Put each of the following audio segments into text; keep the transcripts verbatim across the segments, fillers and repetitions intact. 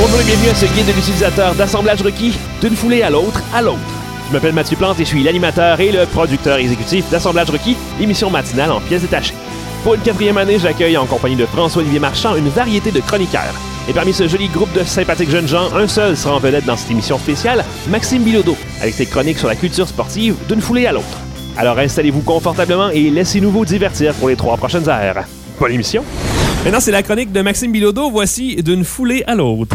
Bonjour et bienvenue à ce guide de l'utilisateur d'assemblage requis d'une foulée à l'autre à l'autre. Je m'appelle Mathieu Plante et je suis l'animateur et le producteur exécutif d'Assemblage requis, l'émission matinale en pièces détachées. Pour une quatrième année, j'accueille en compagnie de François-Olivier Marchand une variété de chroniqueurs. Et parmi ce joli groupe de sympathiques jeunes gens, un seul sera en vedette dans cette émission spéciale, Maxime Bilodeau, avec ses chroniques sur la culture sportive d'une foulée à l'autre. Alors installez-vous confortablement et laissez-nous vous divertir pour les trois prochaines heures. Bonne émission! Maintenant, c'est la chronique de Maxime Bilodeau. Voici d'une foulée à l'autre.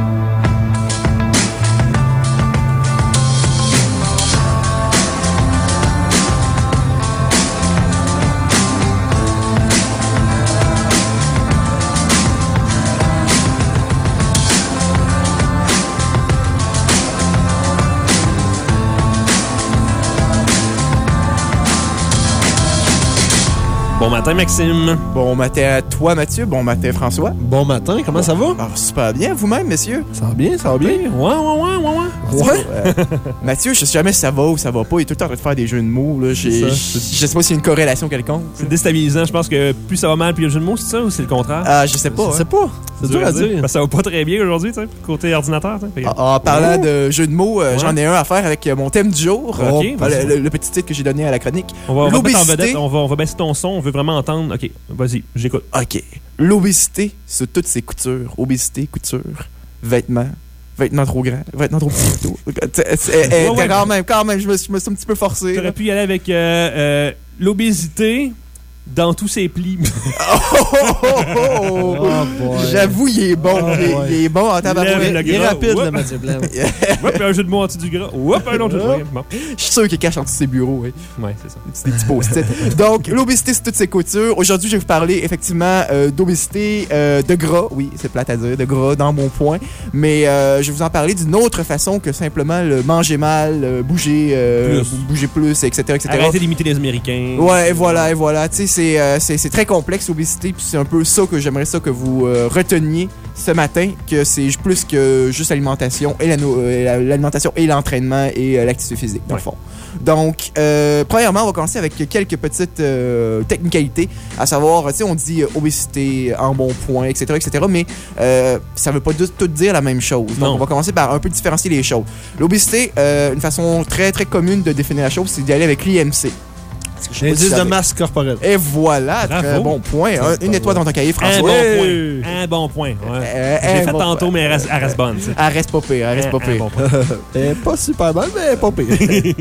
Bon matin, Maxime. Bon matin à toi, Mathieu. Bon matin, François. Bon matin, comment bon. ça va? Alors, super bien, vous-même, messieurs. Ça va bien, ça va bien. Ouais, ouais, ouais, ouais, ouais. Ouais. Euh, Mathieu, je sais jamais si ça va ou ça va pas. Il est tout le temps en train de faire des jeux de mots. Là. J'ai, je sais pas s'il y a une corrélation quelconque. C'est déstabilisant. Je pense que plus ça va mal, plus il y a le jeu de mots, c'est ça, ou c'est le contraire? Ah, je sais pas. Je hein. sais pas. C'est dur à dire. Parce que ça va pas très bien aujourd'hui, tu sais, côté ordinateur. En parlant oh. de jeux de mots, euh, ouais. j'en ai un à faire avec mon thème du jour. Oh, OK. Euh, le, le, le petit titre que j'ai donné à la chronique. On va, on va mettre en vedette, on va, on va baisser ton son. On veut vraiment entendre. OK, vas-y, j'écoute. OK. L'obésité sous toutes ses coutures. Obésité, couture, vêtements. Vêtements trop grands, vêtements trop petits. ouais, ouais, quand même, quand même, je me, je me suis un petit peu forcé. T'aurais pu y aller avec euh, euh, l'obésité dans tous ses plis. oh, oh, oh, oh. oh J'avoue, il est bon. Oh, il, est, il est bon en tabarouette. Il est rapide, le Mathieu Blanc. Oups, un jeu de mots en dessous du gras. Oups, un autre jeu de mots. Bon. Je suis sûr qu'il cache en dessous de ses bureaux. Oui. Ouais, c'est ça. C'est des petits post-it. Donc, l'obésité, c'est toutes ses coutures. Aujourd'hui, je vais vous parler effectivement euh, d'obésité, euh, de gras. Oui, c'est plate à dire, de gras dans mon point. Mais euh, je vais vous en parler d'une autre façon que simplement le manger mal, euh, bouger, euh, plus. bouger plus, et cetera, et cetera. Arrêtez d'imiter les Américains. Ouais, et voilà, et voilà. Tu sais, c'est, euh, c'est, c'est très complexe, l'obésité, puis c'est un peu ça que j'aimerais ça que vous euh, reteniez ce matin, que c'est plus que juste l'alimentation et la, euh, l'alimentation et l'entraînement et euh, l'activité physique, dans ouais. le fond. Donc, euh, premièrement, on va commencer avec quelques petites euh, technicalités, à savoir, tu sais, on dit euh, obésité, en bon point, et cetera, et cetera, mais euh, ça veut pas tout, tout dire la même chose. Donc, non. on va commencer par un peu différencier les choses. L'obésité, euh, une façon très, très commune de définir la chose, c'est d'y aller avec l'I M C. L'indice de masse corporelle. Et voilà, Bravo. Très bon point. Un, une étoile dans ton cahier, François. Un bon hey. point. Un bon point. Ouais. Euh, Je l'ai fait bon tantôt, point. mais elle reste, elle reste bonne. T'sais. Elle reste pas pire. Elle reste pas pire. Bon elle est pas super bonne, mais elle est pas pire.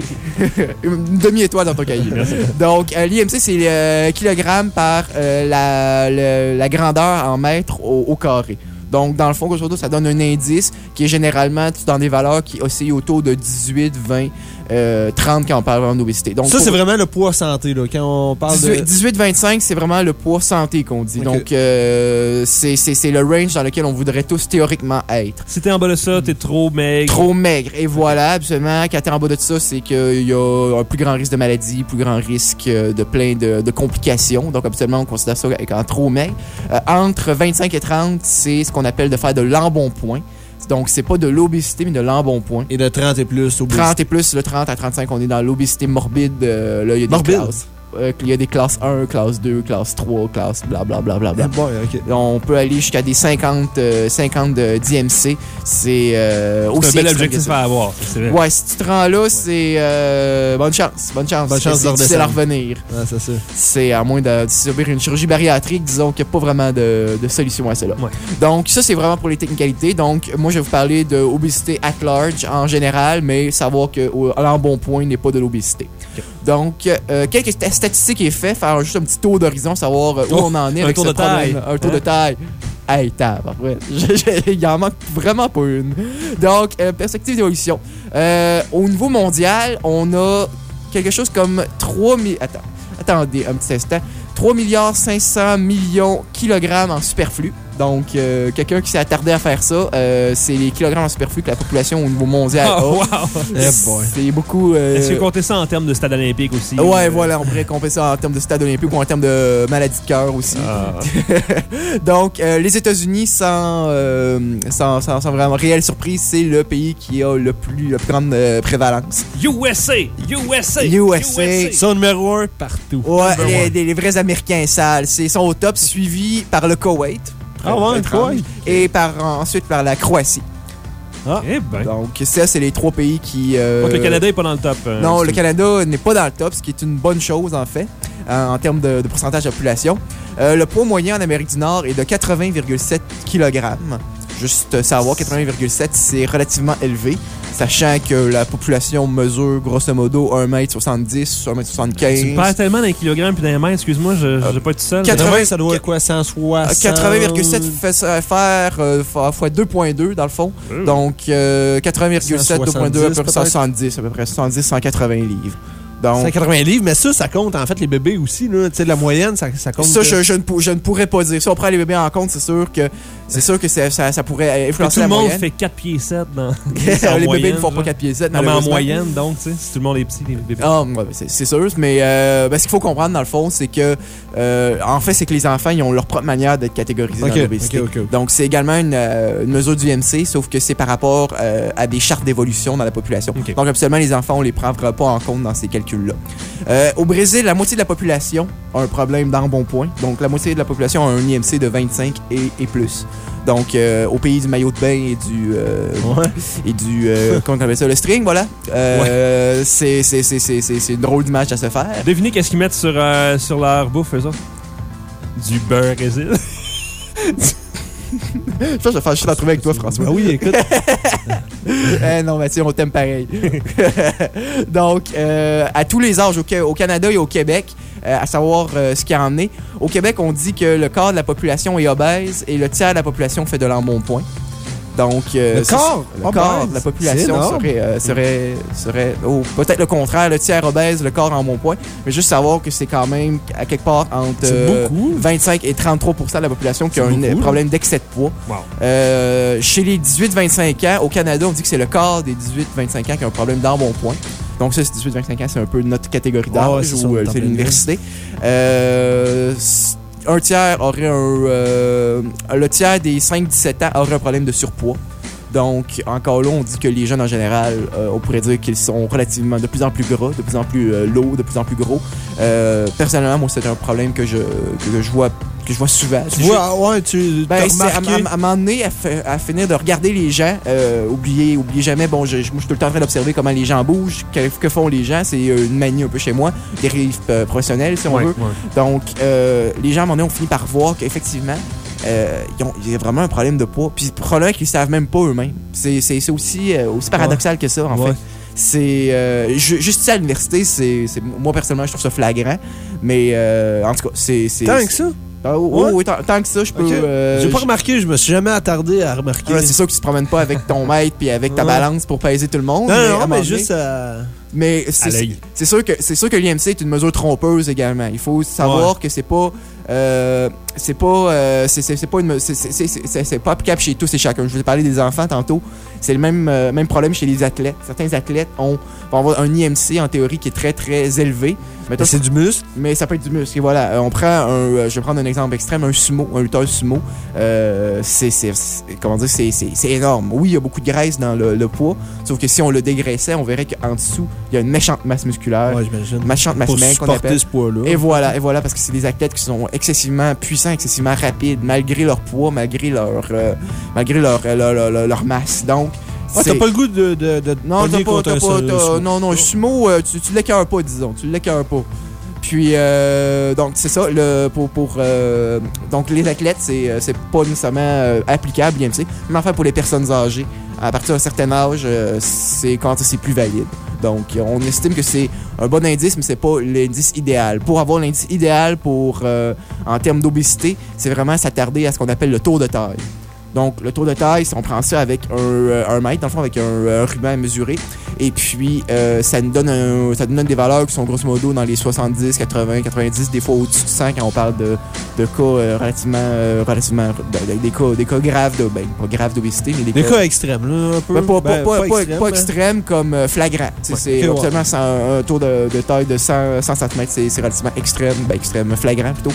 Une demi-étoile dans ton cahier. Donc, euh, l'I M C, c'est le kilogramme par euh, la, le, la grandeur en mètres au, au carré. Donc, dans le fond, grosso modo, ça donne un indice qui est généralement dans des valeurs qui oscillent autour de dix-huit, vingt, euh, trente quand on parle vraiment d'obésité. Donc, ça, c'est vraiment le poids santé, là, quand on parle dix-huit, de... dix-huit vingt-cinq, c'est vraiment le poids santé qu'on dit. Okay. Donc, euh, c'est, c'est, c'est le range dans lequel on voudrait tous théoriquement être. Si t'es en bas de ça, t'es trop maigre. Trop maigre. Et voilà, absolument. Quand t'es en bas de ça, c'est qu'il y a un plus grand risque de maladie, plus grand risque de plein de, de complications. Donc, habituellement, on considère ça comme trop maigre. Euh, entre vingt-cinq et trente, c'est ce qu'on appelle de faire de l'embonpoint. Donc, c'est pas de l'obésité, mais de l'embonpoint. Et de trente et plus, obésité. trente et plus, le trente à trente-cinq, on est dans l'obésité morbide. Euh, là, il y a des morbide. classes. Euh, il y a des classes un, classe deux, classe trois, classe blablabla. Bla, bla, bla. Bon, okay. On peut aller jusqu'à des cinquante, euh, cinquante de D M C. C'est euh, c'est aussi un bel objectif à avoir. C'est vrai. Ouais, si tu te rends là, c'est euh, bonne chance. Bonne chance. Bonne chance c'est, de c'est à revenir. Ouais, c'est ça. C'est à moins de, de subir une chirurgie bariatrique, disons qu'il n'y a pas vraiment de, de solution à cela. Ouais. Donc, ça, c'est vraiment pour les technicalités. Donc, moi, je vais vous parler de obésité at large en général, mais savoir que l'embonpoint n'est pas de l'obésité. Okay. Donc, euh, quelques statistiques est fait, faire juste un petit tour d'horizon, savoir où oh, on en est un avec tour ce de taille. problème. Un tour hein? de taille. Hey, tabarouette. Il en manque vraiment pas une. Donc, euh, perspective d'évolution. Euh, au niveau mondial, on a quelque chose comme trois mille... Attends, attendez un petit instant. trois milliards cinq cents millions kilogrammes en superflu. Donc, euh, quelqu'un qui s'est attardé à faire ça, euh, c'est les kilogrammes en superflu que la population au niveau mondial a. Oh, wow! C'est beaucoup... Euh... Est-ce que compter ça en termes de stade olympique aussi? Ouais, euh... voilà, on pourrait compter ça en termes de stade olympique ou en termes de maladie de cœur aussi. Ah. Donc, euh, les États-Unis, sans, euh, sans, sans, sans vraiment réelle surprise, c'est le pays qui a le plus, la plus grande euh, prévalence. U S A! U S A! U S A! Ils sont numéro un partout. Ouais, les, les, les vrais Américains sales. Ils sont au top, suivis par le Koweït. Ah ouais, étrange. ouais. Et par, ensuite par la Croatie. Ah. Eh ben. Donc ça, c'est les trois pays qui... euh, Donc le Canada est pas dans le top. euh, Non, c'est- le Canada n'est pas dans le top, ce qui est une bonne chose en fait, euh, en termes de, de pourcentage de population. Euh, le poids moyen en Amérique du Nord est de quatre-vingts virgule sept kilogrammes. Juste savoir, quatre-vingts virgule sept, c'est relativement élevé, sachant que la population mesure grosso modo un mètre soixante-dix, un mètre soixante-quinze. Tu me perds tellement d'un kilogramme puis d'un mètre, excuse-moi, je je vais pas être tout seul. quatre- quatre-vingts, ça doit être quoi, cent soixante? quatre-vingts virgule sept fait ça faire euh, fois deux virgule deux dans le fond. Euh. Donc euh, quatre-vingts virgule sept, deux virgule deux, à peu près peut-être. soixante-dix, à peu près soixante-dix, cent quatre-vingts livres. Donc, cent quatre-vingts livres, mais ça, ça compte en fait les bébés aussi. Tu sais, la moyenne, ça, ça compte. ça, que- je, je, ne pour- je ne pourrais pas dire. Si on prend les bébés en compte, c'est sûr que c'est sûr que ça, ça, ça pourrait Mais influencer tout le la monde moyenne. fait quatre pieds sept dans. en les moyenne, bébés ne font genre. pas quatre pieds sept, Non, mais en malheureusement. moyenne, donc, tu sais, si tout le monde est petit, les bébés. Ah, ouais, c'est c'est sûr, mais euh, ben, ce qu'il faut comprendre dans le fond, c'est que euh, en fait, c'est que les enfants, ils ont leur propre manière d'être catégorisés Ok, dans l'obésité. ok, ok, ok. Donc, c'est également une, euh, une mesure du I M C, sauf que c'est par rapport euh, à des chartes d'évolution dans la population. Ok. Donc, absolument, les enfants, on les prendra pas en compte dans ces calculs-là. Euh, au Brésil, la moitié de la population a un problème d'embonpoint. Donc, la moitié de la population a un I M C de vingt-cinq et, et plus. Donc, euh, au pays du maillot de bain et du... euh, Ouais. et du... euh, comment on appelle ça? Le string, voilà. Euh, c'est, c'est, c'est, c'est, c'est, c'est une drôle d'image à se faire. Devinez qu'est-ce qu'ils mettent sur, euh, sur leur bouffe, eux autres? Du beurre résil. Je pense que je vais faire juste la trouver avec toi, François. Ben oui, écoute. Eh non, Mathieu, on t'aime pareil. Donc, euh, à tous les âges, au, Ca- au Canada et au Québec, euh, à savoir euh, ce qu'il y a en est, au Québec, on dit que le quart de la population est obèse et le tiers de la population fait de l'embonpoint. Donc, euh, Le c'est- quart le obèse? quart de la C'est population énorme. serait, euh, serait, serait oh, peut-être le contraire, le tiers obèse, le quart en bon point, mais juste savoir que c'est quand même à quelque part entre C'est euh, beaucoup. vingt-cinq et trente-trois pour cent de la population qui a C'est un beaucoup, problème d'excès de poids. Wow. Euh, chez les dix-huit vingt-cinq ans, au Canada, on dit que c'est le quart des dix-huit vingt-cinq ans qui a un problème d'embonpoint. Donc ça, c'est dix-huit vingt-cinq ans, c'est un peu notre catégorie d'âge, Ah ouais, c'est ça, ou on est euh, en c'est plein l'université. Euh, s- un tiers aurait un... euh, le tiers des cinq dix-sept ans aurait un problème de surpoids. Donc, encore là, on dit que les jeunes en général, euh, on pourrait dire qu'ils sont relativement de plus en plus gras, de plus en plus euh, lourds, de plus en plus gros. Euh, personnellement, moi, c'est un problème que je, que je vois que je vois souvent. Tu vois, ah ouais, tu Ben, t'as c'est à, à, remarqué. à un moment donné, à, fa- à finir de regarder les gens, euh, oubliez, oubliez jamais, bon, je, je- moi, je suis tout le temps en train d'observer comment les gens bougent, que, que font les gens, c'est euh, une manie un peu chez moi, des rives euh, professionnels, si on Ouais, veut. ouais. Donc, euh, les gens, à un moment donné, ont fini par voir qu'effectivement, euh, ils ont- il y a vraiment un problème de poids. Puis, probablement qu'ils ne savent même pas eux-mêmes. C'est c'est- c'est aussi, euh, aussi paradoxal que ça, en Ouais. fait. C'est euh, ju- juste ici à l'université, c'est c'est- moi personnellement, je trouve ça flagrant. Mais euh, en tout cas, c'est. c'est- Tant que ça? Ah, oh, oh, Ouais. oui, tant, tant que ça, je peux. Ok. euh, J'ai pas je- remarqué, je me suis jamais attardé à remarquer. Ouais, c'est sûr que tu te promènes pas avec ton mètre puis avec ta Ouais. balance pour peser tout le monde. Non, mais à un non, moment mais donné- juste à... mais À c'est l'œil. c'est sûr que c'est sûr que l'I M C est une mesure trompeuse également. Il faut savoir que c'est pas euh, c'est pas euh, c'est c'est- c'est pas une me- c'est- c'est- c'est- c'est- c'est pas applicable chez tous et chacun. Je vous ai parlé des enfants tantôt. C'est le même euh, même problème chez les athlètes. Certains athlètes ont vont avoir un I M C en théorie qui est très très élevé. Mais Mais c'est du muscle. mais ça peut être du muscle. Et voilà, euh, on prend un, euh, je vais prendre un exemple extrême, un sumo, un lutteur sumo. Euh, c'est, c'est, c'est- comment dire, c'est, c'est, c'est énorme. Oui, il y a beaucoup de graisse dans le, le poids, sauf que si on le dégraissait, on verrait qu'en dessous, il y a une méchante masse musculaire, Ouais, j'imagine. une méchante masse Pour maigre qu'on supporter appelle. ce poids-là. Et voilà, et voilà, parce que c'est des athlètes qui sont excessivement puissants, excessivement rapides, malgré leur poids, malgré leur, euh, malgré leur, euh, leur, leur, leur- leur masse. Donc, Ah, c'est- t'as pas le goût de, de, de te non, t'as pogner pas, contre t'as un pas, seul t'as- sumo. non, non, un sumo, euh, tu, tu l'écœures pas, disons, tu l'écœures pas. Puis, euh, donc, c'est ça, le, pour, pour euh, donc, les athlètes, c'est, euh, c'est pas nécessairement euh, applicable, l'I M C. Même enfin pour les personnes âgées. À partir d'un certain âge, euh, c'est quand c'est plus valide. Donc, on estime que c'est un bon indice, mais c'est pas l'indice idéal. Pour avoir l'indice idéal pour, euh, en termes d'obésité, c'est vraiment s'attarder à ce qu'on appelle le tour de taille. Donc, le tour de taille, si on prend ça avec un, euh, un mètre, dans le fond, avec un, un ruban à mesurer, et puis euh, ça, nous donne un, ça nous donne des valeurs qui sont grosso modo dans les soixante-dix, quatre-vingts, quatre-vingt-dix, des fois au-dessus de cent quand on parle de, de cas euh, relativement, euh, relativement de- de- des, cas, des cas graves, de, ben, pas graves d'obésité, mais des, Des cas extrêmes, là, un peu. ben, pas, pas, Ben, pas, pas, extrêmes, pas mais- extrême comme euh, flagrant. Tu sais, Ouais, c'est ok, ouais. absolument un, un tour de, de taille de cent, cent centimètres, c'est c'est relativement extrême, ben, extrême, flagrant plutôt.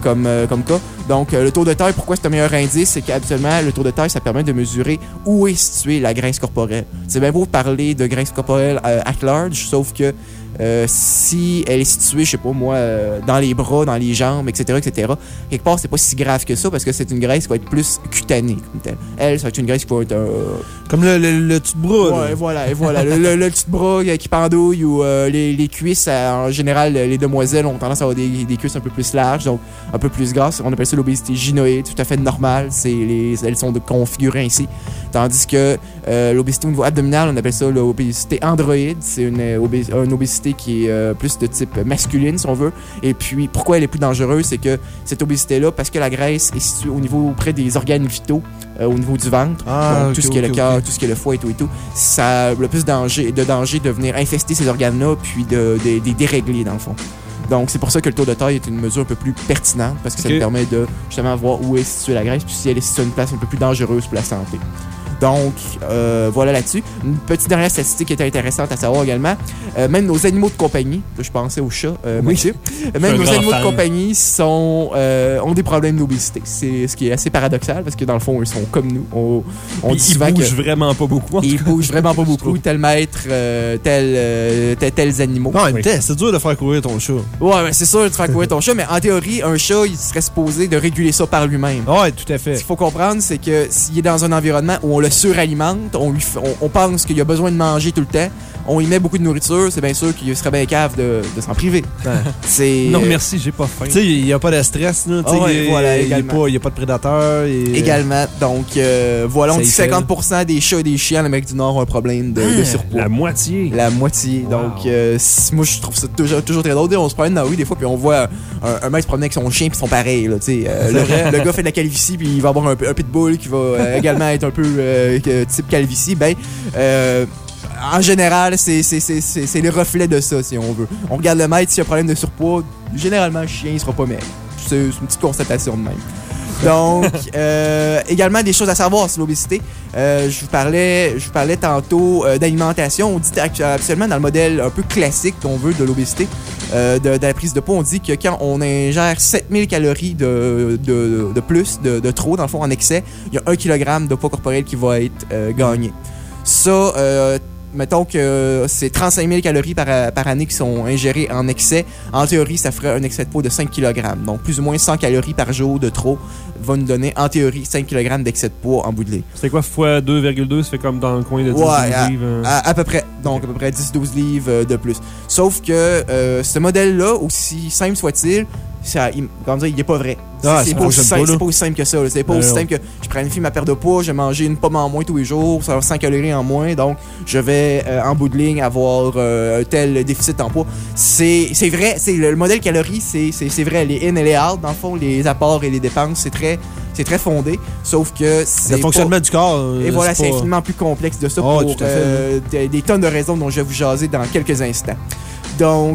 comme, euh, comme cas. Donc, euh, le tour de taille, pourquoi c'est un meilleur indice? C'est qu'habituellement, le tour de taille, ça permet de mesurer où est située la graisse corporelle. C'est bien beau de parler de graisse corporelle euh, at large, sauf que Euh, si elle est située, je sais pas moi, euh, dans les bras, dans les jambes, et cetera, et cetera, quelque part, c'est pas si grave que ça parce que c'est une graisse qui va être plus cutanée. Comme telle. Elle, ça va être une graisse qui va être... Euh... Comme le, le, le dessus de bras. Ouais, là. voilà, et voilà. le, le, le dessus de bras qui pendouille ou euh, les, les cuisses, euh, en général, les demoiselles ont tendance à avoir des, des cuisses un peu plus larges, donc un peu plus grasses. On appelle ça l'obésité gynoïde, tout à fait normale. C'est les, elles sont de, configurées ainsi. Tandis que euh, l'obésité au niveau abdominal, on appelle ça l'obésité androïde. C'est une, obé une obésité qui est euh, plus de type masculine, si on veut. Et puis, pourquoi elle est plus dangereuse? C'est que cette obésité-là, parce que la graisse est située au niveau près des organes vitaux, euh, au niveau du ventre, Ah, donc ok, tout ce qui est ok, le cœur, ok. tout ce qui est le foie et tout et tout, ça a le plus danger, de danger de venir infester ces organes-là, puis de, de, de les dérégler, dans le fond. Donc, c'est pour ça que le tour de taille est une mesure un peu plus pertinente, parce que ça Ok. nous permet de justement voir où est située la graisse, puis si elle est située à une place un peu plus dangereuse pour la santé. Donc, euh, voilà là-dessus. Une petite dernière statistique qui était intéressante à savoir également. Euh, même nos animaux de compagnie, là, je pensais au chat, euh, Oui. Mathieu, un même nos grand animaux fan. de compagnie sont, euh, ont des problèmes d'obésité. C'est ce qui est assez paradoxal parce que dans le fond, ils sont comme nous. On, on Puis dit il souvent bouge que vraiment pas beaucoup. en ils tout cas. bougent vraiment pas Je beaucoup, trouve. tel maître, euh, tel, euh, tel- tels animaux. Non, en même Oui. temps, c'est dur de faire courir ton chat. Ouais, mais c'est sûr, tu fais courir ton chat, mais en théorie, un chat, il serait supposé de réguler ça par lui-même. Ouais, tout à Ce fait. qu'il faut comprendre, c'est que s'il est dans un environnement où on le suralimente, on, lui f- on, on pense qu'il a besoin de manger tout le temps, on y met beaucoup de nourriture, c'est bien sûr qu'il serait bien cave de, de s'en priver. Ouais. C'est Non, euh, merci, j'ai pas faim. Tu sais, il n'y a pas de stress, là. Tu sais, Ah ouais, il- voilà, il n'y a, également. pas- il y a pas de prédateur. et- également. Donc, euh, voilà, on Ça dit y fait. cinquante pour cent des chats et des chiens en Amérique du Nord ont un problème de, de surpoids. La moitié. La moitié. Wow. Donc, euh, c- moi, je trouve ça toujours, toujours très drôle. On se promène dans la rue des fois, puis on voit un, un mec se promener avec son chien, puis ils sont pareils. Là, tu sais. Euh, le, le gars fait de la calvitie, puis il va avoir un, un pitbull qui va euh, également être un peu euh, que- type calvitie. Ben, euh, en général, c'est c'est- c'est- c'est- c'est le reflet de ça, si on veut. On regarde le maître, s'il y a un problème de surpoids, généralement, le chien, il sera pas maigre. C'est c'est une petite constatation de même. Donc, euh, également des choses à savoir sur l'obésité. Euh, je vous parlais, je vous parlais tantôt euh, d'alimentation. On dit actu- actuellement dans le modèle un peu classique qu'on veut de l'obésité, euh, de, de la prise de poids, on dit que quand on ingère sept mille calories de, de, de plus, de, de trop, dans le fond, en excès, il y a un kilogramme de poids corporel qui va être euh, gagné. Ça, euh, mettons que c'est trente-cinq mille calories par, par année qui sont ingérées en excès. En théorie, ça ferait un excès de poids de cinq kilogrammes. Donc, plus ou moins cent calories par jour de trop va nous donner, en théorie, cinq kilogrammes d'excès de poids en bout de ligne. C'est quoi fois deux virgule deux? Ça fait comme dans le coin de dix Ouais, douze livres. euh. À, à peu près. Donc, à peu près dix douze livres euh, de plus. Sauf que euh, ce modèle-là, aussi simple soit-il, ça, il, comment dire, il est pas vrai. Ah, c'est ça pas, aussi fonctionne simple- pas, là. c'est pas aussi simple que ça. là. C'est pas Ben aussi non. simple que je planifie ma perte de poids, je vais manger une pomme en moins tous les jours, ça va cent calories en moins, donc je vais euh, en bout de ligne avoir euh, un tel déficit en poids. C'est c'est vrai, c'est le, le modèle calories, c'est c'est- c'est vrai. Les in et les out, dans le fond, les apports et les dépenses, c'est très, c'est très fondé. Sauf que c'est Le pas- fonctionnement du corps. euh, et voilà, c'est pas- infiniment plus complexe de ça Oh, pour tout à fait, euh, des, des tonnes de raisons dont je vais vous jaser dans quelques instants. Donc,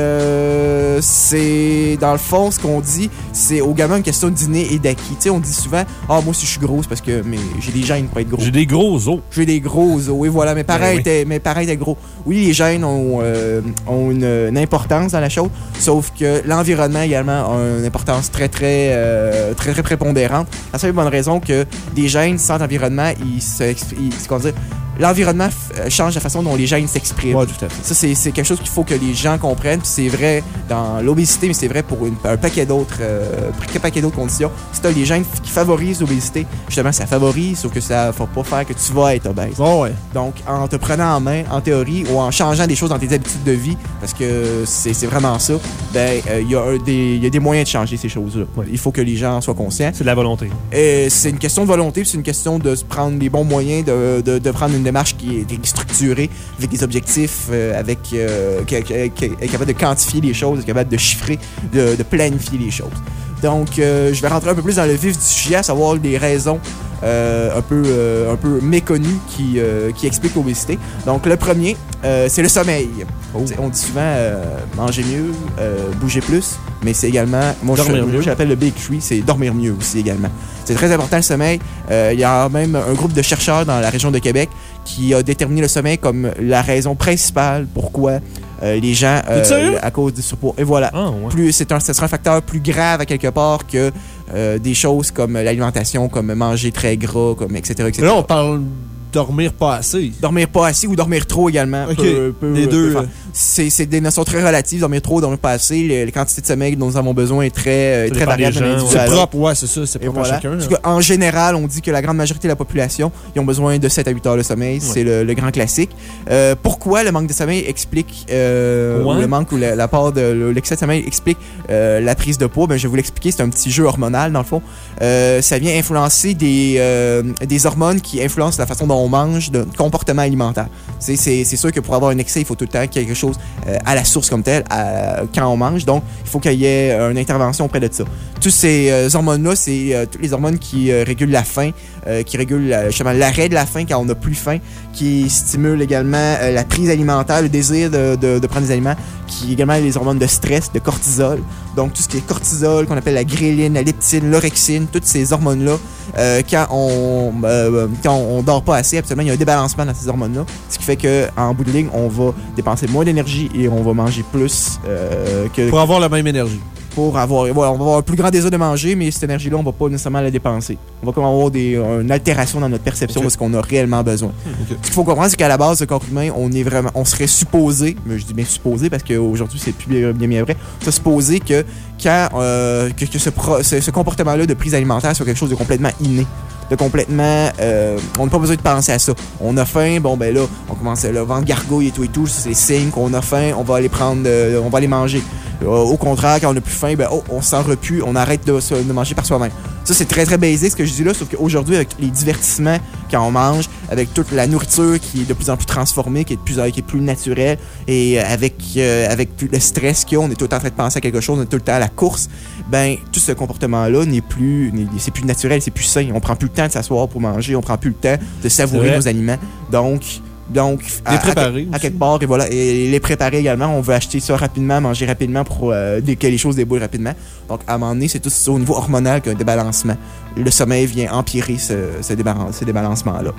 euh, c'est dans le fond, ce qu'on dit, c'est au gamin une question d'inné et d'acquis. Tu sais, on dit souvent, ah, moi, si je suis grosse, parce que mais j'ai des gènes pour être gros. J'ai des gros os. J'ai des gros os. Et voilà, mes parents, Ben oui. étaient, mes parents étaient gros. Oui, les gènes ont, euh, ont une, une importance dans la chose, sauf que l'environnement également a une importance très, très, euh, très, très prépondérante. La seule bonne raison que des gènes sans environnement, ils se, ils, c'est qu'on dit, l'environnement f- change la façon dont les gènes s'expriment. Ouais, tout à fait. Ça, c'est c'est quelque chose qu'il faut que les gens comprennent. Puis c'est vrai dans l'obésité, mais c'est vrai pour une- un paquet d'autres euh, un paquet d'autres conditions. Si tu as les gènes f- qui favorisent l'obésité, justement, ça favorise, sauf que ça ne va pas faire que tu vas être obèse. Bon, ouais. Donc, en te prenant en main, en théorie, ou en changeant des choses dans tes habitudes de vie, parce que c'est c'est vraiment ça, ben, euh, il y, a un des- il y a des moyens de changer ces choses-là. Ouais. Il faut que les gens en soient conscients. C'est de la volonté. Et c'est une question de volonté, puis c'est une question de se prendre les bons moyens, de, de, de prendre une démarche qui est, qui est structurée, avec des objectifs, euh, avec euh, qui, qui- qui est capable de quantifier les choses, capable de chiffrer, de, de planifier les choses. Donc, euh, je vais rentrer un peu plus dans le vif du sujet, à savoir les raisons euh, un, peu, euh, un peu méconnues qui, euh, qui expliquent l'obésité. Donc, le premier, euh, c'est le sommeil. T'sais, on dit souvent euh, manger mieux, euh, bouger plus, mais c'est également, moi je, Dormir moi, mieux. j'appelle le big three, c'est dormir mieux aussi également. C'est très important le sommeil. Euh, Il y a même un groupe de chercheurs dans la région de Québec qui a déterminé le sommeil comme la raison principale pourquoi euh, les gens euh, sérieux? à cause du surpoids. Et voilà. Ah, ouais. Plus, c'est un, ce sera un facteur plus grave à quelque part que euh, des choses comme l'alimentation, comme manger très gras, comme et cetera et cetera. Là, on parle dormir pas assez. Dormir pas assez ou dormir trop également. OK. Peut, peut, les deux. peut faire. C'est, c'est des notions très relatives. Dormir trop, dormir pas assez. Les, les quantités de sommeil dont nous avons besoin est très, euh, très dépend des variable. gens, d'un ouais. individu C'est à l'autre. propre, ouais, c'est ça. C'est Et propre voilà. à chacun. En là. tout cas, en général, on dit que la grande majorité de la population, ils ont besoin de sept à huit heures de sommeil. C'est le, le grand classique. Euh, pourquoi le manque de sommeil explique, euh, Ouais. ou le manque ou la, la part de le- l'excès de sommeil explique euh, la prise de poids? Ben, je vais vous l'expliquer. C'est un petit jeu hormonal, dans le fond. Euh, ça vient influencer des, euh, des hormones qui influencent la façon dont on mange, de comportement alimentaire. C'est, c'est, c'est sûr que pour avoir un excès, il faut tout le temps quelque chose euh, à la source comme telle, à, quand on mange. Donc, il faut qu'il y ait une intervention auprès de ça. Tous ces euh, hormones-là, c'est euh, toutes les hormones qui euh, régulent la faim, euh, qui régulent euh, justement l'arrêt de la faim quand on n'a plus faim, qui stimulent également euh, la prise alimentaire, le désir de, de, de prendre des aliments, qui également les hormones de stress, de cortisol. Donc, tout ce qui est cortisol, qu'on appelle la ghréline, la leptine, l'orexine, toutes ces hormones-là, euh, quand on euh, quand on dort pas assez, absolument, il y a un débalancement dans ces hormones-là, ce qui fait qu'en bout de ligne, on va dépenser moins d'énergie et on va manger plus euh, que... Pour avoir la même énergie. Pour avoir, voilà, on va avoir un plus grand désir de manger, mais cette énergie-là, on va pas nécessairement la dépenser. On va comme avoir des, une altération dans notre perception Okay. de ce qu'on a réellement besoin. Okay. Ce qu'il faut comprendre, c'est qu'à la base, le corps humain, on est vraiment, on serait supposé, mais je dis bien supposé parce qu'aujourd'hui, c'est plus bien, bien, bien vrai, c'est supposé que quand euh, que, que ce, pro, ce, ce comportement-là de prise alimentaire soit quelque chose de complètement inné. De complètement... Euh, on n'a pas besoin de penser à ça. On a faim, bon ben là, on commence le ventre gargouille et tout et tout, c'est les signes qu'on a faim, on va aller prendre, euh, on va aller manger. Euh, au contraire, quand on n'a plus faim, ben oh, on s'en repue, on arrête de, de manger par soi-même. Ça, c'est très très basique ce que je dis là, sauf qu'aujourd'hui, avec les divertissements quand on mange, avec toute la nourriture qui est de plus en plus transformée, qui est de plus, qui est plus naturelle, et avec, euh, avec tout le stress qu'il y a, on est tout le temps en train de penser à quelque chose, on est tout le temps à la course, ben tout ce comportement-là n'est plus, n'est, c'est plus naturel, c'est plus sain. On prend plus le temps de s'asseoir pour manger, on prend plus le temps de savourer nos aliments. Donc, donc à, les préparer à, à quelque part, et voilà, et les préparer également. On veut acheter ça rapidement, manger rapidement pour euh, que les choses déboulent rapidement. Donc, à un moment donné, c'est tout ça au niveau hormonal qu'un débalancement. Le sommeil vient empirer ce, ce, débalance, ce débalancement-là.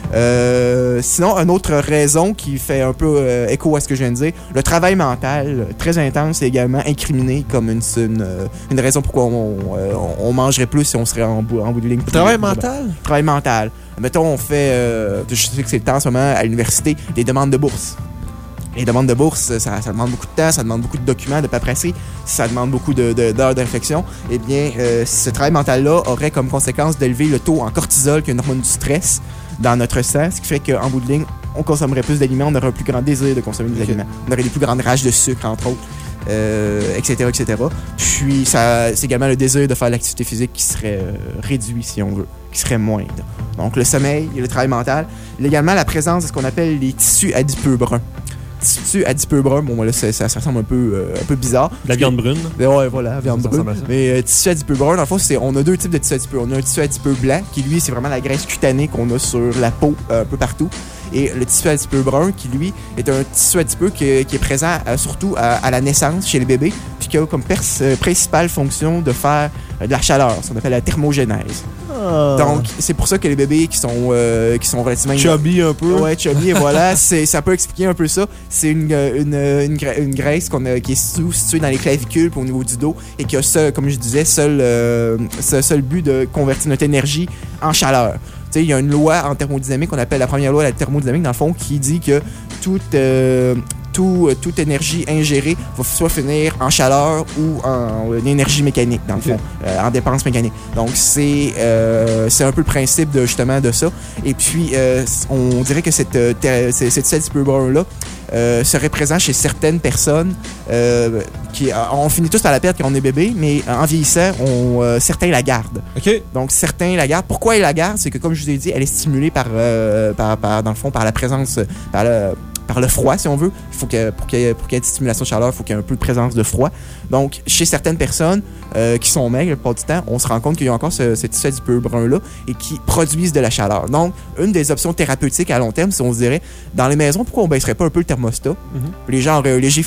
Euh, sinon, une autre raison qui fait un peu euh, écho à ce que je viens de dire, le travail mental très intense est également incriminé comme une, une, une raison pourquoi on, on, on mangerait plus si on serait en bout, en bout de ligne. Le travail mental? Le travail mental. Mettons, on fait, euh, je sais que c'est le temps en ce moment à l'université, des demandes de bourse. Les demandes de bourse, ça, ça demande beaucoup de temps, ça demande beaucoup de documents, de paperasserie, ça demande beaucoup de, de, d'heures de réflexion. Eh bien, euh, ce travail mental-là aurait comme conséquence d'élever le taux en cortisol, qui est une hormone du stress, dans notre sang, ce qui fait qu'en bout de ligne, on consommerait plus d'aliments, on aurait un plus grand désir de consommer des okay. aliments. On aurait des plus grandes rages de sucre, entre autres, euh, et cetera, et cetera. Puis, ça, c'est également le désir de faire l'activité physique qui serait euh, réduit, si on veut, qui serait moindre. Donc, le sommeil et le travail mental. Il y a également la présence de ce qu'on appelle les tissus adipeux bruns. Tissus adipeux bruns, bon, là, ça, ça, ça ressemble un peu, euh, un peu bizarre. La viande brune. Mais ouais, voilà, la viande ça brune. Mais euh, tissu adipeux brun, dans le fond, c'est, on a deux types de tissu adipeux. On a un tissu adipeux blanc, qui lui, c'est vraiment la graisse cutanée qu'on a sur la peau, euh, un peu partout. Et le tissu adipeux brun, qui lui, est un tissu adipeux qui, qui est présent euh, surtout à, à la naissance chez les bébés, puis qui a comme pers- euh, principale fonction de faire euh, de la chaleur, ce qu'on appelle la thermogénèse. Ah. Donc, c'est pour ça que les bébés qui sont, euh, qui sont relativement... Chubby un peu. Ouais, chubby, et voilà, c'est, ça peut expliquer un peu ça. C'est une, une, une, gra- une graisse qu'on a, qui est sous, située dans les clavicules puis au niveau du dos et qui a, seul, comme je disais, seul, euh, seul, seul but de convertir notre énergie en chaleur. Tu sais, il y a une loi en thermodynamique qu'on appelle la première loi de la thermodynamique, dans le fond, qui dit que toute... Euh, Tout, toute énergie ingérée va soit finir en chaleur ou en, en énergie mécanique, dans le fond, euh, en dépense mécanique. Donc, c'est, euh, c'est un peu le principe de, justement de ça. Et puis, euh, on dirait que cette, ter- cette tissu adipeux brun-là euh, serait présent chez certaines personnes euh, qui, on finit tous par la perdre quand on est bébé, mais en vieillissant, on, euh, certains la gardent. OK. Donc, certains la gardent. Pourquoi ils la gardent? C'est que, comme je vous ai dit, elle est stimulée par, euh, par, par dans le fond, par la présence, par le... par le froid, si on veut. Il faut que, pour qu'il y ait, pour qu'il y ait une stimulation de chaleur, il faut qu'il y ait un peu de présence de froid. Donc, chez certaines personnes euh, qui sont maigres, la plupart du temps, on se rend compte qu'il y a encore ce, ce tissu adipeux brun-là et qui produisent de la chaleur. Donc, une des options thérapeutiques à long terme, si on se dirait, dans les maisons, pourquoi on baisserait pas un peu le thermostat? Mm-hmm. Les gens auraient un léger frisson.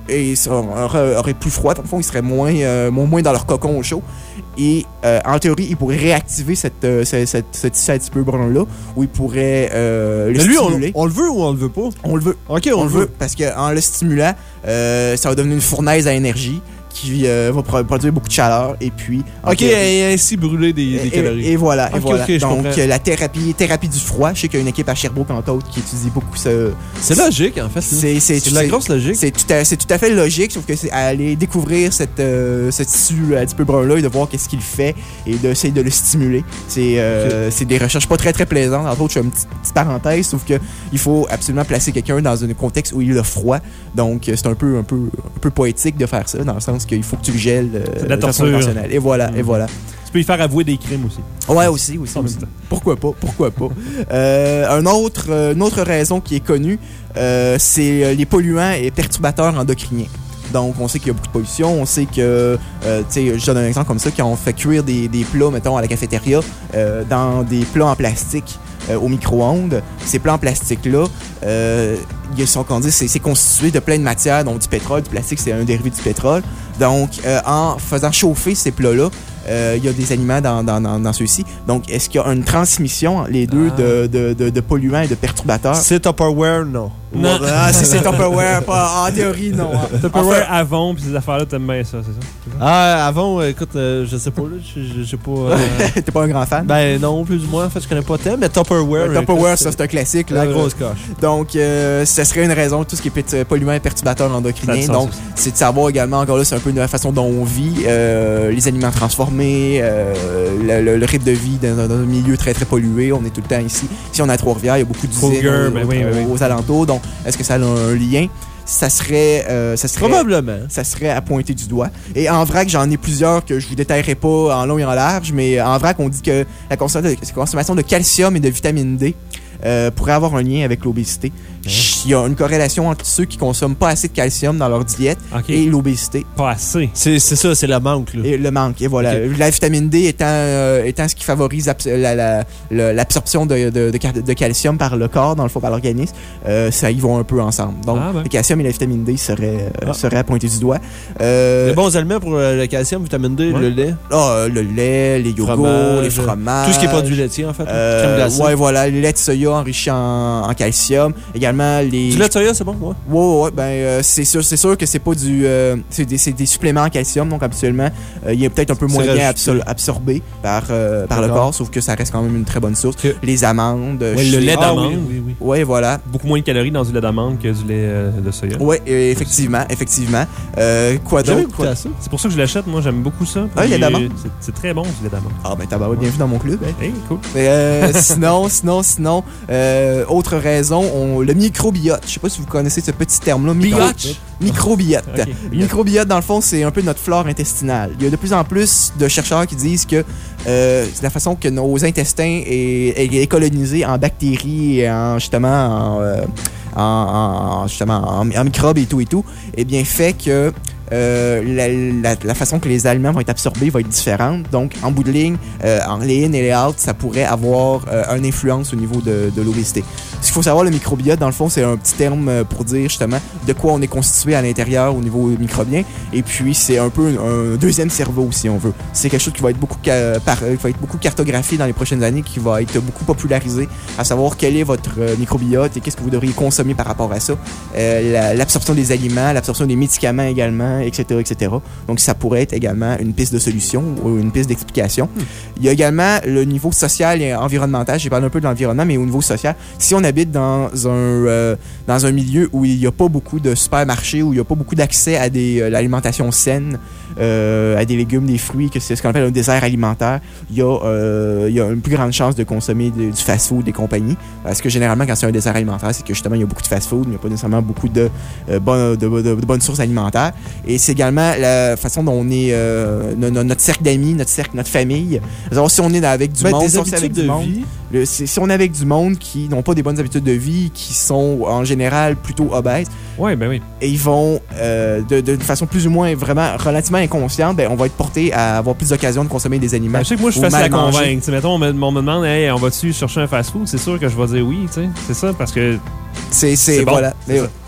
et auraient, auraient plus froid. Dans le fond, ils seraient moins, euh, moins dans leur cocon au chaud. Et euh, en théorie, il pourrait réactiver cette, euh, cette, cette, ce tissu un petit peu brun-là, où il pourrait euh, le Mais lui, stimuler. on, on le veut ou on le veut pas? On le veut. OK, on, On le veut, parce qu'en le stimulant, euh, ça va devenir une fournaise à énergie qui euh, va pro- produire beaucoup de chaleur et puis... en OK, théorie- et ainsi brûler des, des et, calories. et, et voilà, et Ok, voilà. ok, je Donc, comprends. euh, la thérapie, thérapie du froid, je sais qu'il y a une équipe à Sherbrooke, entre autres, qui étudie beaucoup ce... C'est logique, en fait. C'est, c'est, C'est de la c'est- grosse logique. C'est tout, à, c'est tout à fait logique, sauf que c'est aller découvrir cette, euh, ce tissu un petit peu brun-là et de voir qu'est-ce qu'il fait et d'essayer de le stimuler. C'est, euh, c'est des recherches pas très très plaisantes. Entre autres, je fais une petite, petite parenthèse, sauf que il faut absolument placer quelqu'un dans un contexte où il a froid. Donc, c'est un peu, un peu, un peu poétique de faire ça, dans le sens qu'il faut que tu le gèles euh, C'est de la de façon torture. intentionnelle. Et voilà, et Mm. voilà. Tu peux y faire avouer des crimes aussi. Ouais, aussi, aussi. En même aussi. temps. Pourquoi pas, pourquoi pas. Euh, un autre, euh, une autre raison qui est connue, euh, c'est euh, les polluants et perturbateurs endocriniens. Donc, on sait qu'il y a beaucoup de pollution. On sait que, euh, tu sais, je donne un exemple comme ça, quand on fait cuire des, des plats, mettons, à la cafétéria, euh, dans des plats en plastique euh, au micro-ondes, ces plats en plastique-là, euh, ils sont, qu'on dit, c'est, c'est constitué de plein de matières, donc du pétrole. Du plastique, c'est un dérivé du pétrole. Donc, euh, en faisant chauffer ces plats-là, euh, il y a des aliments dans, dans, dans, dans ceux-ci. Donc, est-ce qu'il y a une transmission, les deux, Ah. de, de, de, de polluants et de perturbateurs? C'est Tupperware, non. Non. Ah, si c'est Tupperware, pas en théorie, non. hein. Tupperware Enfin, avant, puis ces affaires-là, t'aimes bien ça, c'est ça? Ah, avant, euh, écoute, euh, je sais pas, là, je je- je sais pas... euh, t'es pas un grand fan? ben non, plus ou moins, en fait, je connais pas tant, mais Tupperware... Ouais, Tupperware, écoute, ça, c'est un classique. la Là. grosse coche. Donc, euh, ça serait une raison, tout ce qui est pét- polluants et perturbateurs Ça a endocriniens. du sens Donc, aussi. c'est de savoir également, encore là, c'est un peu de la façon dont on vit, euh, les aliments transformés, euh, le, le- le rythme de vie dans, dans un milieu très, très pollué. On est tout le temps ici. Si on est à Trois-Rivières, il y a beaucoup d'usines Kruger, aux, ben aux- oui, ben oui. aux alentours. Donc, est-ce que ça a un lien? Ça serait... euh, ça serait Probablement. ça serait à pointer du doigt. Et en vrac, j'en ai plusieurs que je vous détaillerai pas en long et en large, mais en vrac, on dit que la consommation de, consommation de calcium et de vitamine D euh, pourrait avoir un lien avec l'obésité. Il y a une corrélation entre ceux qui consomment pas assez de calcium dans leur diète OK. et l'obésité. Pas assez. C'est c'est ça, c'est la manque, là. Et le manque, et voilà. Ok. La vitamine D étant, euh, étant ce qui favorise abs- la- la- la- l'absorption de, de, de, cal- de calcium par le corps, dans le fond, par l'organisme, euh, ça y vont un peu ensemble. Donc, Ah ben. le calcium et la vitamine D seraient, euh, Ah. seraient à pointer du doigt. Euh, Les bons aliments pour euh, le calcium, vitamine D, Ouais. le lait, Ah, euh, le lait, les yogourts, Fromage, les fromages. tout ce qui est produit laitier, en fait. Euh, crème glacée. ouais, voilà, les laits de soya enrichis en, en calcium. Également, les. Du lait de soya, c'est bon, ouais. Ouais, ouais, ouais, ben, euh, c'est sûr, c'est sûr que c'est pas du. euh, c'est des, c'est des suppléments en calcium, donc habituellement, euh, il est peut-être un peu moins C'est bien rajouté. absor- absorbé par, euh, par le D'accord. corps, sauf que ça reste quand même une très bonne source. Ok. Les amandes. Ouais, le chez- lait Ah, d'amande. oui, oui, oui. Ouais, voilà. Beaucoup moins de calories dans du lait d'amande que du lait euh, de soya. Ouais, euh, effectivement, effectivement. Euh, quoi J'ai jamais d'autre? goûté Quoi- à ça. C'est pour ça que je l'achète, moi j'aime beaucoup ça. Ah, le lait Puis, d'amande? euh, c'est- C'est très bon, du lait d'amande. Ah, ben, t'as bienvenue dans mon club. hein. Hey, cool. Euh, sinon, sinon, sinon, euh, autre raison, on, le microbiote. Je sais pas si vous connaissez ce petit terme-là. Micro- Biote? Microbiote. Ok, Le biote. microbiote, dans le fond, c'est un peu notre flore intestinale. Il y a de plus en plus de chercheurs qui disent que euh, c'est la façon que nos intestins est, est, est colonisé en bactéries et en, justement, en, euh, en, en- justement, en, en microbes et tout et tout, eh bien, fait que euh, la, la, la façon que les aliments vont être absorbés va être différente. Donc, en bout de ligne, euh, en les in et les out, ça pourrait avoir euh, une influence au niveau de, de l'obésité. Ce qu'il faut savoir, le microbiote, dans le fond, c'est un petit terme euh, pour dire justement de quoi on est constitué à l'intérieur au niveau microbien. Et puis, c'est un peu un, un deuxième cerveau, si on veut. C'est quelque chose qui va être beaucoup, ca- par, euh, qui va être beaucoup cartographié dans les prochaines années, qui va être beaucoup popularisé, à savoir quel est votre euh, microbiote et qu'est-ce que vous devriez consommer par rapport à ça. Euh, la- l'absorption des aliments, l'absorption des médicaments également, et cetera, et cetera. Donc, ça pourrait être également une piste de solution ou une piste d'explication. Hmm. Il y a également le niveau social et environnemental. J'ai parlé un peu de l'environnement, mais au niveau social, si on habite dans un, euh, dans un milieu où il n'y a pas beaucoup de supermarchés, où il n'y a pas beaucoup d'accès à des, euh, l'alimentation saine, euh, à des légumes, des fruits, que c'est ce qu'on appelle un désert alimentaire, il y, a, euh, il y a une plus grande chance de consommer de- du fast-food des compagnies. Parce que généralement, quand c'est un désert alimentaire, c'est que justement, il y a beaucoup de fast-food, mais il n'y a pas nécessairement beaucoup de, euh, bonnes, de, de- de bonnes sources alimentaires. Et c'est également la façon dont on est, euh, no- no- notre cercle d'amis, notre cercle, notre famille. Alors, si on est avec du Ben, monde, des si on est avec habitudes du de monde, vie. le- si, si on est avec du monde qui n'ont pas des bonnes habitudes de vie, qui sont en général plutôt obèses, Ouais, ben oui. et ils vont, euh, de, de façon plus ou moins vraiment relativement inconsciente, ben, on va être porté à avoir plus d'occasions de consommer des aliments. Ben, je sais que moi, je suis ou facile à mal manger. convaincre. Tu sais, mettons, on me, on me demande, hey, on va-tu chercher un fast-food? C'est sûr que je vais dire oui, tu sais. C'est ça, parce que C'est, c'est, C'est bon. voilà. C'est Mais, ça.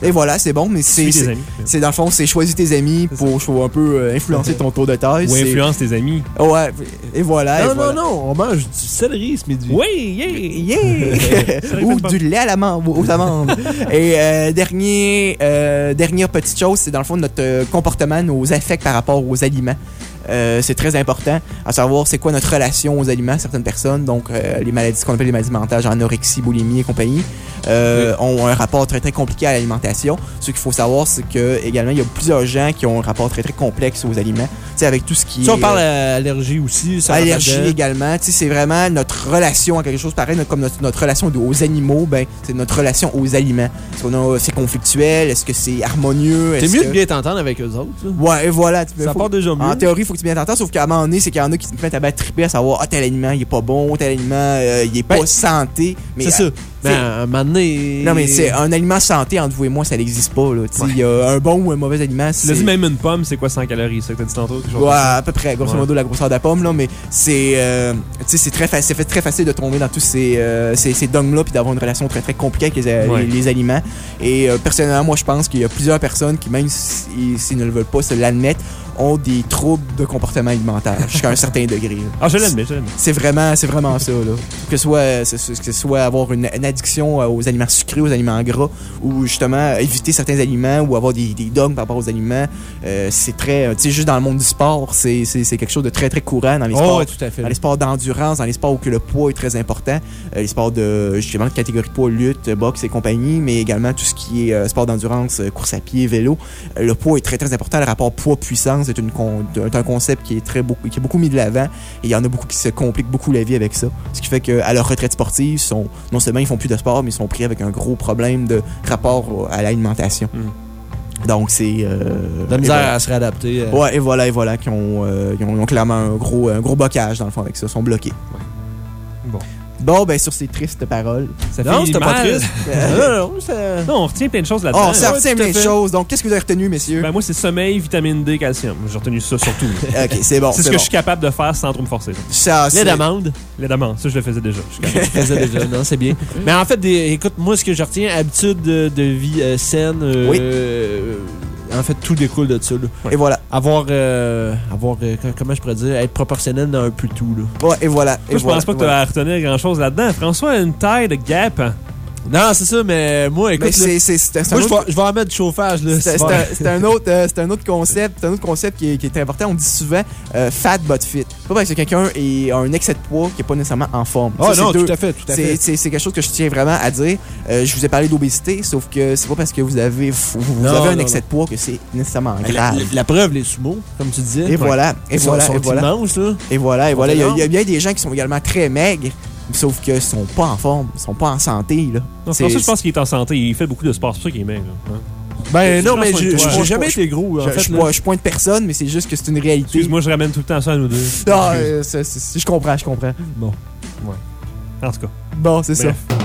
Et voilà, c'est bon, mais c'est, Suis tes c'est, amis. c'est dans le fond, c'est choisir tes amis C'est pour faut un peu euh, influencer ton tour de taille. Ou c'est- influence tes amis. Ouais, et voilà. Non, et non, voilà. non, on mange du céleri ce midi. Oui, yeah! Yeah! Ou du lait à l'amande, aux amandes. Et euh, dernier, euh, dernière petite chose, c'est dans le fond notre euh, comportement, nos affects par rapport aux aliments. Euh, c'est très important à savoir c'est quoi notre relation aux aliments. Certaines personnes, donc euh, les maladies, ce qu'on appelle les maladies mentales, genre anorexie, boulimie et compagnie, euh, oui. ont un rapport très très compliqué à l'alimentation. Ce qu'il faut savoir, c'est que également il y a plusieurs gens qui ont un rapport très très complexe aux aliments. Tu sais, avec tout ce qui si est, on parle d'allergie aussi, ça allergie également. Tu sais, c'est vraiment notre relation à quelque chose pareil, notre, comme notre, notre relation aux animaux. Ben, c'est notre relation aux aliments. Est-ce qu'on a, c'est conflictuel? Est-ce que c'est harmonieux? C'est Est-ce mieux que... de bien t'entendre avec eux autres. Ça. Ouais, et voilà. Ça faut... part déjà mieux. En théorie, il faut que tu bien t'entends, sauf qu'à un moment donné, c'est qu'il y en a qui se mettent à battre triper à savoir ah, tel aliment, il est pas bon, tel aliment, euh, il est pas ben, santé. Mais, c'est euh, ça. Mais à un moment donné... Non, mais c'est un aliment santé entre vous et moi, ça n'existe pas. Il ouais. y a un bon ou un mauvais aliment. Tu l'as dit, même une pomme, c'est quoi cent calories? C'est ça que t'as dit tantôt? Ouais, à peu près, grosso modo, ouais. la grosseur de la pomme, là, mais c'est, euh, c'est, très fa- c'est fait très facile de tomber dans tous ces, euh, ces, ces dogmes-là puis d'avoir une relation très très compliquée avec les, ouais. les, les aliments. Et euh, personnellement, moi, je pense qu'il y a plusieurs personnes qui, même s'ils si, si ne le veulent pas se l'admettre, ont des troubles de comportement alimentaire jusqu'à un certain degré. Là. Ah, je l'admets, je l'admets. C'est vraiment, c'est vraiment ça, là. Que ce soit, que ce soit avoir une, une addiction aux aliments sucrés, aux aliments gras, ou justement éviter certains aliments, ou avoir des, des dogmes par rapport aux aliments, euh, c'est très, tu sais, juste dans le monde du sport, c'est, c'est, c'est quelque chose de très, très courant dans les sports. Oh, ouais, tout à fait. Dans les sports d'endurance, dans les sports où que le poids est très important, euh, les sports de, justement, de catégorie poids, lutte, boxe et compagnie, mais également tout ce qui est euh, sport d'endurance, euh, course à pied, vélo. Euh, le poids est très, très important. Le rapport poids-puissance est une con- C'est un concept qui est très beaucoup, qui est beaucoup mis de l'avant et il y en a beaucoup qui se compliquent beaucoup la vie avec ça. Ce qui fait qu'à leur retraite sportive, ils sont, non seulement ils font plus de sport, mais ils sont pris avec un gros problème de rapport à l'alimentation. Mm. Donc c'est... Euh, la misère voilà. à se réadapter. Euh... Ouais, et voilà, et voilà, qui ont, euh, ils ont, ils ont clairement un gros, un gros blocage dans le fond avec ça, ils sont bloqués. Ouais. Bon. Bon, ben sur ces tristes paroles. Ça fait non, c'était pas triste. non, non, ça... non, on retient plein de choses là-dedans. Oh, ça retient plein de choses. Donc, qu'est-ce que vous avez retenu, messieurs? Ben, moi, c'est sommeil, vitamine D, calcium. J'ai retenu ça surtout. OK, c'est bon. C'est, c'est ce bon. que je suis capable de faire sans trop me forcer. Ça, lait d'amande. Lait d'amande, ça, je le faisais déjà. Je le faisais déjà, non, c'est bien. Mais en fait, des, écoute, moi, ce que je retiens, habitude de, de vie euh, saine. Euh, oui. Euh, en fait, tout découle de ça. Là. Et voilà. Avoir, euh, avoir euh, comment je pourrais dire, être proportionnel dans un peu tout. Là. Ouais, et voilà. Moi, et je voilà, pense pas que tu voilà. vas retenir grand-chose là-dedans. François a une taille de Gap. Non, c'est ça, mais moi, écoute, mais là, c'est, c'est, c'est moi, autre... je, vais, je vais en mettre du chauffage. Là, c'est, c'est, un, c'est, un autre, euh, c'est un autre concept, c'est un autre concept qui est, qui est important. On dit souvent euh, fat but fit. Pas parce que quelqu'un est, a un excès de poids qui n'est pas nécessairement en forme. Ah oh, ça, non, deux, tout à fait, tout à c'est, fait. C'est, c'est quelque chose que je tiens vraiment à dire. Euh, je vous ai parlé d'obésité, sauf que c'est pas parce que vous avez, vous, vous non, avez un non, excès non. de poids que c'est nécessairement grave. La, la, la preuve, les sumo, comme tu disais. Et ouais. voilà, et Ils voilà, sont, et sont voilà. Immenses, là. Et voilà, et voilà. Il y, a, énorme. il y a bien des gens qui sont également très maigres. Sauf qu'ils sont pas en forme, ils sont pas en santé, là. Non, c'est pour ça que je pense qu'il est en santé. Il fait beaucoup de sport, c'est pour ça qu'il est maigre. Hein? Ben non, mais j'ai, j'ai, j'ai jamais je, été gros, en je, fait. Je, je, je pointe personne, mais c'est juste que c'est une réalité. Excuse-moi, je ramène tout le temps ça à nous deux. Non, euh, c'est, c'est, je comprends, je comprends. Bon. Ouais. En tout cas. Bon, c'est Bref. ça.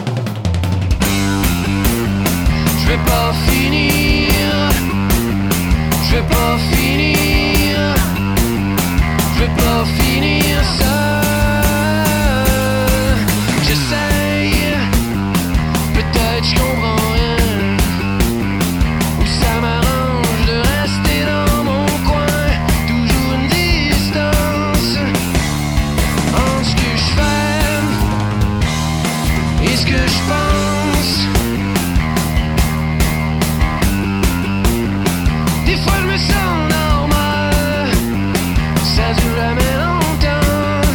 Je vais pas finir. Je vais pas finir. Je vais pas finir ça. J'essaye, peut-être je comprends rien, ou ça m'arrange de rester dans mon coin, toujours une distance entre ce que je fais et ce que je pense. Des fois je me sens normal, ça dure jamais longtemps.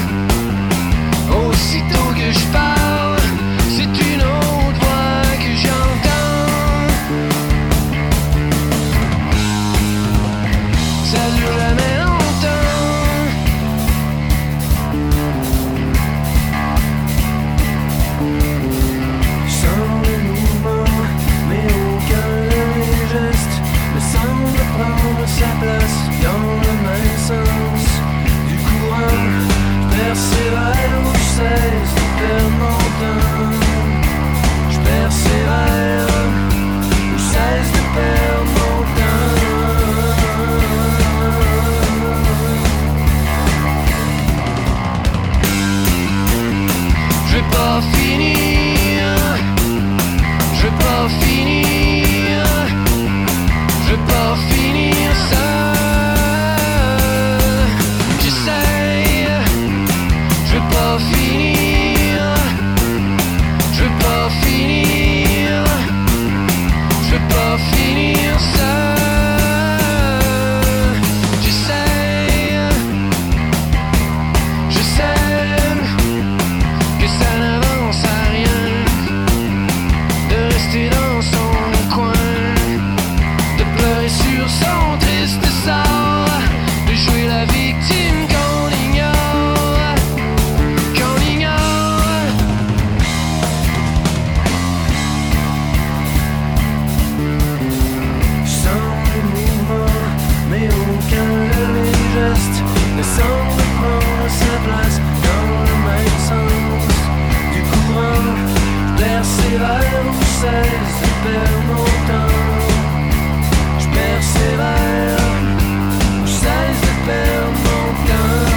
Aussitôt que je parle, c'est une autre voix que j'entends. cesse de perdre mon temps. Je persévère, je cesse de perdre mon temps.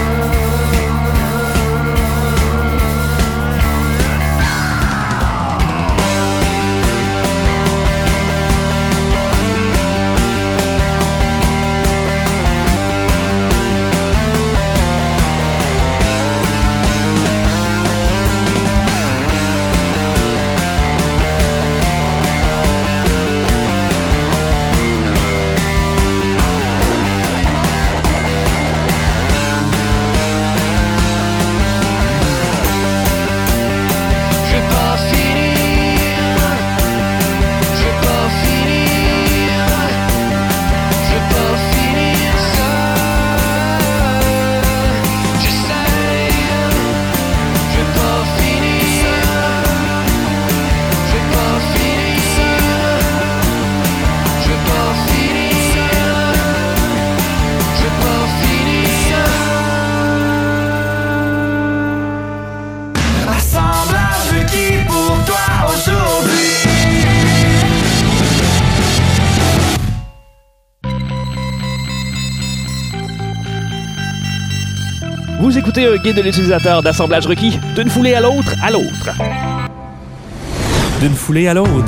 Vous écoutez un guide de l'utilisateur d'assemblage requis d'une foulée à l'autre à l'autre. D'une foulée à l'autre.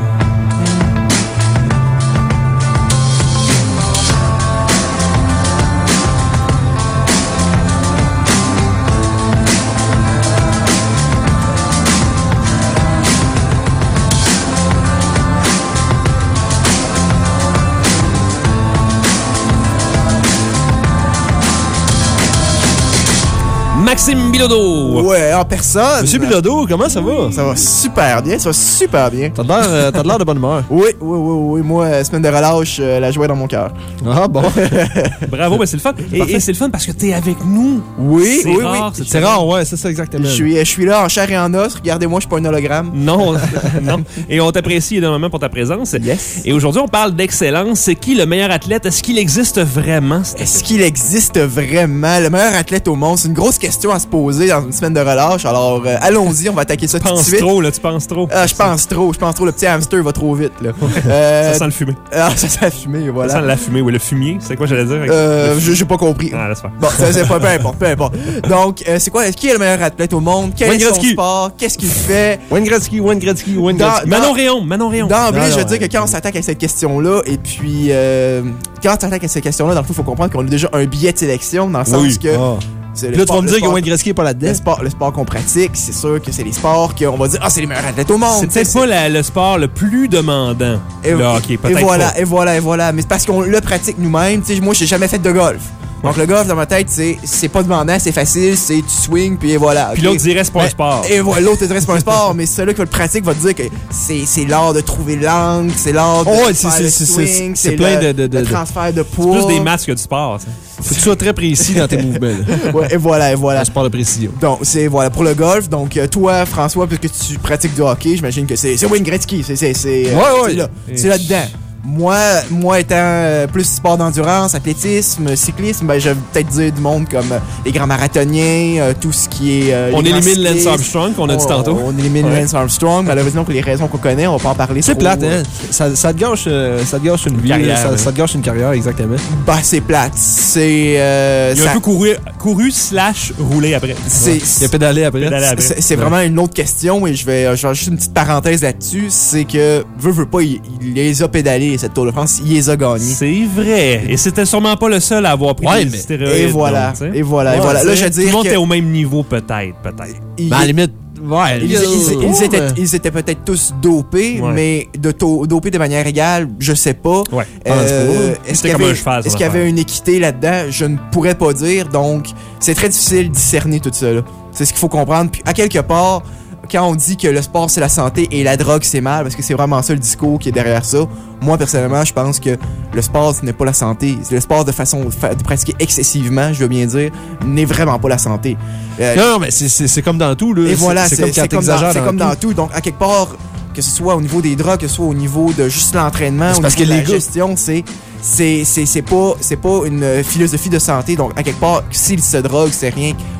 Maxime Bilodeau. Ouais, en personne. Monsieur Bilodeau, comment ça va? Ça va super bien, ça va super bien. T'as de l'air, euh, t'as de l'air de bonne humeur. Oui, oui, oui, oui. Moi, euh, semaine de relâche, euh, la joie dans mon cœur. Ah bon? Bravo, ben c'est le fun. Et, et c'est le fun parce que t'es avec nous. Oui, C'est oui, rare, oui. C'est rare, ouais, c'est ça exactement. Je suis, je suis là en chair et en os. Regardez-moi, je suis pas un hologramme. Non, non. Et on t'apprécie énormément pour ta présence. Yes. Et aujourd'hui, on parle d'excellence. C'est qui le meilleur athlète? Est-ce qu'il existe vraiment? Est-ce qu'il existe vraiment le meilleur athlète au monde? C'est une grosse question à se poser dans une semaine de relâche. Alors, euh, allons-y, on va attaquer ça Tu tout de penses suite. trop, là, tu penses trop. Ah, je pense trop, je pense trop. Le petit hamster va trop vite, là. Euh, Ça sent le fumier. Ah, ça sent la fumée, Ça voilà. sent la fumée, oui, le fumier. C'est quoi j'allais dire? Euh, Le je- j'ai pas compris. Ah, laisse faire. Bon, ça, c'est pas, peu importe, peu importe. Donc, euh, c'est quoi? Qui est le meilleur athlète au monde? Quel Wayne est son Gretzky. sport? Qu'est-ce qu'il fait? Wayne Gretzky, Wayne Gretzky, Wayne Dans- Gretzky. Manon Réon, Manon Réon. D'emblée, Non, je veux non, dire ouais. que quand on s'attaque à cette question-là, et puis, euh, quand on s'attaque à cette question-là, dans le fond, il faut comprendre qu'on a déjà un billet de sélection, dans le sens Oui. que... Ah. c'est le Puis là, tu sport- vas me le dire que sport- Wayne Gretzky est pas là-dedans. le sport, le sport qu'on pratique, c'est sûr que c'est les sports qu'on va dire, ah, c'est les meilleurs athlètes au monde. C'est peut-être pas la- le sport le plus demandant. Et, Là, ok, et peut-être voilà, pas. et voilà, et voilà. Mais c'est parce qu'on le pratique nous-mêmes. Tu sais, moi, j'ai jamais fait de golf. Donc, le golf, dans ma tête, c'est, c'est pas demandant, c'est facile, c'est tu swing, puis et voilà. Puis ok? l'autre dirait c'est pas un Ben, sport. Et voilà, l'autre dirait c'est pas un sport, mais celui qui le pratique va te dire que c'est, c'est l'art de trouver l'angle, c'est l'art de Oh, ouais, faire c'est- le c'est- c'est- swing, c'est c'est plein le, de- de- de- le transfert de C'est poids. plus des masques que du sport, ça. Faut que tu sois très précis dans tes mouvements. là. Ouais, et voilà, et voilà. Un sport de précision. Donc, c'est voilà pour le golf. Donc, euh, toi, François, puisque tu pratiques du hockey, j'imagine que c'est, c'est Wayne Gretzky. C'est, c'est, c'est, euh, Ouais, ouais. c'est là, c'est là-dedans. Moi, moi étant euh, plus sport d'endurance, athlétisme, cyclisme, ben, je vais peut-être dire du monde comme euh, les grands marathoniens, euh, tout ce qui est. euh, On les grands élimine Lance cyclistes. Armstrong, qu'on a dit On- tantôt. On élimine Ouais. Lance Armstrong, malheureusement pour les raisons qu'on connaît, on va pas en parler. C'est trop. plate, hein? Ça, ça te gâche, euh, ça te gâche une vie. carrière, ça, ouais. ça te gâche une carrière, exactement. Bah, c'est plate. C'est. euh, Il a ça- un peu couru, couru slash roulé après. c'est- Il a pédalé après. Pédalé après. C'est c'est vraiment une autre question et je vais, je vais juste une petite parenthèse là-dessus. C'est que, veut, veut pas, il, il les a pédalés, cette Tour de France, il les a gagnés. C'est vrai. Et c'était sûrement pas le seul à avoir pris Ouais, des mais- stéroïdes. Et voilà, non, tu sais. et voilà, et Ouais, voilà. Là, tu sais, je veux Tout le dire monde que était au même niveau, peut-être, peut-être. il- Mais à la limite, ouais. ils, ils- ils- ils étaient, ils étaient peut-être tous dopés, Ouais. mais de to- dopés de manière égale, je sais pas. Ouais. Euh, est-ce C'était qu'il y comme avait, un cheval, son est-ce qu'il y affaire. avait une équité là-dedans? Je ne pourrais pas dire. Donc, c'est très difficile de discerner tout ça. là. C'est ce qu'il faut comprendre. Puis, à quelque part, quand on dit que le sport c'est la santé et la drogue c'est mal, parce que c'est vraiment ça le discours qui est derrière ça, moi personnellement je pense que le sport ce n'est pas la santé. Le sport de façon de, fa- de pratiquer excessivement, je veux bien dire, n'est vraiment pas la santé. Euh, Non, mais c'est- c'est c'est comme dans tout, là. et C'est- voilà, c'est c'est comme quand c'est comme, dans, t'exagères c'est dans comme tout. dans tout. Donc à quelque part, que ce soit au niveau des drogues, que ce soit au niveau de juste l'entraînement, C'est au parce niveau que de les la gars- gestion, c'est c'est c'est c'est pas c'est pas une philosophie de santé. Donc à quelque part, s'il se drogue, c'est rien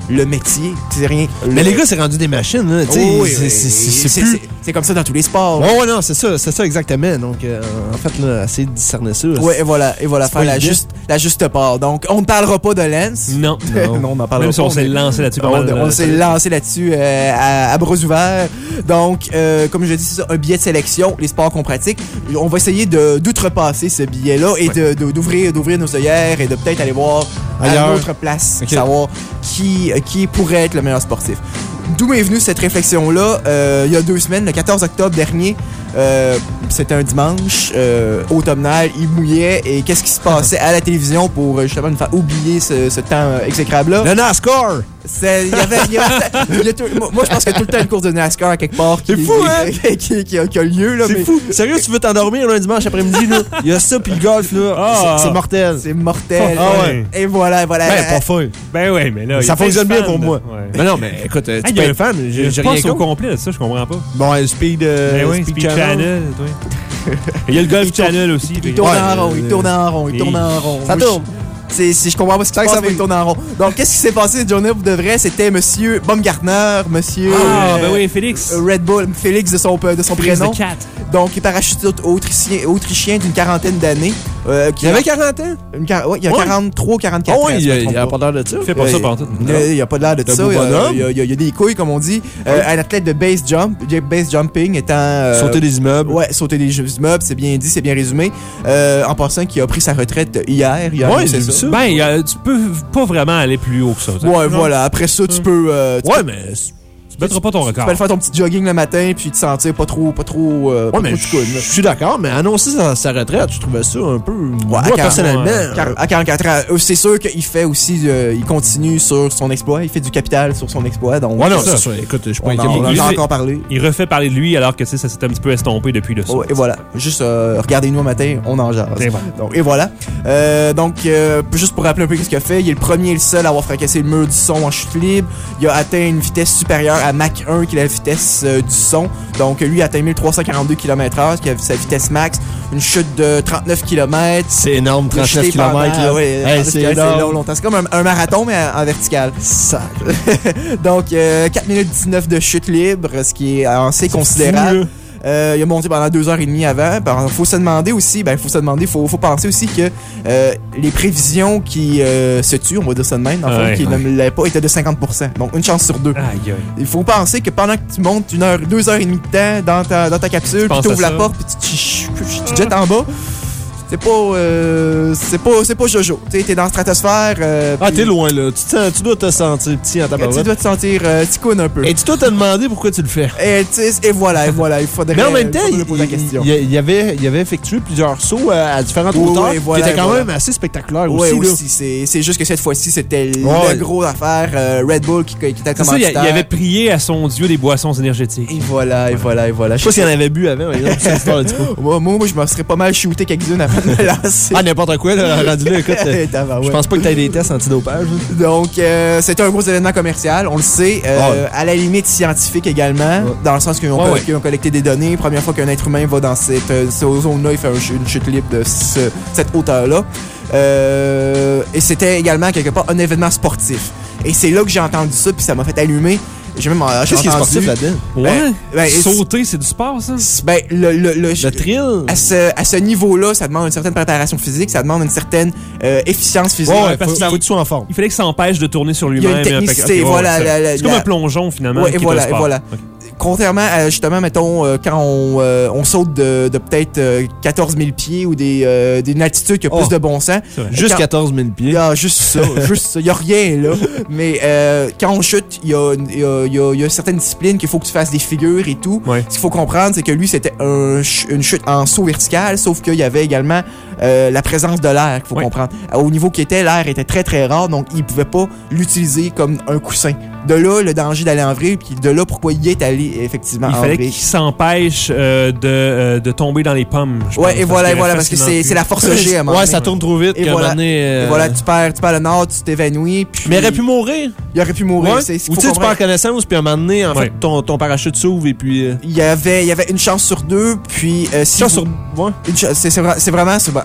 le métier. C'est rien. Mais le... les gars, c'est rendu des machines, là. Tu sais, Oh, oui, c'est- oui, c'est- c'est c'est- plus. c'est- c'est comme ça dans tous les sports. Ouais, ouais, non, c'est ça, c'est ça exactement. Donc, euh, en fait, là, essayer de discerner ça. Ouais, et voilà, et voilà, C'est faire pas la évident. juste, la juste part. Donc, on ne parlera pas de Lance. Non. non, on n'en parlera Même pas. si on s'est mais- lancé là-dessus pas On, mal. on euh, s'est lancé là-dessus euh, à, à bras ouverts. Donc, euh, comme je dis, c'est ça, un billet de sélection, les sports qu'on pratique. On va essayer de, d'outrepasser ce billet-là et de, de- d'ouvrir, d'ouvrir nos œillères et de peut-être aller voir Ailleurs. à une autre place, Ok. savoir qui, qui pourrait être le meilleur sportif. D'où m'est venue cette réflexion-là euh, il y a deux semaines, le quatorze octobre dernier. Euh, c'était un dimanche euh, automnal, il mouillait et qu'est-ce qui se passait à la télévision pour euh, justement nous faire oublier ce, ce temps euh, exécrable-là? Le NASCAR! C'est- Il y avait, il y avait- il y a tout- moi, moi, je pense qu'il y a tout le temps une course de NASCAR à quelque part qui, C'est fou, hein? qui, qui- qui a, qui a lieu. Là, C'est mais fou! Sérieux, tu veux t'endormir un dimanche après-midi, là? Il y a ça, puis le golf, là. Ah. c'est, c'est mortel. C'est mortel. Ah ouais. Et voilà, voilà. Ben, pas fin. Ben ouais, mais là. il y Ça a plein de fonctionne bien fans, pour là. moi. Ouais. Mais non, mais écoute, euh, Ah, tu il y peux a un- être fan, Il y j'ai, a j'ai pas rien au contre. complet de ça, je comprends pas. Bon, euh, Speed, euh, Ben oui, Speed Channel. oui. Il y a le Golf Channel aussi. Il puis- tourne Ouais, en rond, il euh, tourne en rond, il et- tourne en rond. Ça Moi, tourne. je- C'est, c'est, je comprends pas ce qui se Tant que passe, ça mais il va. tourne en rond. Donc, qu'est-ce qui s'est passé cette journée pour de vrai? C'était Monsieur Baumgartner, Monsieur Ah, euh, ben oui, Félix. euh, Red Bull, Félix de son, de son Félix prénom. de Cat. Donc, il est parachutiste autrichien, autrichien d'une quarantaine d'années. Euh, qui Il avait quarante ans? Une quar- ouais, il y a Ouais. quarante-trois ou quarante-quatre Oh, ans. oui, si il je a, me trompe il a pas. pas l'air de ça. Il fait pas ça Euh, partout. Il il y a pas l'air de C'est un ça. beau Il y a- bonhomme. il y, a, il y a- il y a des couilles, comme on dit. Euh, un athlète de base jump, base jumping étant. euh, Sauter des immeubles. Ouais, sauter des immeubles, c'est bien dit, c'est bien résumé. Euh, en passant, qui a pris sa retraite hier. hier Ouais, c'est j'ai vu ça. Ben, il y a- tu peux pas vraiment aller plus haut que ça. ça. Ouais, voilà. Après ça, tu peux. euh, tu Ouais, peux- mais. Tu battras pas ton Tu record. peux aller faire ton petit jogging le matin puis te sentir pas trop, pas trop, euh, pas Ouais, mais trop de coude, là. je suis d'accord, mais annoncer sa, sa retraite, je trouvais ça un peu. moi, à quarante- personnellement. ouais. Car- À quarante-quatre ans, euh, c'est sûr qu'il fait aussi, euh, il continue sur son exploit, il fait du capital sur son exploit, donc Ouais, non, ça. c'est ça. Écoute, je suis pas on inquiet en, pour on en lui. a lui. encore parlé. Il refait parler de lui alors que tu sais, ça s'est un petit peu estompé depuis le Ouais, et voilà, juste euh, regardez-nous un matin, on en jase. Et voilà. Donc, et voilà. Euh, donc, euh, juste pour rappeler un peu ce qu'il a fait, il est le premier et le seul à avoir fracassé le mur du son en chute libre. Il a atteint une vitesse supérieure à Mach un, qui est la vitesse euh, du son. Donc, lui a atteint mille trois cent quarante-deux kilomètres heure, qui est sa vitesse max. Une chute de trente-neuf kilomètres. C'est énorme, Il a trente-neuf chuté pendant- kilomètres. Là. ouais, Hey, trente-neuf c'est kilomètres, énorme. long, longtemps. C'est comme un, un marathon, mais en, en vertical. Sac. Donc, euh, quatre minutes dix-neuf de chute libre, ce qui est assez considérable. fou, là. Euh, il a monté pendant deux heures et demie avant. Il faut se demander aussi, ben, faut se demander, faut, faut penser aussi que euh, les prévisions qui euh, se tuent, on va dire ça de même, dans le fond, Ouais, qui ouais. ne l'avaient pas, étaient de cinquante pour cent. Donc, une chance sur deux. Aïe, aïe. Il faut penser que pendant que tu montes une heure, deux heures et demie de temps dans ta, dans ta capsule, puis penses tu ouvres à la ça. porte, puis tu, tu, tu te jettes en bas, c'est pas, euh, c'est pas, c'est pas Jojo. Tu sais, t'es dans la stratosphère. euh, Ah, puis t'es loin, là. Tu, te sens- tu dois te sentir petit en Tu tabarouette. dois te sentir euh, ticoune un peu. Et tu dois te demander pourquoi tu le fais. Et, tu sais, et voilà, et voilà, il faudrait. Mais en même temps, il il, faudrait poser la question. il- il avait, il avait effectué plusieurs sauts à, à différentes Oui, hauteurs oui, voilà, qui étaient quand voilà. même assez spectaculaires Ouais, aussi. là. aussi. C'est, c'est juste que cette fois-ci, c'était Ouais. le gros affaire. euh, Red Bull qui, qui était C'est ça, il, commanditaire. il avait prié à son dieu des boissons énergétiques. Et voilà, et voilà, et voilà. Je sais pas s'il en avait bu avant, par exemple, cette histoire, du coup. Moi, moi, moi, je me serais pas mal shooté quelques-unes avant de me lancer. Ah, n'importe quoi, là, rendu là, écoute. euh, Tabarouette. Je pense pas que t'aies des tests antidopage. là. Donc, euh, c'était un gros événement commercial, on le sait. Euh, Ouais. À la limite scientifique également, Ouais. dans le sens qu'ils ont, Ouais, co- ouais. qu'ils ont collecté des données. Première fois qu'un être humain va dans cette, euh, cette zone-là, il fait un ch- une chute libre de ce- cette hauteur-là. Euh, et c'était également, quelque part, un événement sportif. Et c'est là que j'ai entendu ça, puis ça m'a fait allumer. J'ai même j'ai Qu'est-ce qui est entendu- sportif là-dedans? Ouais. Ben, ben, et Sauter, c'est du sport, ça? c'est- Ben, le, le, le, Le thrill? à ce, à ce niveau-là, ça demande une certaine préparation physique, ça demande une certaine euh, efficience physique. Ouais, ouais, parce faut, qu'il- faut que tu sois en forme. Il fallait que ça empêche de tourner sur Il y a lui-même. une là, fait que- technicité, ok, ouais, voilà, ouais, la- la- c'est comme la- un plongeon, finalement. Ouais, qui et est voilà, un et sport. voilà. Ok. Contrairement à, justement, mettons, euh, quand on, euh, on saute de, de peut-être euh, quatorze mille pieds ou des, euh, d'une altitude qui a Oh. plus de bon sens. C'est vrai. Juste Quand- quatorze mille Il pieds. y a juste ça, juste ça. Il y a rien, là. Mais euh, quand on chute, il y a, il y, a, il y, a, il y a certaines disciplines qu'il faut que tu fasses des figures et tout. Ouais. Ce qu'il faut comprendre, c'est que lui, c'était un ch- une chute en saut vertical, sauf qu'il y avait également euh, la présence de l'air qu'il faut Ouais. comprendre. Au niveau qui était, l'air était très très rare, donc il pouvait pas l'utiliser comme un coussin. De là, le danger d'aller en vrille, puis de là, pourquoi il est allé effectivement Il en fallait vrille. qu'il s'empêche euh, de, euh, de tomber dans les pommes. je Ouais, pense, et parce voilà, et qu'il voilà, aurait parce que facilement c'est pu. c'est la force G à un moment Ouais, donné. ça tourne trop vite Et qu'à un voilà. moment donné, euh, Et voilà, tu perds, tu perds le nord, tu t'évanouis, puis... Mais il aurait pu mourir. Il aurait pu mourir, Ouais. c'est ce qu'il Ou faut tu sais, tu comprendre. perds connaissance, puis à un moment donné, en Ouais. fait, ton, ton parachute s'ouvre et puis. euh, Il y avait, il y avait une chance sur deux, puis euh, si Chance vous- sur. Ouais. une cha- c'est c'est vra- c'est vraiment, c'est-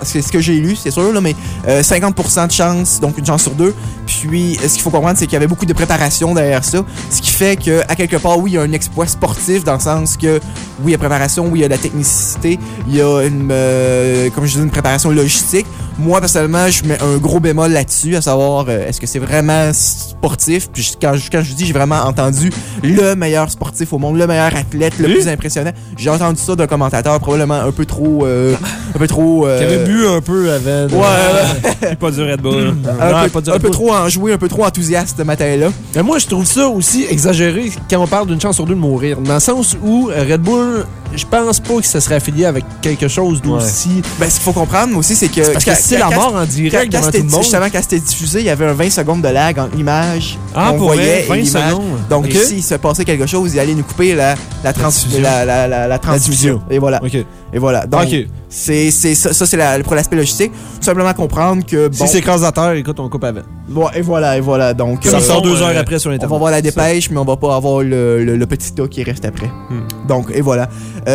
c'est ce que j'ai lu, c'est sûr, là, mais euh, cinquante pour cent de chance, donc une chance sur deux. Puis, ce qu'il faut comprendre, c'est qu'il y avait beaucoup de préparation derrière ça, ce qui fait que à quelque part, oui, il y a un exploit sportif dans le sens que, oui, il y a préparation, oui, il y a de la technicité, il y a une, euh, comme je disais, une préparation logistique. Moi, personnellement, je mets un gros bémol là-dessus, à savoir, euh, est-ce que c'est vraiment sportif? Puis quand je, quand je dis, j'ai vraiment entendu le meilleur sportif au monde, le meilleur athlète, le oui? plus impressionnant. J'ai entendu ça d'un commentateur probablement un peu trop... Euh, un peu trop... Euh, Qui avait bu un peu avant. De... Ouais, ouais. Puis pas du Red Bull. un, Ouais, peu, pas du un Red peu Bull. trop enjoué, un peu trop enthousiaste ce matin-là. Mais moi, je trouve ça aussi exagéré quand on parle d'une chance sur deux de mourir. Dans le sens où euh, Red Bull, je pense pas que ça serait affilié avec quelque chose d'aussi... Ben, ce qu'il faut comprendre aussi, c'est que... C'est parce que quand- c'est la quand- mort en Quand, direct quand devant c'était, tout le monde. justement, quand c'était diffusé, il y avait un vingt secondes de lag entre l'image Ah, qu'on pour voyait vrai, et vingt l'image. secondes. Donc, Ok. s'il se passait quelque chose, il allait nous couper la, la, trans- diffusion. la, la, la, la transmission. diffusion. Et voilà. OK. Et voilà. Donc, OK. c'est, c'est, ça, ça, c'est la, pour l'aspect logistique. Tout simplement comprendre que, bon... Si c'est écrase à terre, écoute, on coupe avant. bon, et voilà, et voilà. Donc, Ça euh, sort deux euh, heures après sur on Internet. va voir la dépêche, mais on va pas avoir le, le, le petit tas qui reste après. Hmm. Donc, et voilà.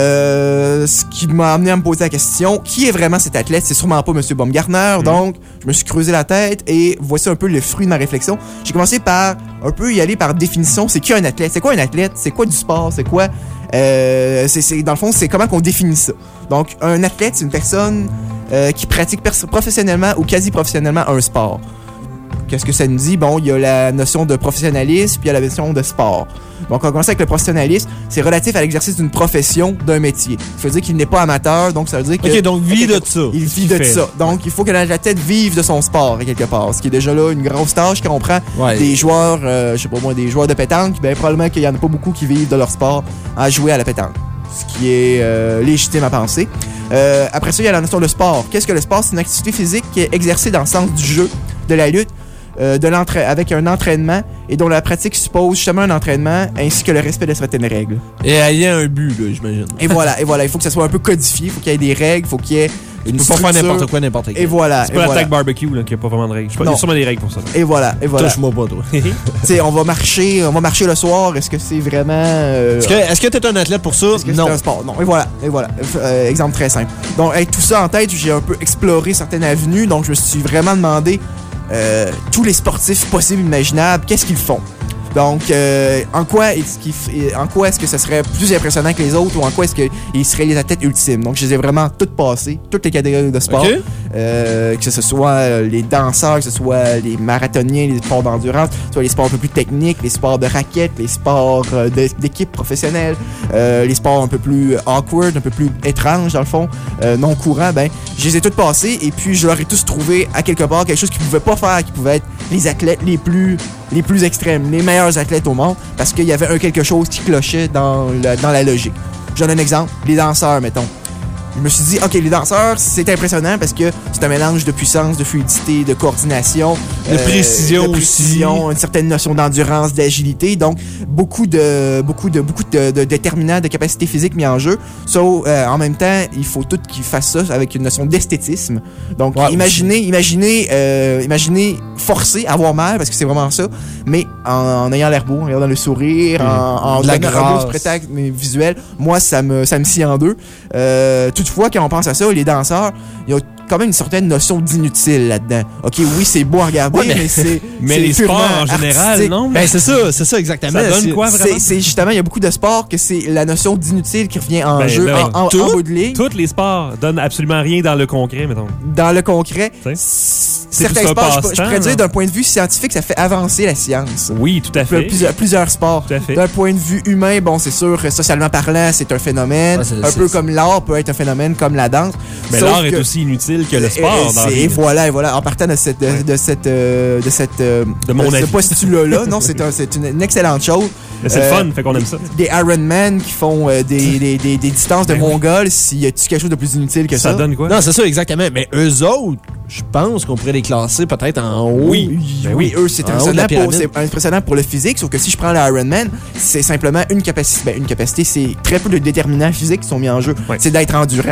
Euh, ce qui m'a amené à me poser la question, qui est vraiment cet athlète? C'est sûrement pas M. Baumgartner. Hmm. Donc, je me suis creusé la tête et voici un peu le fruit de ma réflexion. J'ai commencé par un peu y aller par définition. C'est qui un athlète? C'est quoi un athlète? C'est quoi du sport? C'est quoi... Euh, c'est, c'est, dans le fond, c'est comment qu'on définit ça. Donc, un athlète, c'est une personne euh, qui pratique pers- professionnellement ou quasi-professionnellement un sport. Qu'est-ce que ça nous dit? Bon, il y a la notion de professionnalisme, puis il y a la notion de sport. Donc, on commence avec le professionnalisme. C'est relatif à l'exercice d'une profession, d'un métier. Ça veut dire qu'il n'est pas amateur, donc ça veut dire que... OK, donc vie de ça. Il vit qu'il de fait. ça. Donc, il faut que l'athlète vive de son sport, quelque part. Ce qui est déjà là une grosse tâche quand on prend Ouais. des joueurs, euh, je sais pas moi, des joueurs de pétanque. Ben, probablement qu'il y en a pas beaucoup qui vivent de leur sport à jouer à la pétanque. Ce qui est euh, légitime à penser. Euh, après ça, il y a la notion de sport. Qu'est-ce que le sport? C'est une activité physique qui est exercée dans le sens du jeu, de la lutte, euh, de l'entra- avec un entraînement et dont la pratique suppose justement un entraînement ainsi que le respect de certaines règles. Et il y a un but, là, j'imagine. Et voilà, et voilà, il faut que ça soit un peu codifié, il faut qu'il y ait des règles, il faut qu'il y ait une Tu peux pas faire structure. n'importe quoi, n'importe Et quand. voilà, C'est et pas voilà. l'attaque barbecue là, qui a pas vraiment de règles. Je sais pas, il y Non. a sûrement des règles pour ça. Et voilà, et voilà. Touche-moi pas, toi. Tu sais, on va marcher, on va marcher le soir. Est-ce que c'est vraiment euh, Est-ce que est-ce que t'es un athlète pour ça? est-ce que Non. c'est un sport? Non. Et voilà, et voilà. Euh, exemple très simple. Donc, avec tout ça en tête, j'ai un peu exploré certaines avenues. Donc, je me suis vraiment demandé euh, tous les sportifs possibles, imaginables, qu'est-ce qu'ils font? Donc, euh, en quoi est-ce qu'il f- en quoi est-ce que ce serait plus impressionnant que les autres ou en quoi est-ce qu'ils seraient les athlètes ultimes? Donc, je les ai vraiment toutes passées, toutes les catégories de sport. OK. Euh, que ce soit euh, les danseurs, que ce soit les marathoniens, les sports d'endurance, que ce soit les sports un peu plus techniques, les sports de raquettes, les sports euh, de- d'équipe professionnelle, euh, les sports un peu plus awkward, un peu plus étranges dans le fond, euh, non courants, ben, je les ai toutes passées et puis je leur ai tous trouvé à quelque part quelque chose qu'ils pouvaient pas faire, qui pouvait être les athlètes les plus les plus extrêmes, les meilleurs athlètes au monde, parce qu'il y avait un quelque chose qui clochait dans, le- dans la logique. Je donne un exemple, les danseurs, mettons. Je me suis dit, OK, les danseurs, c'est impressionnant parce que c'est un mélange de puissance, de fluidité, de coordination. De précision de précision, aussi. une certaine notion d'endurance, d'agilité. Donc, beaucoup de beaucoup de, beaucoup de, de déterminants de capacité physique mis en jeu. So, euh, en même temps, il faut tout qu'ils fassent ça avec une notion d'esthétisme. Donc, Ouais, imaginez, imaginez, euh, imaginez forcer, avoir mal, parce que c'est vraiment ça, mais en, en ayant l'air beau, en gardant le sourire, en, en De la donnant un beau grâce. spectacle visuel. Moi, ça me, ça me scie en deux. Euh, toutefois, quand on pense à ça, les danseurs, il y a quand même une certaine notion d'inutile là-dedans. OK, oui, c'est beau à regarder, Ouais, mais- mais, c'est Mais c'est les sports purement en général, artistique. non? Ben, c'est ça, c'est ça exactement. Ça donne C'est- quoi, C'est vraiment? c'est justement, il y a beaucoup de sports que c'est la notion d'inutile qui revient en Ben jeu, là, en, en, tout- en bout de ligne. Tous les sports donnent absolument rien dans le concret, mettons. Dans le concret, Tu sais, c- c'est certains plus un sports, je, je passe-temps, pourrais dire là. d'un point de vue scientifique, ça fait avancer la science. Oui, tout à fait. Plusieurs, plusieurs sports. Tout à fait. D'un point de vue humain, bon, c'est sûr, socialement parlant, c'est un phénomène. Ouais, c'est- un c'est- peu comme l'art peut être un phénomène, comme la danse. Mais Sauf l'art est que- aussi inutile que le Et- sport. et, dans la c'est- vie. et voilà, et voilà. En partant de cette, de, de cette, euh, de cette, euh, De mon ce avis. postulat-là, non, c'est un, c'est une, une excellente chose. Mais c'est Euh, le fun, fait qu'on aime ça. Des Ironman qui font euh, des, des, des, des distances de Ben oui. Mongols, s'il y a-tu quelque chose de plus inutile que ça? Ça donne quoi? Non, c'est ça, exactement. Mais eux autres, je pense qu'on pourrait les classer peut-être en haut. Oui. Ben oui, eux, c'est En haut de la impressionnant, pour, pyramide. c'est impressionnant pour le physique, sauf que si je prends l'Ironman, c'est simplement une capacité. Ben, une capacité, c'est très peu de déterminants physiques qui sont mis en jeu. Ouais. C'est d'être endurant,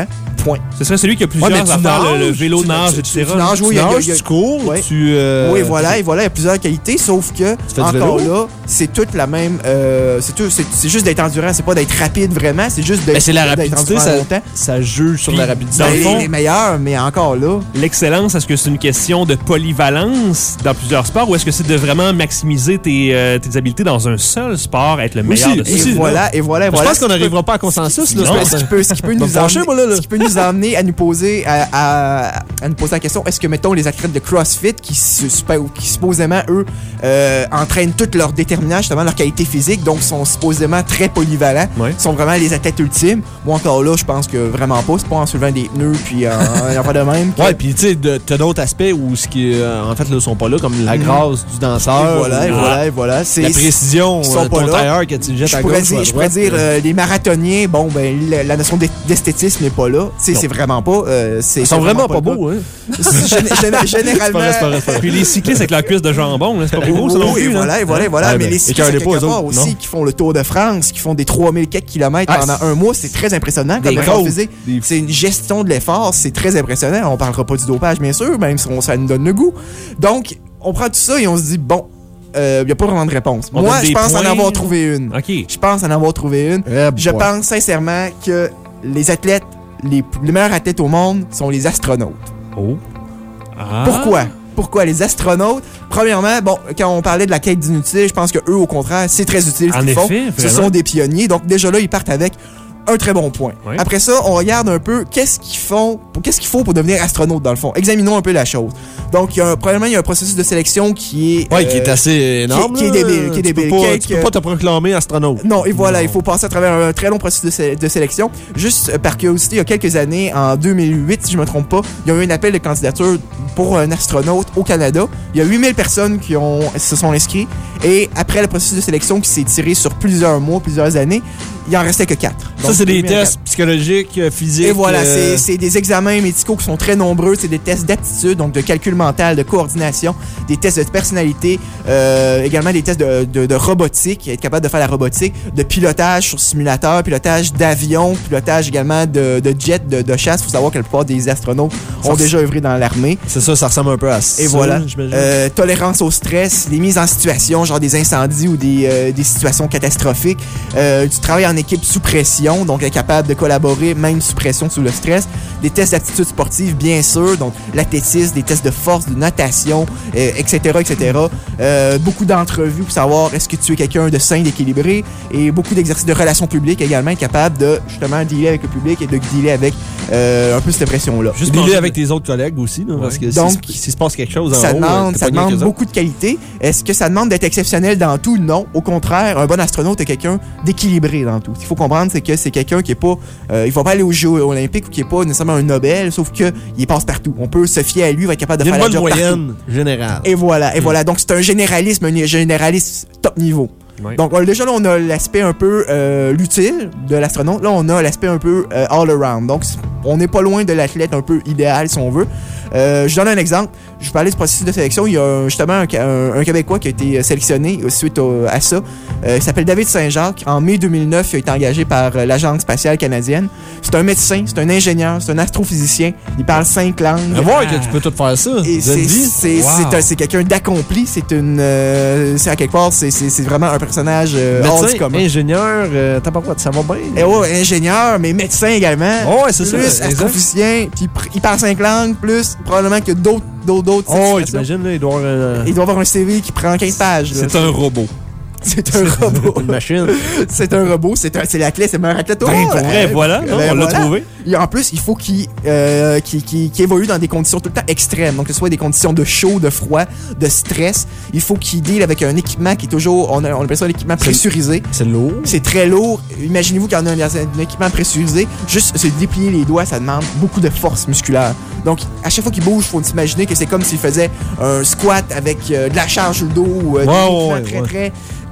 Point. Ce serait celui qui a plusieurs Ouais, mais tu affaires, le, le nages, vélo tu- nage, tu- et tu- cetera. tu nages, oui, Tu il y a- il y a- nages, tu cours, Ouais. tu... euh, oui, voilà, et voilà, il y a plusieurs qualités, sauf que, fais du encore vélo? là, c'est toute la même. euh, c'est, tout, c'est, c'est juste d'être endurant, c'est pas d'être rapide vraiment, c'est juste d'être, Ben, c'est la d'être rapidité, endurant ça, longtemps. ça juge sur Puis, la rapidité. dans Ben, le les, fond- les meilleurs, mais encore là. L'excellence, est-ce que c'est une question de polyvalence dans plusieurs sports ou est-ce que c'est de vraiment maximiser tes, euh, tes habiletés dans un seul sport, être le meilleur Aussi, de Et ça? voilà, et voilà, et Je voilà. pense qu'on Ce qui n'arrivera pas à consensus. peut- Là, Non. ce qui peut, ce qui peut Va me nous fâcher, emmener, moi, là, là. ce qui peut nous emmener à nous poser à, à, à nous poser la question, est-ce que mettons les athlètes de CrossFit qui, se- super- qui supposément eux euh, entraînent toute leur détermination, justement leur qualité physique, donc sont supposément très polyvalents, Ouais. sont vraiment les athlètes ultimes. Moi encore là, je pense que vraiment pas, c'est pas en soulevant des pneus puis en, en pas de même. que- Ouais, puis tu sais, de- t'as d'autres aspects où ce qui, euh, en fait, là, sont pas là, comme la Mhm. grâce du et danseur. voilà, et ou, voilà, et voilà. C'est, La précision, ils sont euh, pas ton là. tailleur que tu jettes Je à pourrais gauche ou dire, à je pourrais droite. dire euh, les marathoniens, bon, ben, la, la notion d'e- d'esthétisme n'est pas là. Tu sais, Non. c'est vraiment pas. euh, c'est, Ils sont c'est vraiment pas le cas. beaux, hein. Gén- gén- Généralement. C'est pas vrai, c'est pas vrai. Puis les cyclistes avec leur cuisse de jambon, là, c'est pas plus beau, ça non Oui, plus. et là. voilà, et voilà, et voilà. Ouais, mais ben, les cyclistes, écœurez pas, quelque eux part autres, aussi, non. qui font le Tour de France, qui font des trois mille quelques kilomètres Ah, pendant un mois, c'est très impressionnant comme Des effort côtes, physique. des- C'est une gestion de l'effort, c'est très impressionnant. On parlera pas du dopage, bien sûr, même si on- ça nous donne le goût. Donc, on prend tout ça et on se dit, bon, il n'y a pas vraiment de réponse. On Moi, donne je des pense en points. avoir trouvé une. OK. Je pense en avoir trouvé une. Eh, Je boy. pense sincèrement que les athlètes, les, les meilleurs athlètes au monde sont les astronautes. Oh. Ah. Pourquoi? Pourquoi les astronautes? Premièrement, bon, quand on parlait de la quête d'inutile, je pense que eux, au contraire, c'est très utile ce En qu'ils font. effet, Ce vraiment. sont des pionniers. Donc, déjà là, ils partent avec un très bon point. Ouais. Après ça, on regarde un peu qu'est-ce qu'ils font, pour- qu'est-ce qu'il faut pour devenir astronaute, dans le fond. Examinons un peu la chose. Donc, il y a un, probablement, il y a un processus de sélection qui est... Ouais, qui est euh, assez énorme. qui est là. débile, qui est Tu peux débile. pas- Quelques- Tu peux pas te proclamer astronaute. Non, et voilà, Non. il faut passer à travers un très long processus de, sé- de sélection. Juste euh, par curiosité, il y a quelques années, en deux mille huit, si je me trompe pas, il y a eu un appel de candidature pour un astronaute au Canada. Il y a huit mille personnes qui ont, se sont inscrites. Et après le processus de sélection qui s'est tiré sur plusieurs mois, plusieurs années, il en restait que quatre. Ça, Donc, c'est des deux mille quatre. tests psychologiques, euh, physiques. Et voilà, euh, c'est- c'est des examens médicaux qui sont très nombreux. C'est des tests d'aptitude, donc de calcul mental, de coordination, des tests de personnalité, euh, également des tests de, de, de robotique, être capable de faire la robotique, de pilotage sur simulateur, pilotage d'avion, pilotage également de, de jet, de, de chasse. Il faut savoir que la plupart des astronautes Ça ont res- déjà œuvré dans l'armée. C'est ça, ça ressemble un peu à ça. Et voilà. j'imagine. Euh, tolérance au stress, des mises en situation, genre des incendies ou des, euh, des situations catastrophiques. Euh, du travail en équipe sous pression, donc être capable de collaborer même sous pression, sous le stress. Des tests d'aptitude sportive, bien sûr, donc l'athlétisme, des tests de force, de natation, euh, et cetera, et cetera. Euh, beaucoup d'entrevues pour savoir est-ce que tu es quelqu'un de sain, d'équilibré, et beaucoup d'exercices de relations publiques également, être capable de justement dealer avec le public et de dealer avec euh, un peu cette pression-là. Juste manger dealer de- avec tes autres collègues aussi, là, parce que Donc, s'il se- s'il se passe quelque chose en Ça haut, euh, demande, t'es ça pas bien demande qu'eux autres. beaucoup de qualité. Est-ce que ça demande d'être exceptionnel dans tout? Non. Au contraire, un bon astronaute est quelqu'un d'équilibré dans tout. Ce qu'il faut comprendre, c'est que c'est quelqu'un qui est pas... Euh, il va pas aller aux Jeux olympiques ou qui est pas nécessairement un Nobel, sauf que il passe partout. On peut se fier à lui, il va être capable de Il y a faire une la bonne job partout. moyenne générale. Et voilà, et voilà. Donc, c'est un généralisme, un généraliste top niveau. Ouais. Donc, on- déjà, là, on a l'aspect un peu euh, l'utile de l'astronaute. Là, on a l'aspect un peu euh, all-around. Donc, c- on n'est pas loin de l'athlète un peu idéal, si on veut. Euh, je donne un exemple. Je parlais du processus de sélection. Il y a un- justement un, Ca- un- un Québécois qui a été sélectionné euh, suite au- à ça. Euh, il s'appelle David Saint-Jacques. En mai deux mille neuf, il a été engagé par euh, l'Agence spatiale canadienne. C'est un médecin, c'est un ingénieur, c'est un astrophysicien. Il parle cinq langues. À voir que tu peux tout faire ça. Et c'est Zendy. c'est- Wow. c'est un- c'est quelqu'un d'accompli. C'est une. euh, c'est à quelque part, c'est- c'est c'est vraiment un personnage euh, hors du Médecin, commun. ingénieur, euh, t'as pas quoi, ça va bien. Et ouais, ingénieur, mais médecin également. Oh, ouais, c'est ça. Plus exact. astrophysicien, puis pr- il parle cinq langues, plus probablement que d'autres d'autres d'autres. Oh, situations. j'imagine, là, il doit avoir euh, Il doit avoir un C V qui prend quinze pages. là. C'est un robot. C'est un robot. une machine. C'est un robot. C'est un- c'est l'athlète, c'est le meilleur athlète au Ben, monde. pour vrai, Euh, voilà, ben, non, on l'a voilà. trouvé. Et en plus, il faut qu'il euh, qu'il- qu'il- qu'il évolue dans des conditions tout le temps extrêmes. Donc, que ce soit des conditions de chaud, de froid, de stress. Il faut qu'il deal avec un équipement qui est toujours... On, a- on appelle ça un équipement pressurisé. C'est lourd. C'est très lourd. Imaginez-vous qu'il y en a un, un équipement pressurisé. Juste se déplier les doigts, ça demande beaucoup de force musculaire. Donc, à chaque fois qu'il bouge, il faut s'imaginer que c'est comme s'il faisait un squat avec euh, de la charge sur le dos ou euh, des Ouais, mouvements ouais, très, ouais. très,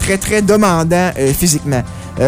très, très demandant euh, physiquement.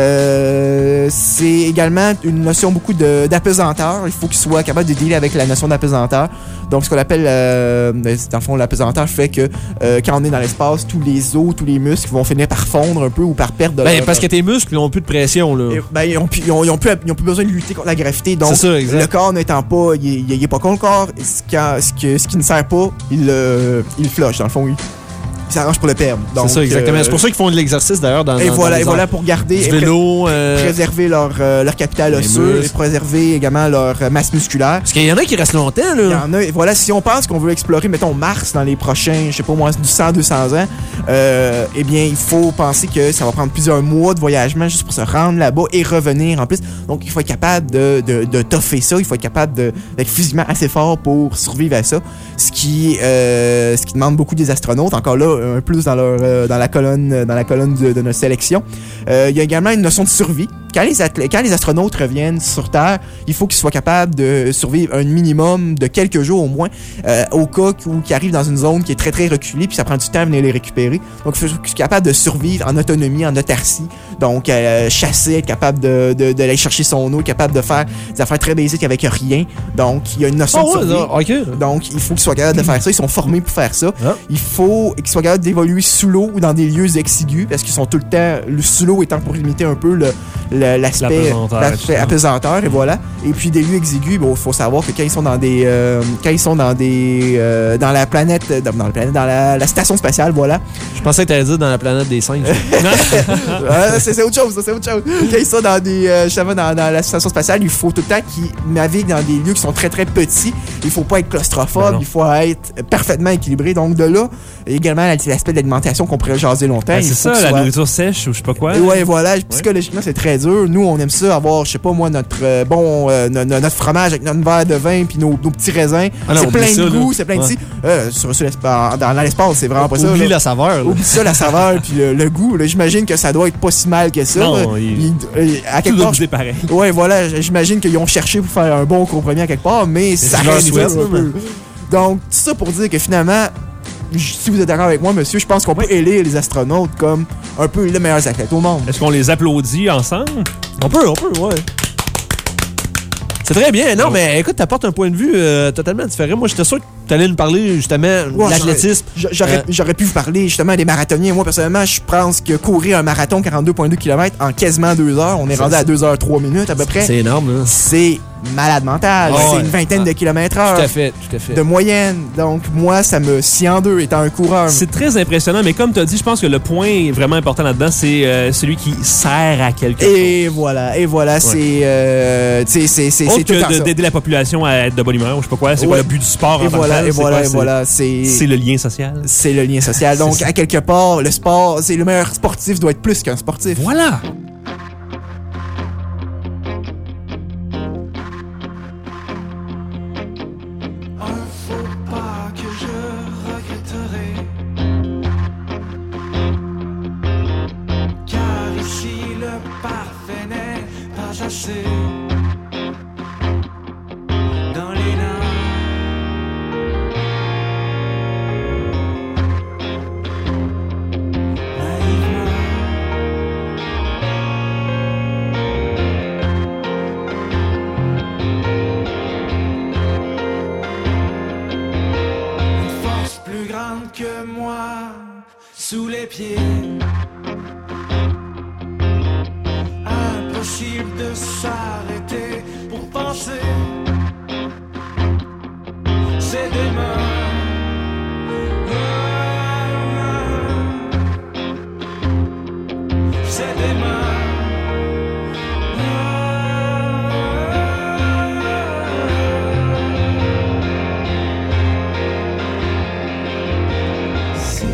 Euh, c'est également une notion beaucoup de, d'apesanteur. Il faut qu'il soit capable de dealer avec la notion d'apesanteur. Donc, ce qu'on appelle, euh, dans le fond, l'apesanteur fait que euh, quand on est dans l'espace, tous les os, tous les muscles vont finir par fondre un peu ou par perdre de Ben, leur... parce que tes muscles n'ont plus de pression, là. Et, ben, ils ont, plus, ils, ont, ils, ont plus, ils ont plus besoin de lutter contre la gravité. Donc, C'est ça, exact. le corps n'étant pas, il, il, il est pas con le corps. Ce, quand, ce, que, ce qui ne sert pas, il, euh, il flush. Dans le fond, il, il s'arrange pour le perdre. Donc, c'est ça, exactement. euh, c'est pour ça qu'ils font de l'exercice, d'ailleurs, dans Et dans, voilà, dans et voilà pour garder du et vélo. Euh... préserver leur, euh, leur capital Les osseux et muscles. préserver également leur euh, masse musculaire. Parce qu'il y en a qui restent longtemps, Il y là. en a, et voilà, si on pense qu'on veut explorer, mettons, Mars dans les prochains, je sais pas moi, du cent à deux cents ans, euh, eh bien, il faut penser que ça va prendre plusieurs mois de voyagement juste pour se rendre là-bas et revenir en plus. Donc, il faut être capable de, de, de toffer ça, il faut être capable de, d'être physiquement assez fort pour survivre à ça, ce qui, euh, ce qui demande beaucoup des astronautes. Encore là, un plus dans, leur, euh, dans la colonne, dans la colonne de, de notre sélection. Euh, il y a également une notion de survie. Quand les, athlètes, quand les astronautes reviennent sur Terre, il faut qu'ils soient capables de survivre un minimum de quelques jours au moins, euh, au cas où ils arrivent dans une zone qui est très très reculée, puis ça prend du temps à venir les récupérer. Donc, il faut qu'ils soient capables de survivre en autonomie, en autarcie. Donc, euh, chasser, être capable de, de, de aller chercher son eau, être capable de faire des affaires très basiques avec rien. Donc, il y a une notion Oh, de ouais, survie. là, ok. Donc, il faut qu'ils soient capables de faire ça. Ils sont formés pour faire ça. Ah. Il faut qu'ils soient capables d'évoluer sous l'eau ou dans des lieux exigus, parce qu'ils sont tout le temps, le sous l'eau étant pour limiter un peu le, le- l'aspect, L'apesanteur, l'aspect et tout ça. apesanteur, et voilà. Et puis des lieux exigus, bon, il faut savoir que quand ils sont dans des, euh, quand ils sont dans des, euh, dans la planète, dans, dans la planète, dans la, la station spatiale, voilà. Je pensais que t'allais dire dans la planète des singes. Euh, c'est, c'est autre chose, ça, c'est autre chose. Quand ils sont dans des, euh, justement, dans, dans la station spatiale, il faut tout le temps qu'ils naviguent dans des lieux qui sont très très petits. Il faut pas être claustrophobe, Ben non. il faut être parfaitement équilibré. Donc de là, également l'aspect de l'alimentation qu'on pourrait jaser longtemps. Ben, il c'est faut ça, que la soit- nourriture sèche ou je sais pas quoi. Et ouais, voilà, psychologiquement, c'est très dur. Nous, on aime ça, avoir, je sais pas moi, notre euh, bon, euh, no- no- notre fromage avec notre verre de vin puis nos, nos petits raisins. Ah non, c'est oublie plein ça, de là. goût, c'est plein de Ouais. ci. Euh, sur, sur l'espace, dans, dans l'espace, c'est vraiment pas ça. Oublie là. la saveur, là. Oublie ça, la saveur puis le, le goût. Là, j'imagine que ça doit être pas si mal que ça. Non, là. il- Il- euh, à Tout quelque doit part, goûter pareil. ouais, voilà, j'imagine qu'ils ont cherché pour faire un bon compromis à quelque part, mais ça je leur reste souhaite, dur un là, peu. Donc, tout ça pour dire que finalement, j- si vous êtes d'accord avec moi, monsieur, je pense qu'on peut élire les astronautes comme un peu les meilleurs athlètes au monde. Est-ce qu'on les applaudit ensemble? On peut, on peut, ouais. C'est très bien. Non, mais écoute, t'apportes un point de vue euh, totalement différent. Moi, j'étais sûr que t'allais nous parler, justement, Ouais, de l'athlétisme. J'a- J'aurais, Euh, j'aurais pu vous parler justement des marathoniens. Moi, personnellement, je pense que courir un marathon quarante-deux virgule deux kilomètres en quasiment deux heures, on est Ça, rendu à c'est- deux heures trois minutes à peu près, C'est énorme, là. c'est malade mental. Ah c'est ouais. une vingtaine Ah. de kilomètres heure Tout à fait, tout à fait. de moyenne. Donc, moi, ça me scie en deux étant un coureur. C'est très impressionnant, mais comme tu as dit, je pense que le point vraiment important là-dedans, c'est euh, celui qui sert à quelque chose. Et voilà, et voilà, c'est, euh, tu sais, c'est, c'est, c'est Autre tout le temps que de- ça. d'aider la population à être de bonne humeur, ou je sais pas quoi, c'est quoi Ouais. le but du sport en Et tant que voilà, tel? et C'est voilà, quoi? et C'est- voilà, c'est... C'est le lien social. C'est le lien social. Donc, C'est ça. à quelque part, le sport, c'est le meilleur sportif doit être plus qu'un sportif. Voilà! Un faux pas que je regretterai. Car ici le parfait n'est pas assez. Dans les larmes, naïvement. Une force plus grande que moi sous les pieds. Impossible de s'arrêter pour penser. C'est demain. C'est demain. Si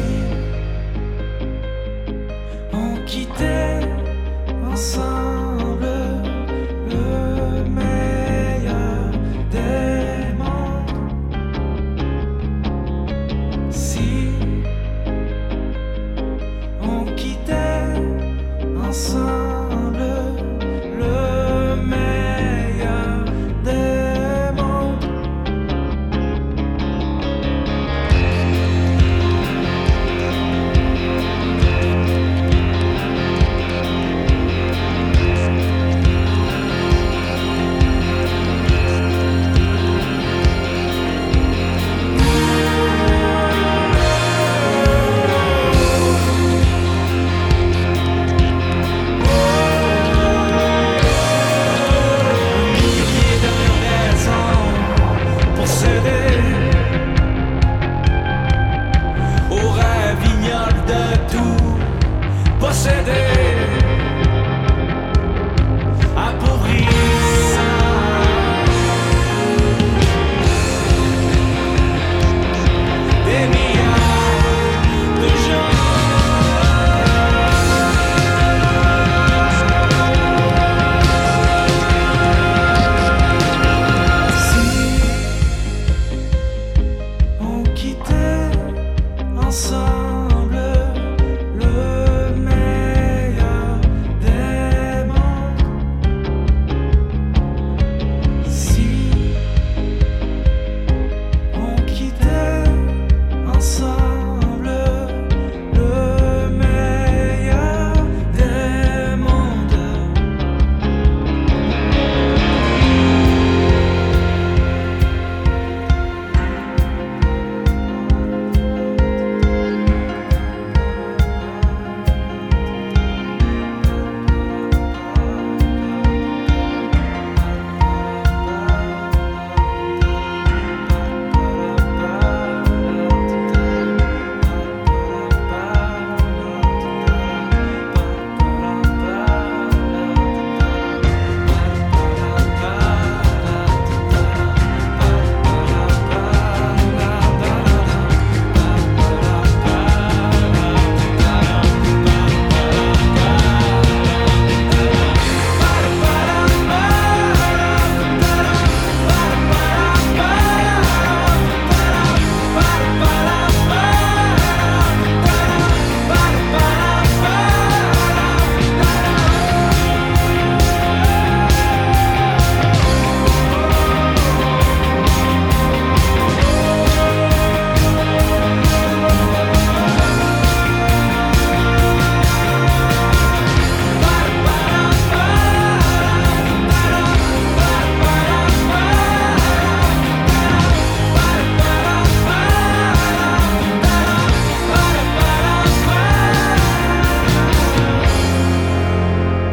on quittait ensemble le meilleur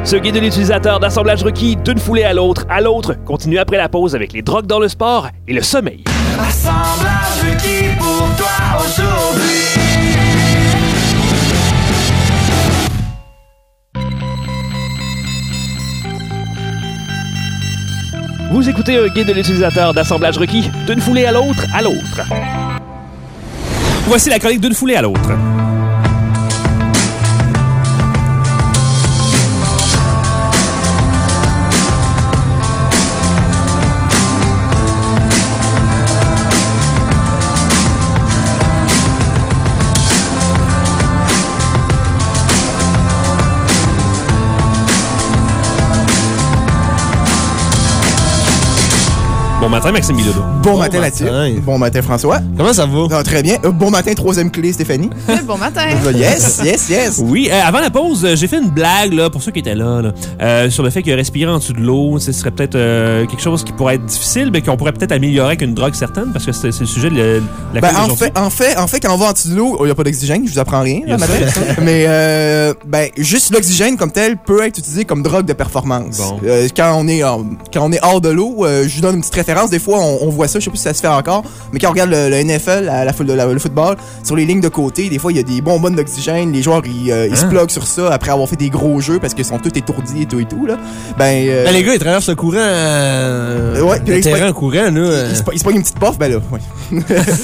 Ce guide de l'utilisateur d'assemblage requis d'une foulée à l'autre, à l'autre, continue après la pause avec les drogues dans le sport et le sommeil. Assemblage requis pour toi aujourd'hui. Vous écoutez un guide de l'utilisateur d'assemblage requis d'une foulée à l'autre, à l'autre. Voici la chronique d'une foulée à l'autre. Bon matin, Maxime Bilodeau. Bon, bon matin, Mathieu. Bon matin, François. Comment ça va? Non, très bien. Euh, bon matin, troisième clé, Stéphanie. Bon matin. Yes, yes, yes. Oui, euh, avant la pause, euh, j'ai fait une blague, là, pour ceux qui étaient là, là euh, sur le fait que respirer en dessous de l'eau, ce serait peut-être euh, quelque chose qui pourrait être difficile, mais qu'on pourrait peut-être améliorer avec une drogue certaine, parce que c'est, c'est le sujet de la, de la ben, en fait, en fait, en fait, quand on va en dessous de l'eau, il n'y a pas d'oxygène, je vous apprends rien, là, matin. Mais, euh, ben, juste l'oxygène comme tel peut être utilisé comme drogue de performance. Bon. Euh, quand on est, en, quand on est hors de l'eau, euh, je vous donne une petite référence. Des fois, on, on voit ça, je sais pas si ça se fait encore, mais quand on regarde le, le N F L, la, la, la, le football, sur les lignes de côté, des fois, il y a des bonbonnes d'oxygène, les joueurs, ils, euh, ils hein? se pluguent sur ça après avoir fait des gros jeux parce qu'ils sont tous étourdis et tout et tout, là. Ben, euh, ben les gars, ils traversent le courant, euh, ouais, le terrain courant, là. Ils, ils, se, ils se pognent une petite puff, ben là, ouais.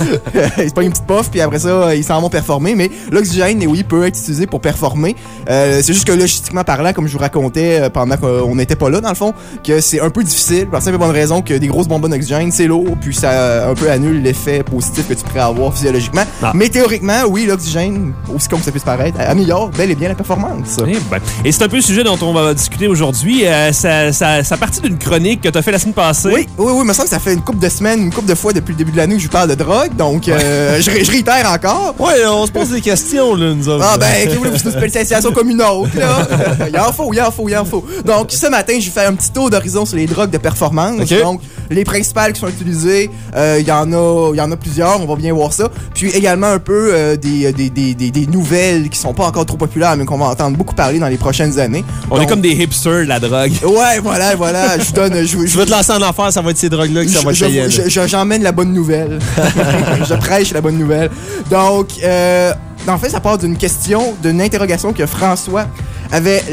Ils se pognent une petite puff, puis après ça, ils s'en vont performer, mais l'oxygène, oui, peut être utilisé pour performer. Euh, c'est juste que logistiquement parlant, comme je vous racontais euh, pendant qu'on n'était pas là, dans le fond, que c'est un peu difficile, pour la simple et bonne raison que des grosses bonbonnes d'oxygène, c'est lourd, puis ça un peu annule l'effet positif que tu pourrais avoir physiologiquement. Ah. Mais théoriquement, oui, l'oxygène, aussi comme ça puisse paraître, améliore bel et bien la performance. Et, ben, et c'est un peu le sujet dont on va discuter aujourd'hui. Euh, ça, ça, ça partit d'une chronique que tu as fait la semaine passée. Oui, oui, oui, il me semble que ça fait une couple de semaines, une couple de fois depuis le début de l'année que je vous parle de drogue, donc euh, je, je réitère encore. Ouais, on se pose des questions, là, nous autres. Ah ben, que voulez-vous, c'est une spécialisation comme une autre, là. Il en faut, il en faut, il en faut. Donc, ce matin, je vais faire un petit tour d'horizon sur les drogues de performance. Okay. Donc, les principales qui sont utilisées, il euh, y en a, il y en a plusieurs, on va bien voir ça. Puis également un peu euh, des, des, des, des, des nouvelles qui sont pas encore trop populaires, mais qu'on va entendre beaucoup parler dans les prochaines années. On Donc, est comme des hipsters de la drogue. Ouais, voilà, voilà. Je donne, je, je, je vais te lancer en affaires, ça va être ces drogues-là que ça va te payer. Je, je, j'emmène la bonne nouvelle. Je prêche la bonne nouvelle. Donc, euh, en fait, ça part d'une question, d'une interrogation que François avait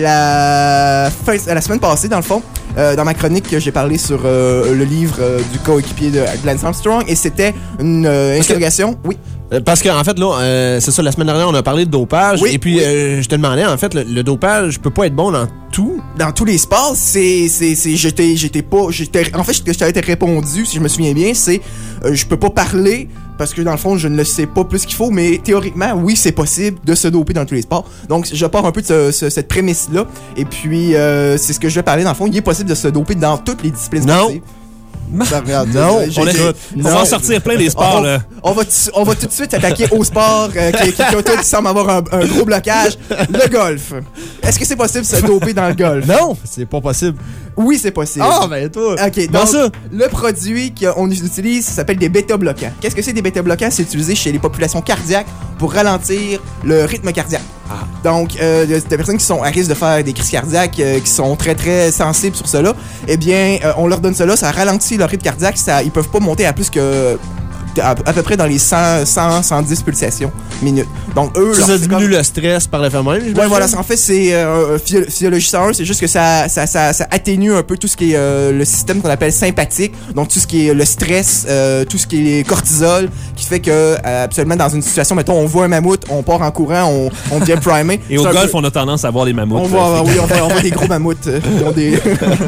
la, fin, la semaine passée, dans le fond. Euh, dans ma chronique, j'ai parlé sur euh, le livre euh, du coéquipier de Lance Armstrong et c'était une euh, interrogation. Que, oui. Parce qu'en en fait, là, euh, c'est ça, la semaine dernière, on a parlé de dopage. Oui, et puis, oui. euh, je te demandais, en fait, le, le dopage peut pas être bon dans tout. Dans tous les sports, c'est. c'est, c'est j'étais, j'étais pas. J'étais, en fait, ce que je t'avais répondu, si je me souviens bien, c'est euh, je peux pas parler parce que dans le fond, je ne le sais pas plus qu'il faut, mais théoriquement, oui, c'est possible de se doper dans tous les sports. Donc, je pars un peu de ce, ce, cette prémisse-là. Et puis, euh, c'est ce que je vais parler. Dans le fond, il est possible de se doper dans toutes les disciplines sportives. Non. Ça, regarde, non, j'ai, on, j'ai, est, on va en sortir plein des sports. On, là. On, va, on va tout de suite s'attaquer au sport euh, qui, qui, qui, qui semble avoir un, un gros blocage. Le golf. Est-ce que c'est possible de se doper dans le golf? Non, c'est pas possible. Oui, c'est possible. Ah, ben toi. OK, donc ça? Le produit qu'on utilise ça s'appelle des bêta-bloquants. Qu'est-ce que c'est des bêta-bloquants? C'est utilisé chez les populations cardiaques pour ralentir le rythme cardiaque. Ah. Donc, euh, des personnes qui sont à risque de faire des crises cardiaques, euh, qui sont très, très sensibles sur cela, eh bien, euh, on leur donne cela, ça ralentit leur rythme cardiaque, ça, ils peuvent pas monter à plus que... À, à peu près dans les cent, cent, cent dix pulsations minutes. Donc, eux... Ça, ça diminue comme... le stress par le fait même. Ouais, voilà. En fait, c'est euh, physiologie cent un, c'est juste que ça, ça, ça, ça atténue un peu tout ce qui est euh, le système qu'on appelle sympathique. Donc, tout ce qui est le stress, euh, tout ce qui est cortisol, qui fait que, euh, absolument, dans une situation, mettons, on voit un mammouth, on part en courant, on, on devient primé. Et au golf, peu... on a tendance à voir les mammouths. On voit, oui, on voit, on voit des gros mammouths. Euh, qui ont des...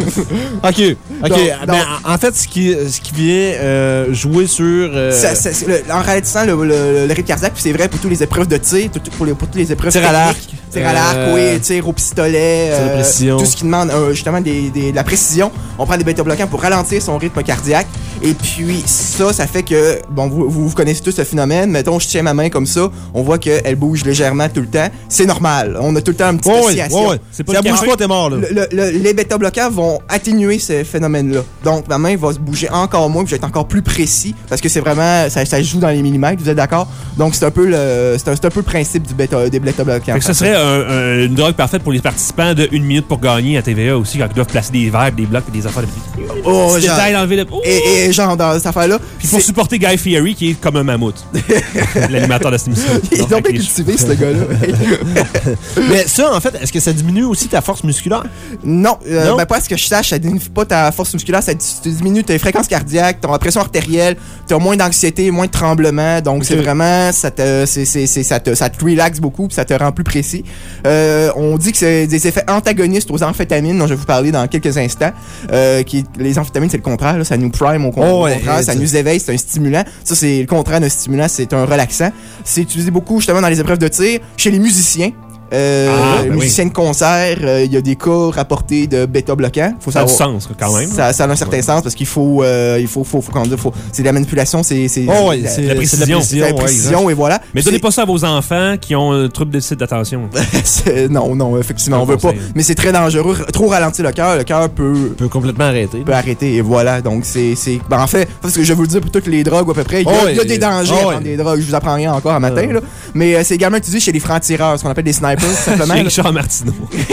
OK. OK. Donc, ben, donc, en fait, ce qui, ce qui vient euh, jouer sur... Euh... Ça, ça, le, en ralentissant le, le, le rythme cardiaque, puis c'est vrai pour toutes les épreuves de tir, tout, pour, les, pour toutes les épreuves tir à l'arc, tir à l'arc, euh, oui, tir au pistolet, euh, tout ce qui demande euh, justement des, des, de la précision. On prend des bêta-bloquants pour ralentir son rythme cardiaque. Et puis ça, ça fait que, bon, vous, vous, vous connaissez tous ce phénomène. Mettons, je tiens ma main comme ça, on voit qu'elle bouge légèrement tout le temps. C'est normal. On a tout le temps une petite Ouais, oscillation. ouais, ouais. C'est pas Si elle le bouge café. pas, t'es mort, là. Le- le- le- les bêta-bloquants vont atténuer ce phénomène-là. Donc, ma main va se bouger encore moins, puis je vais être encore plus précis, parce que c'est vraiment, ça, ça joue dans les millimètres, vous êtes d'accord? Donc, c'est un peu le, c'est un, c'est un peu le principe du bêta, des bêta-bloquants. Fait que ce serait un- un- une drogue parfaite pour les participants de une minute pour gagner à T V A aussi, quand ils doivent placer des verres, des blocs et des affaires de Oh, petits genre- détails dans le vide. Oh! Et, et genre, dans cette affaire-là, Puis pour c'est- supporter Guy Fieri, qui est comme un mammouth. L'animateur de cette émission. il est Donc, donc bien avec les- cultivé, ce gars-là. Mais ça, en fait, est-ce que ça diminue aussi ta force musculaire? Non, euh, Non? ben pas à ce que je sache, ça diminue pas ta force musculaire, ça di- ça diminue tes fréquences cardiaques, ta pression artérielle, t'as moins d'anxiété, moins de tremblements, donc Ok. c'est vraiment, ça te, c'est, c'est, c'est- ça te, ça te relaxe beaucoup, puis ça te rend plus précis. Euh, on dit que c'est des effets antagonistes aux amphétamines, dont je vais vous parler dans quelques instants. Euh, qui, les amphétamines, c'est le contraire, là, ça nous prime au, con- Oh, au ouais, contraire, ouais, ça c'est- nous éveille, c'est un stimulant. Ça, c'est le contraire d'un stimulant, c'est un relaxant. C'est utilisé beaucoup justement dans les épreuves de tir, chez les musiciens. Euh, Ah, ben les oui. musiciens de concert, euh, il y a des cas rapportés de bêta-bloquants. Faut Ça a du savoir. sens, quand même. Ça, ça a un certain sens parce qu'il faut, euh, il faut, faut, faut, comment dire, faut, c'est de la manipulation, c'est, c'est, Oh, ouais, la- c'est la précision. c'est de la c'est de la ouais, précision et voilà. Mais C'est- donnez pas ça à vos enfants qui ont un trouble de déficit d'attention. c'est- non, non, effectivement, on Je veut pas. conseille. Mais c'est très dangereux. Trop ralentir le cœur, le cœur peut, exact. peut complètement arrêter. peut arrêter et voilà. Donc c'est, c'est, ben, en fait, parce que je vais vous le dire pour toutes les drogues à peu près, il y a, Oh, il y a ouais, des dangers oh, à ouais. prendre des drogues. Je vous apprends rien encore à matin Euh. là. Mais euh, c'est également utilisé chez les francs-tireurs, ce qu'on appelle des snipers, tout simplement. Chez là. Richard Martineau.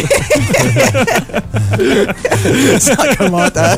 Sans commentaire.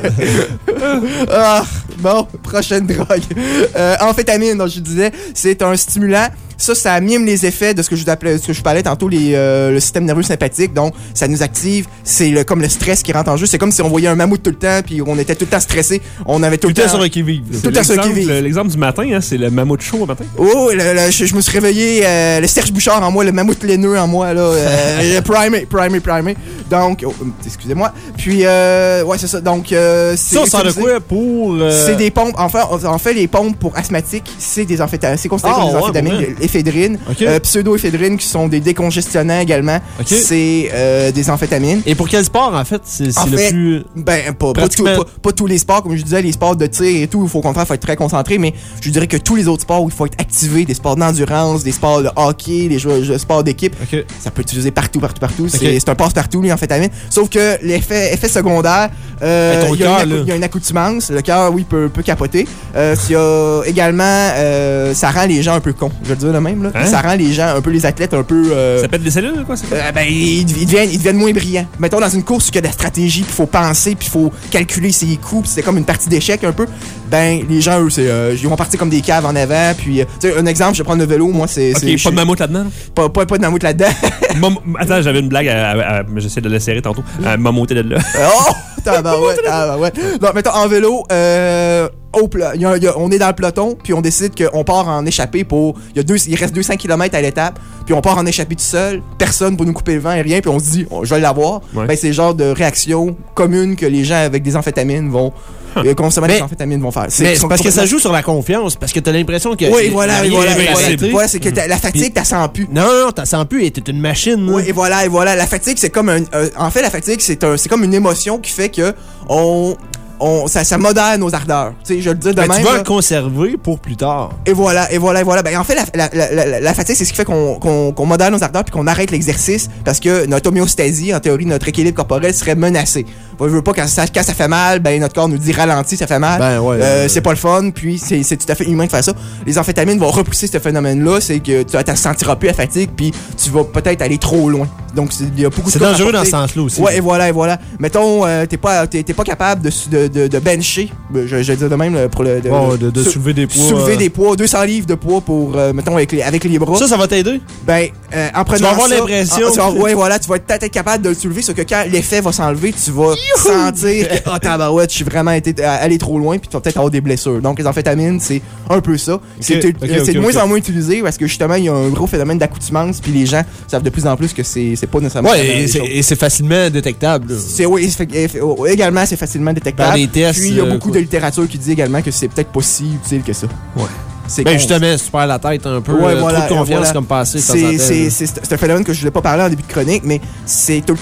Ah, bon, prochaine drogue. Euh, amphétamine, donc je disais, c'est un stimulant. Ça, ça mime les effets de ce que je vous appelais, ce que je vous parlais tantôt, les, euh, le système nerveux sympathique. Donc, ça nous active. C'est le, comme le stress qui rentre en jeu. C'est comme si on voyait un mammouth tout le temps, puis on était tout le temps stressé. On avait tout, Tout le le temps temps. sur le qui-vive. Tout le temps sur le L'exemple qui-vive. l'exemple du matin, hein, c'est le mammouth chaud au matin. Oh, le- le- je, je me suis réveillé, euh, le Serge Bouchard en moi, le mammouth laineux en moi, là, euh, primé, primé, primé. Donc, oh, excusez-moi. Puis, euh, ouais, c'est ça. Donc, euh, c'est Ça, on sert de utilisé- quoi pour. euh, C'est des pompes. Enfin, en fait, en fait, les pompes pour asthmatiques, c'est des amphétamines. C'est considéré Ah, comme des ouais, amphétamines, pour vrai. l'éphédrine, Ok. euh, pseudo-éphédrine, qui sont des décongestionnants également. Ok. C'est euh, des amphétamines. Et pour quel sport, en fait, c'est En c'est le fait, plus. Ben, pas, pas, tout- Pratiquement. pas- pas tous les sports, comme je disais, les sports de tir et tout, il faut au contraire, faut être très concentré, mais je dirais que tous les autres sports où il faut être activé, des sports d'endurance, des sports de hockey, des jeux, jeux- sports d'équipe, Ok. ça peut être utilisé partout, partout, partout. C'est Ok. c'est un passe-partout, l'amphétamine. Sauf que l'effet effet secondaire, euh, Hey, ton il y, a cœur, une accou- là. il y a une accoutumance. Le cœur, oui, peut, peut capoter. Euh, il y a également, euh, ça rend les gens un peu cons. Je vais le dire de même, là. Hein? Ça rend les gens, un peu les athlètes, un peu... euh, Ça pète des cellules, quoi? c'est quoi? euh, ben, ils, ils deviennent, ils deviennent moins brillants. Mettons, dans une course où il y a de la stratégie, puis il faut penser, puis il faut calculer ses coups, puis c'est comme une partie d'échec un peu. Ben, les gens, eux, c'est, euh, ils vont partir comme des caves en avant. Puis, euh, tu sais, un exemple, je vais prendre le vélo. Moi, c'est. Ok, c'est- je- pas de mammouth là-dedans? là? pas, pas, pas de mammouth là-dedans. Mam- Attends, j'avais une blague, à, à- à- j'essaie de la serrer tantôt. À mammoter de là. Oh! Tabarouette, tabarouette. Donc, mettons, en vélo, euh, au pla- il y a- il y a- on est dans le peloton, puis on décide qu'on part en échappée pour. Il, y a deux, il reste deux cents kilomètres à l'étape, puis on part en échappée tout seul, personne pour nous couper le vent et rien, puis on se dit, oh, je vais l'avoir. Ouais. Ben, c'est le genre de réaction commune que les gens avec des amphétamines vont. euh, consommer Mais- des amphétamines vont faire. Mais c'est sont parce que ça complètement- joue sur la confiance, parce que t'as l'impression que. Oui, voilà, rien et voilà, n'est et voilà. invincible. Voilà, c'est que t'as- la fatigue, t'as sens plus. Non, non, t'as sens plus et t'es une machine. là. Oui, et voilà, et voilà. La fatigue, c'est comme un. euh, en fait, la fatigue, c'est un, c'est comme une émotion qui fait que on, on, ça, ça modère nos ardeurs. Tu sais, je le dis de Ben, même. tu vas là. le conserver pour plus tard. Et voilà, et voilà, et voilà. Ben, en fait, la, la, la, la, la fatigue, c'est ce qui fait qu'on qu'on qu'on modère nos ardeurs puis qu'on arrête l'exercice parce que notre homéostasie, en théorie, notre équilibre corporel serait menacé. On veut pas quand ça, quand ça fait mal, ben notre corps nous dit ralentis, ça fait mal. Ben, ouais, Euh, ouais. c'est pas le fun, puis c'est c'est tout à fait humain de faire ça. Les amphétamines vont repousser ce phénomène-là, c'est que tu ne sentiras plus la fatigue, puis tu vas peut-être aller trop loin. Donc, c'est- il y a beaucoup de C'est cas dangereux dans rapportés. ce sens-là aussi. Ouais, et voilà, et voilà. Mettons, euh, t'es pas, t'es, t'es pas capable de, de, de, de bencher, je, je vais dire de même, là, pour le. De, Bon, de, de sou- soulever des poids. soulever euh, des poids, deux cents livres de poids pour, euh, mettons, avec les, avec les bras. Ça, ça va t'aider. Ben, euh, en prenant vas avoir ça, l'impression ah, tu vas- que- ouais, voilà, tu vas peut-être être capable de le soulever, sauf que quand l'effet va s'enlever, tu vas sentir que, oh, tabarouette, je suis vraiment été, euh, allé trop loin, puis tu vas peut-être avoir des blessures. Donc, les amphétamines, c'est un peu ça. C'est ok, euh, ok, c'est de ok. moins en moins utilisé parce que, justement, il y a un gros phénomène d'accoutumance, puis les gens savent de plus en plus que c'est c'est pas nécessairement. Ouais, la et meilleure des c'est- choses. et c'est facilement détectable. là. C'est oui, c'est fait- eff- oh, également c'est facilement détectable. Par des tests, Puis il y a euh, beaucoup quoi. de littérature qui dit également que c'est peut-être pas si utile que ça. Ouais. C'est Ben con. justement, si tu perds la tête un peu, Ouais, euh, voilà, trop de confiance voilà. comme passé. de temps en C'est temps, c'est- là. c'est- c'est un phénomène que je voulais pas parler en début de chronique, mais c'est tout le temps,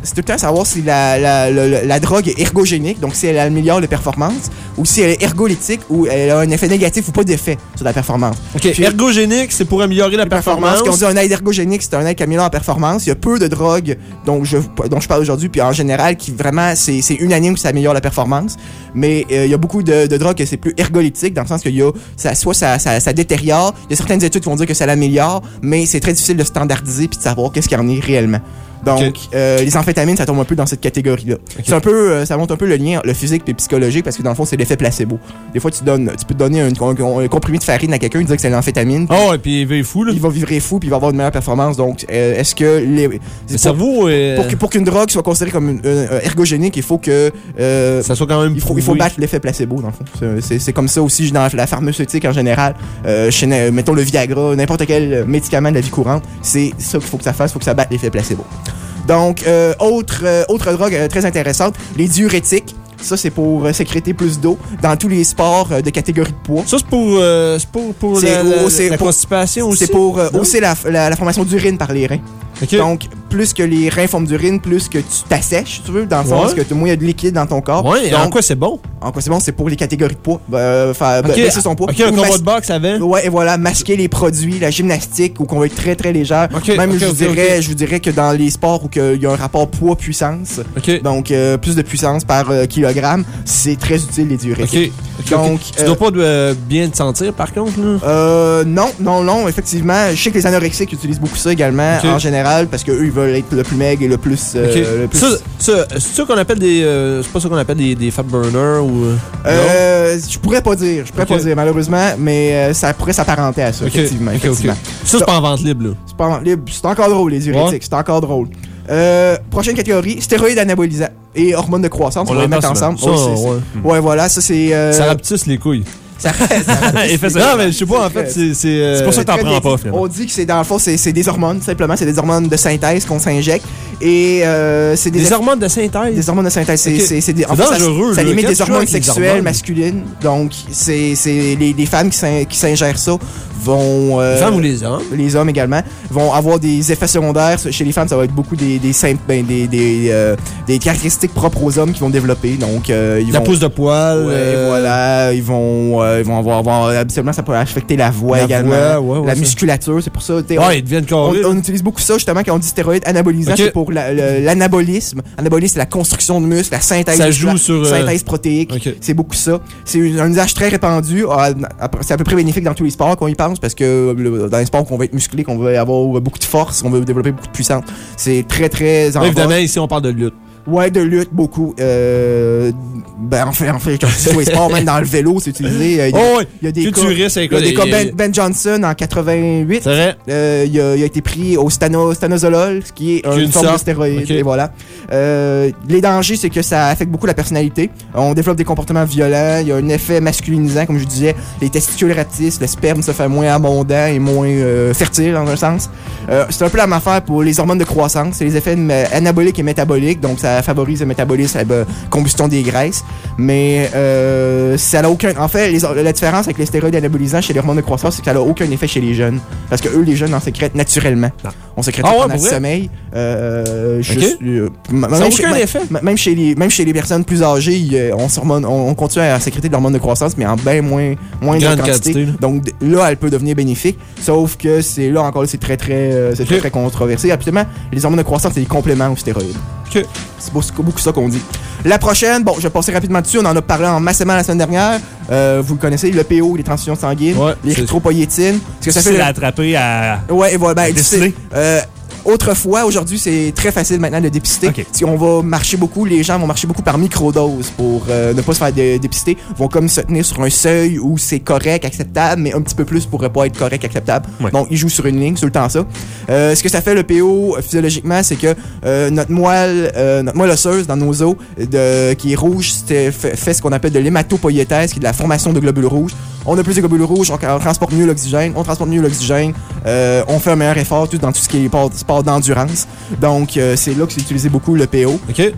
c'est tout le temps savoir si la, la, la, la drogue est ergogénique, donc si elle améliore les performances, ou si elle est ergolytique, ou elle a un effet négatif ou pas d'effet sur la performance. OK, Puis, ergogénique, c'est pour améliorer la performance. Quand on dit un aide ergogénique, c'est un aide qui améliore la performance. Il y a peu de drogues dont je, dont je parle aujourd'hui, puis en général, qui vraiment, c'est, c'est unanime que ça améliore la performance. Mais euh, il y a beaucoup de, de drogues que c'est plus ergolytique, dans le sens qu'il y a, ça, soit ça, ça, ça détériore, il y a certaines études qui vont dire que ça l'améliore, mais c'est très difficile de standardiser puis de savoir qu'est-ce qu'il y en est réellement. Donc, okay. euh, les amphétamines, ça tombe un peu dans cette catégorie-là. Okay. C'est un peu, euh, ça montre un peu le lien, le physique et le psychologique, parce que dans le fond, c'est l'effet placebo. Des fois, tu donnes, tu peux donner un, un, un comprimé de farine à quelqu'un, il dit que c'est l'amphétamine. Oh, et puis il va fou, là. Il va vivre fou, puis il va avoir une meilleure performance. Donc, euh, est-ce que les, le pour, cerveau, euh... pour, pour qu'une drogue soit considérée comme une, euh, ergogénique, il faut que euh, ça soit quand même. Il faut, il faut battre l'effet placebo, dans le fond. C'est, c'est, c'est comme ça aussi dans la pharmaceutique en général. Euh, chez, mettons le Viagra, n'importe quel médicament de la vie courante, c'est ça qu'il faut que ça fasse, il faut que ça batte l'effet placebo. Donc, euh, autre, euh, autre drogue euh, très intéressante, les diurétiques. Ça, c'est pour euh, sécréter plus d'eau dans tous les sports euh, de catégorie de poids. Ça, c'est pour, euh, c'est pour, pour c'est la, la, oh, c'est la pour, constipation aussi? C'est pour euh, hausser la, la, la formation d'urine par les reins. Okay. Donc, plus que les reins forment d'urine, plus que tu t'assèches, si tu veux, dans le sens ouais. que moins il y a de liquide dans ton corps. Ouais, donc, en quoi c'est bon? En quoi c'est bon? C'est pour les catégories de poids. Euh, faire okay. baisser son poids. OK, un combat de boxe avant. Ouais, et voilà, masquer les produits, la gymnastique, ou qu'on va être très très légère. Okay, Même, okay, je, vous okay, dirais, okay. je vous dirais que dans les sports où il y a un rapport poids-puissance, okay. donc euh, plus de puissance par euh, kilogramme, c'est très utile les diurétiques. Okay. Okay, donc, okay. Tu euh, dois pas euh, bien te sentir, par contre, là? Euh, non, non, non, effectivement. Je sais que les anorexiques utilisent beaucoup ça également, okay. en général, parce qu'eux, ils veulent être le plus maigre et le plus... Euh, okay. le plus... Ça, ça, c'est ça qu'on appelle des... Euh, c'est pas ça qu'on appelle des, des fat burners ou... Euh, je pourrais pas dire, je pourrais okay. pas dire, malheureusement, mais euh, ça pourrait s'apparenter à ça, okay. effectivement. Okay, effectivement. Okay. Ça, c'est pas en vente libre, là? C'est pas en vente libre. C'est encore drôle, les diurétiques, ouais. c'est encore drôle. Euh, prochaine catégorie, stéroïdes anabolisants et hormones de croissance. On, on va les mettre ensemble. Ça, oh, c'est, ouais. C'est... ouais, voilà, ça c'est. Euh... Ça rapetisse les couilles. Ça, ça rapetisse non, mais je sais pas, en fait, c'est. C'est, euh... c'est pour ça que t'en prends pas, finalement. On dit que c'est dans le fond, c'est, c'est des hormones, simplement. C'est des hormones de synthèse qu'on s'injecte. Et euh, c'est des. Des hormones de synthèse? Des hormones de synthèse. C'est, okay. c'est, c'est, des, c'est en fait, dangereux, ça, ça limite des hormones hormones? sexuelles masculines. Donc, c'est, c'est les, les femmes qui, s'in, qui s'ingèrent ça vont. Euh, les femmes ou les hommes? Les hommes également. Vont avoir des effets secondaires. Chez les femmes, ça va être beaucoup des, des, des, ben, des, des, euh, des caractéristiques propres aux hommes qui vont développer. Donc, euh, ils la vont, pousse de poils. Ouais, euh... voilà. Ils vont, euh, ils vont avoir, avoir. Habituellement, ça peut affecter la voix la également. Voix, ouais, ouais, la ça. musculature, c'est pour ça. Ouais, on, ils deviennent carrés. On, on utilise beaucoup ça, justement, quand on dit stéroïdes anabolisants. Okay. C'est pour la, le, l'anabolisme. Anabolisme, c'est la construction de muscles, la synthèse. Ça joue sur. Euh... synthèse protéique. Okay. C'est beaucoup ça. C'est un usage très répandu. C'est à peu près bénéfique dans tous les sports qu'on y pense, parce que dans les sports qu'on va être musclé, qu'on va avoir beaucoup de force, qu'on va développer beaucoup de puissance. C'est très, très... Ouais, évidemment, ici, on parle de lutte. Ouais, de lutte, beaucoup. Euh, ben, en fait, en fait, quand je dis tous les sports, même dans le vélo, c'est utilisé. Il y a, oh, oui. Il y a des Culturiste, cas, il y a des cas ben, ben Johnson en quatre-vingt-huit. C'est vrai. Euh, il, a, il a été pris au stano, stanozolol, ce qui est une, une forme de stéroïde. Okay. Et voilà. Euh, les dangers, c'est que ça affecte beaucoup la personnalité. On développe des comportements violents. Il y a un effet masculinisant, comme je disais. Les testicules rapetissent, le sperme se fait moins abondant et moins euh, fertile, dans un sens. Euh, c'est un peu la même affaire pour les hormones de croissance. C'est les effets anaboliques et métaboliques. Donc, ça favorise le métabolisme, la combustion des graisses, mais euh, ça n'a aucun... En fait, les, la différence avec les stéroïdes anabolisants chez les hormones de croissance, c'est que ça n'a aucun effet chez les jeunes, parce que eux, les jeunes en sécrètent naturellement. Non. On sécrète ah ouais, pendant le sommeil. Euh, okay. juste, euh, ça n'a aucun chez, effet? Même chez, les, même chez les personnes plus âgées, on, on, on continue à sécréter de l'hormone de croissance, mais en bien moins, moins de quantité. quantité. Donc là, elle peut devenir bénéfique, sauf que c'est là, encore, c'est très, très, c'est okay. très, très controversé. Absolument, les hormones de croissance, c'est des compléments aux stéroïdes. Okay. C'est beaucoup ça qu'on dit. La prochaine, bon, je vais passer rapidement dessus. On en a parlé en massivement la semaine dernière. Euh, vous le connaissez, le P O, les transfusions sanguines, ouais, l'érythropoïétine. Ce que ça fait l'attraper à. Ouais, et voilà, ben, tu sais, euh, autrefois, aujourd'hui, c'est très facile maintenant de dépister. Okay. Si on va marcher beaucoup, les gens vont marcher beaucoup par microdose pour euh, ne pas se faire dé- dépister. Vont comme se tenir sur un seuil où c'est correct, acceptable, mais un petit peu plus pour ne pas être correct, acceptable. Ouais. Donc, ils jouent sur une ligne, c'est tout le temps ça. Euh, ce que ça fait, le P O, physiologiquement, c'est que euh, notre moelle euh, notre moelle osseuse dans nos os, de, qui est rouge, fait, fait ce qu'on appelle de l'hématopoïétèse, qui est de la formation de globules rouges. On a plus de globules rouges, on, on transporte mieux l'oxygène. On transporte mieux l'oxygène, euh, on fait un meilleur effort tout dans tout ce qui est sport d'endurance. Donc, euh, c'est là que c'est utilisé beaucoup le P O. OK.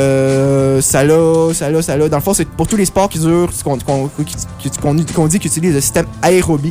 Euh, ça l'a, ça l'a, ça l'a. Dans le fond, c'est pour tous les sports qui durent, qu'on, qu'on, qu'on, qu'on dit qu'ils utilisent le système aérobie.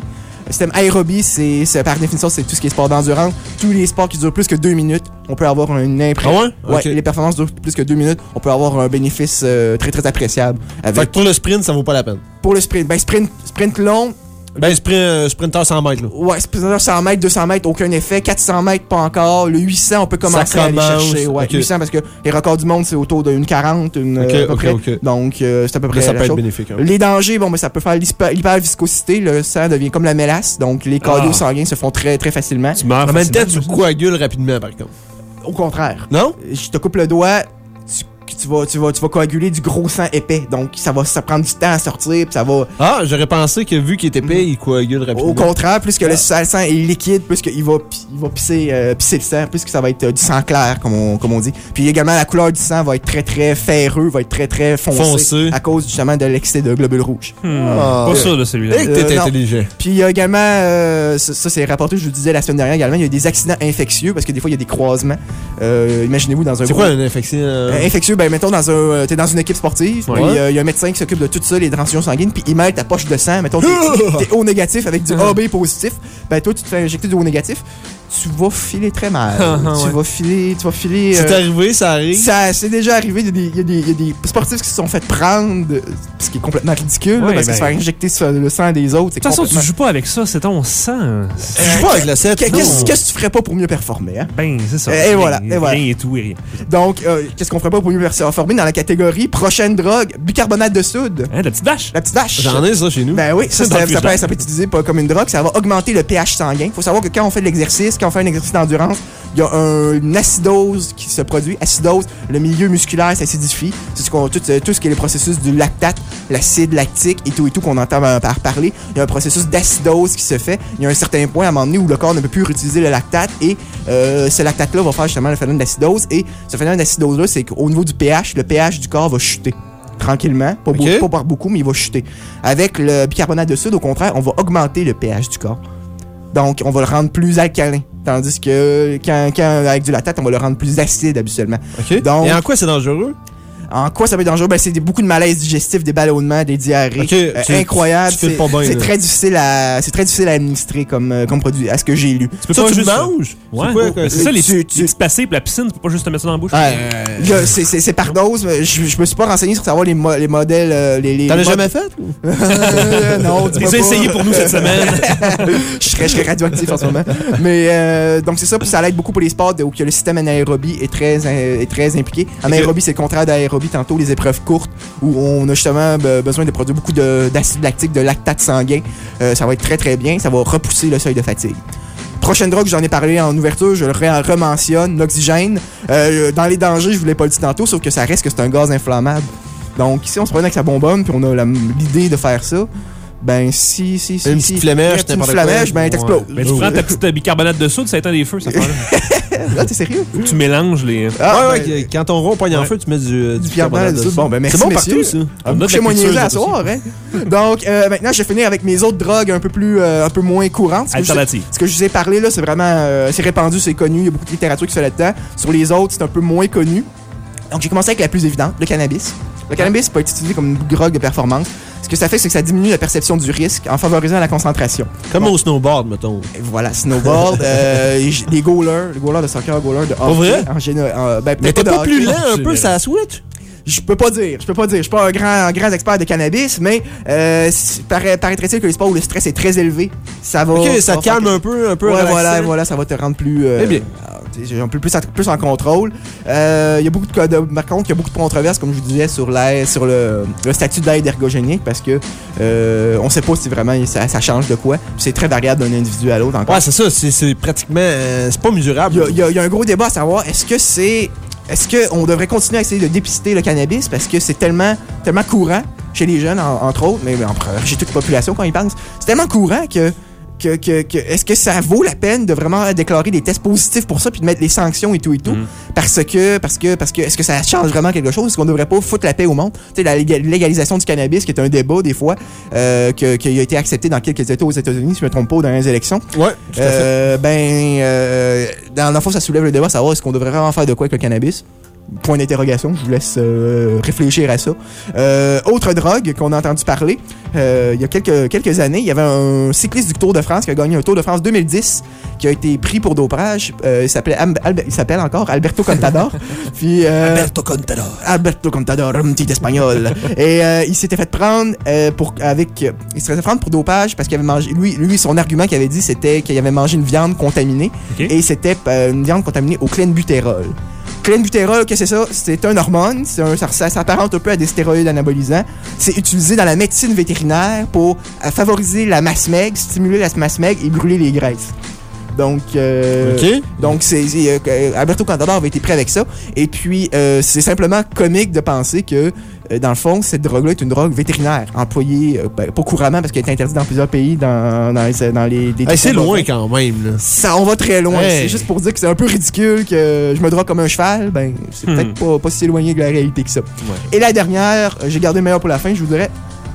Le système aérobie, c'est, c'est par définition, c'est tout ce qui est sport d'endurance. Tous les sports qui durent plus que deux minutes, on peut avoir une impression. Ah ouais? Ouais, Ok. les performances durent plus que deux minutes, on peut avoir un bénéfice euh, très très appréciable. Fait Avec, que pour le sprint, ça vaut pas la peine. pour le sprint, ben sprint, sprint long, Ben, sprint, euh, sprinter cent mètres, là. ouais, sprinter cent mètres, deux cents mètres, aucun effet. quatre cents mètres, pas encore. Le huit cents, on peut commencer Ça à aller commence, chercher. Ouais, ok. huit cents parce que les records du monde, c'est autour d'une quarante, une, Ok, euh, à peu ok, près. ok. Donc, euh, c'est à peu près Là, ça la peut être chose. bénéfique. hein. Les dangers, bon, ben, ça peut faire l'hyper- l'hyperviscosité. Le sang devient comme la mélasse. Donc, les cardio Ah. sanguins se font très, très facilement. Tu meurs En même temps, facilement, tu coagules rapidement, par contre. Au contraire. Non? Je te coupe le doigt, tu, tu, vas, tu, vas, tu vas coaguler du gros sang épais. Donc, ça va ça prendre du temps à sortir, puis ça va... Ah, j'aurais pensé que vu qu'il est épais, il coagule rapidement. Au contraire, plus que le sang est liquide, plus qu'il va, pi- il va pisser, euh, pisser le sang, plus que ça va être euh, du sang clair, comme on, comme on dit. Puis également, la couleur du sang va être très, très ferreux, va être très, très foncé, Foncé. à cause justement de l'excès de globules rouges. Hmm, Ah. Pas sûr de celui-là. Et que Euh, t'es non. intelligent. Puis il y a également, euh, ça, ça, c'est rapporté, je vous le disais la semaine dernière également, il y a des accidents infectieux, parce que des fois, il y a des croisements. Euh, imaginez-vous dans un C'est gros- quoi une infection? euh? Euh, infectieux, ben mettons dans un, euh, t'es dans une équipe sportive, Ouais. puis euh, il y a un médecin qui s'occupe de tout ça, les transfusions sanguines, puis il mêle ta poche de sang, mettons t'es, t'es O négatif avec du A B positif, ben toi tu te fais injecter du O négatif, tu vas filer très mal, Ah, ah, tu ouais. vas filer, tu vas filer. C'est euh, arrivé, ça arrive. ça, c'est déjà arrivé, il y, a des, il, y a des, il y a des sportifs qui se sont fait prendre, euh, ce qui est complètement ridicule, là, Ouais, parce ben- que se faire injecter sur le sang des autres, c'est De toute façon, tu complètement... joues pas avec ça, c'est ton sang. Tu joues pas avec la sept. Qu'est- non. Qu'est-ce qu'est-ce que tu ferais pas pour mieux performer, hein? Ben, c'est ça. Et voilà, Rien- et voilà. Rien et tout et rien. Donc, euh, qu'est-ce qu'on ferait pas pour mieux performer dans la catégorie prochaine drogue, bicarbonate de soude, Hein, la petite vache? la petite vache. J'en ai ça chez nous. Ben oui, ça, Dans ça, le ça, peut, frigidaire. ça peut être utilisé pas comme une drogue, ça va augmenter le pH sanguin. Faut savoir que quand on fait de l'exercice, quand on fait un exercice d'endurance, il y a un- une acidose qui se produit. Acidose, le milieu musculaire s'acidifie. C'est ce qu'on, tout, euh, tout ce qui est le processus du lactate, l'acide lactique et tout et tout qu'on entend euh, par parler. Il y a un processus d'acidose qui se fait. Il y a un certain point à un moment donné où le corps ne peut plus réutiliser le lactate et euh, ce lactate-là va faire justement le phénomène d'acidose. Et ce phénomène d'acidose-là, c'est qu'au niveau du pH, le pH du corps va chuter. Tranquillement, pas, Ok. beaucoup, pas par beaucoup, mais il va chuter. Avec le bicarbonate de soude, au contraire, on va augmenter le pH du corps. Donc, on va le rendre plus alcalin. Tandis que quand, quand avec du lactate, on va le rendre plus acide habituellement. OK. Donc- Et en quoi c'est dangereux? En quoi ça peut être dangereux? Ben, c'est des- beaucoup de malaises digestifs, des ballonnements, des diarrhées. Ok, Euh, tu- incroyable. tu files C'est pas bien, c'est là. très difficile à, c'est très difficile à administrer comme, euh, comme produit, à ce que j'ai lu. Tu peux Ça, pas tu juste. le manges? Ouais. C'est quoi, quoi? C'est ça, les, Tu- petits- tu- les petits passés pour la piscine, tu peux pas juste te mettre ça dans la bouche. Ouais. Là, c'est- C'est c'est par dose. mais Je, je me suis pas renseigné sur savoir les, mo- les modèles. euh, les, les, T'en as les jamais mod- fait? ou? Euh, non, dis-moi Les pas. essayé pour nous cette semaine. je, serais, je serais radioactif en ce moment. Mais euh, donc c'est ça, puis ça l'aide beaucoup pour les sports de- où que le système anaérobie est très, euh, est très impliqué. Anaérobie, c'est le contraire d'aérobie, tantôt les épreuves courtes où on a justement be- besoin de produire beaucoup de- d'acide lactique, de lactate sanguin. Euh, ça va être très très bien, ça va repousser le seuil de fatigue. Prochaine drogue, j'en ai parlé en ouverture, je le re- rementionne, l'oxygène. Euh, dans les dangers, je vous l'ai pas dit tantôt, sauf que ça reste que c'est un gaz inflammable. Donc ici, on se promène avec sa bonbonne, puis on a la- l'idée de faire ça. Ben si, si, si. Une si, petite flamèche, une n'importe flamèche, quoi. ben t'exploses. Mais tu prends ta petite euh, bicarbonate de soude, ça éteint des feux, ça fait. Là, t'es sérieux? Faut que tu mélanges les. Ah, ouais, ben, ouais, quand ton rond pogne en Ouais. feu, tu mets du, euh, Du bicarbonate de soude. Bon, ben, merci, C'est bon messieurs. partout, ça. Ah, On a de chez la moi culture, niaiser à là, soir, hein? Donc, euh, maintenant, je vais finir avec mes autres drogues un peu plus, euh, un peu moins courantes. Ce que je- Alternative. Ce que je vous ai parlé, là, c'est vraiment, euh, c'est répandu, c'est connu. Il y a beaucoup de littérature qui se fait là-dedans. Sur les autres, c'est un peu moins connu. Donc, j'ai commencé avec la plus évidente, le cannabis. Le cannabis peut être utilisé comme une drogue de performance. Ce que ça fait, c'est que ça diminue la perception du risque en favorisant la concentration. Comme Bon. au snowboard, mettons. Et voilà, snowboard, euh, j- les goalers, les goalers de soccer, les goalers de hockey. vrai? En général, euh, ben, Mais peut-être t'es de pas plus hockey. lent un peu, ça switch? Je peux pas dire, je peux pas dire. Je suis pas un grand, un grand expert de cannabis, mais euh, si- paraît- paraîtrait-il que les sports où le stress est très élevé, ça va. Ok, ça va te calme faire un peu, un peu que- Ouais, relaxé. voilà, voilà, ça va te rendre plus. euh, Eh bien. euh, tu sais, un peu plus, en- plus en contrôle. Euh, Il y a beaucoup de, de- par contre, il y a beaucoup de controverses, comme je vous disais, sur l'aide, sur le, le statut d'aide ergogénique, parce que euh, on sait pas si vraiment ça, ça change de quoi. Puis c'est très variable d'un individu à l'autre encore. Ouais, c'est ça, c'est c'est pratiquement. euh, c'est pas mesurable. Il y a- il y, a- il y a un gros débat à savoir, est-ce que c'est... Est-ce qu'on devrait continuer à essayer de dépister le cannabis parce que c'est tellement, tellement courant chez les jeunes, en- entre autres, mais en- chez toute la population quand ils pensent, c'est tellement courant que... Que, que, que- est-ce que ça vaut la peine de vraiment déclarer des tests positifs pour ça puis de mettre les sanctions et tout et tout Mhm. parce que parce que parce que est-ce que ça change vraiment quelque chose, est-ce qu'on devrait pas foutre la paix au monde, tu sais, la léga- légalisation du cannabis qui est un débat des fois euh, que, qui a été accepté dans quelques États aux États-Unis si je me trompe pas dans les élections. Ouais, tout à fait. Euh, ben, euh, dans le fond, ça soulève le débat, savoir est-ce qu'on devrait vraiment faire de quoi avec le cannabis. Point d'interrogation, je vous laisse euh, réfléchir à ça. Euh, autre drogue qu'on a entendu parler, euh, il y a quelques, quelques années, il y avait un cycliste du Tour de France qui a gagné un Tour de France deux mille dix qui a été pris pour dopage. Euh, il s'appelait Am- Albe- il s'appelle encore Alberto Contador. Puis, euh, Alberto Contador. Alberto Contador, un petit espagnol. Et euh, il s'était fait prendre euh, pour avec euh, il s'était fait prendre pour dopage parce qu'il avait mangé lui lui son argument qu'il avait dit c'était qu'il avait mangé une viande contaminée Ok. et c'était euh, une viande contaminée au clenbutérol. Clenbutérol, qu'est-ce que c'est ça? C'est un hormone, c'est un, ça, ça s'apparente un peu à des stéroïdes anabolisants. C'est utilisé dans la médecine vétérinaire pour euh, favoriser la masse maigre, stimuler la masse maigre et brûler les graisses. Donc, euh, OK. donc c'est, c'est, euh, Alberto Contador avait été pris avec ça. Et puis, euh, c'est simplement comique de penser que, euh, dans le fond, cette drogue-là est une drogue vétérinaire, employée, euh, ben, pas couramment parce qu'elle est interdite dans plusieurs pays, dans, dans les, dans les, les Hey, c'est troupeaux loin bovins. quand même, là. Ça, on va très loin. Hey. C'est juste pour dire que c'est un peu ridicule que je me drogue comme un cheval. Ben, c'est Hmm. peut-être pas, pas si éloigné de la réalité que ça. Et la dernière, euh, j'ai gardé le meilleur pour la fin, je vous dirais.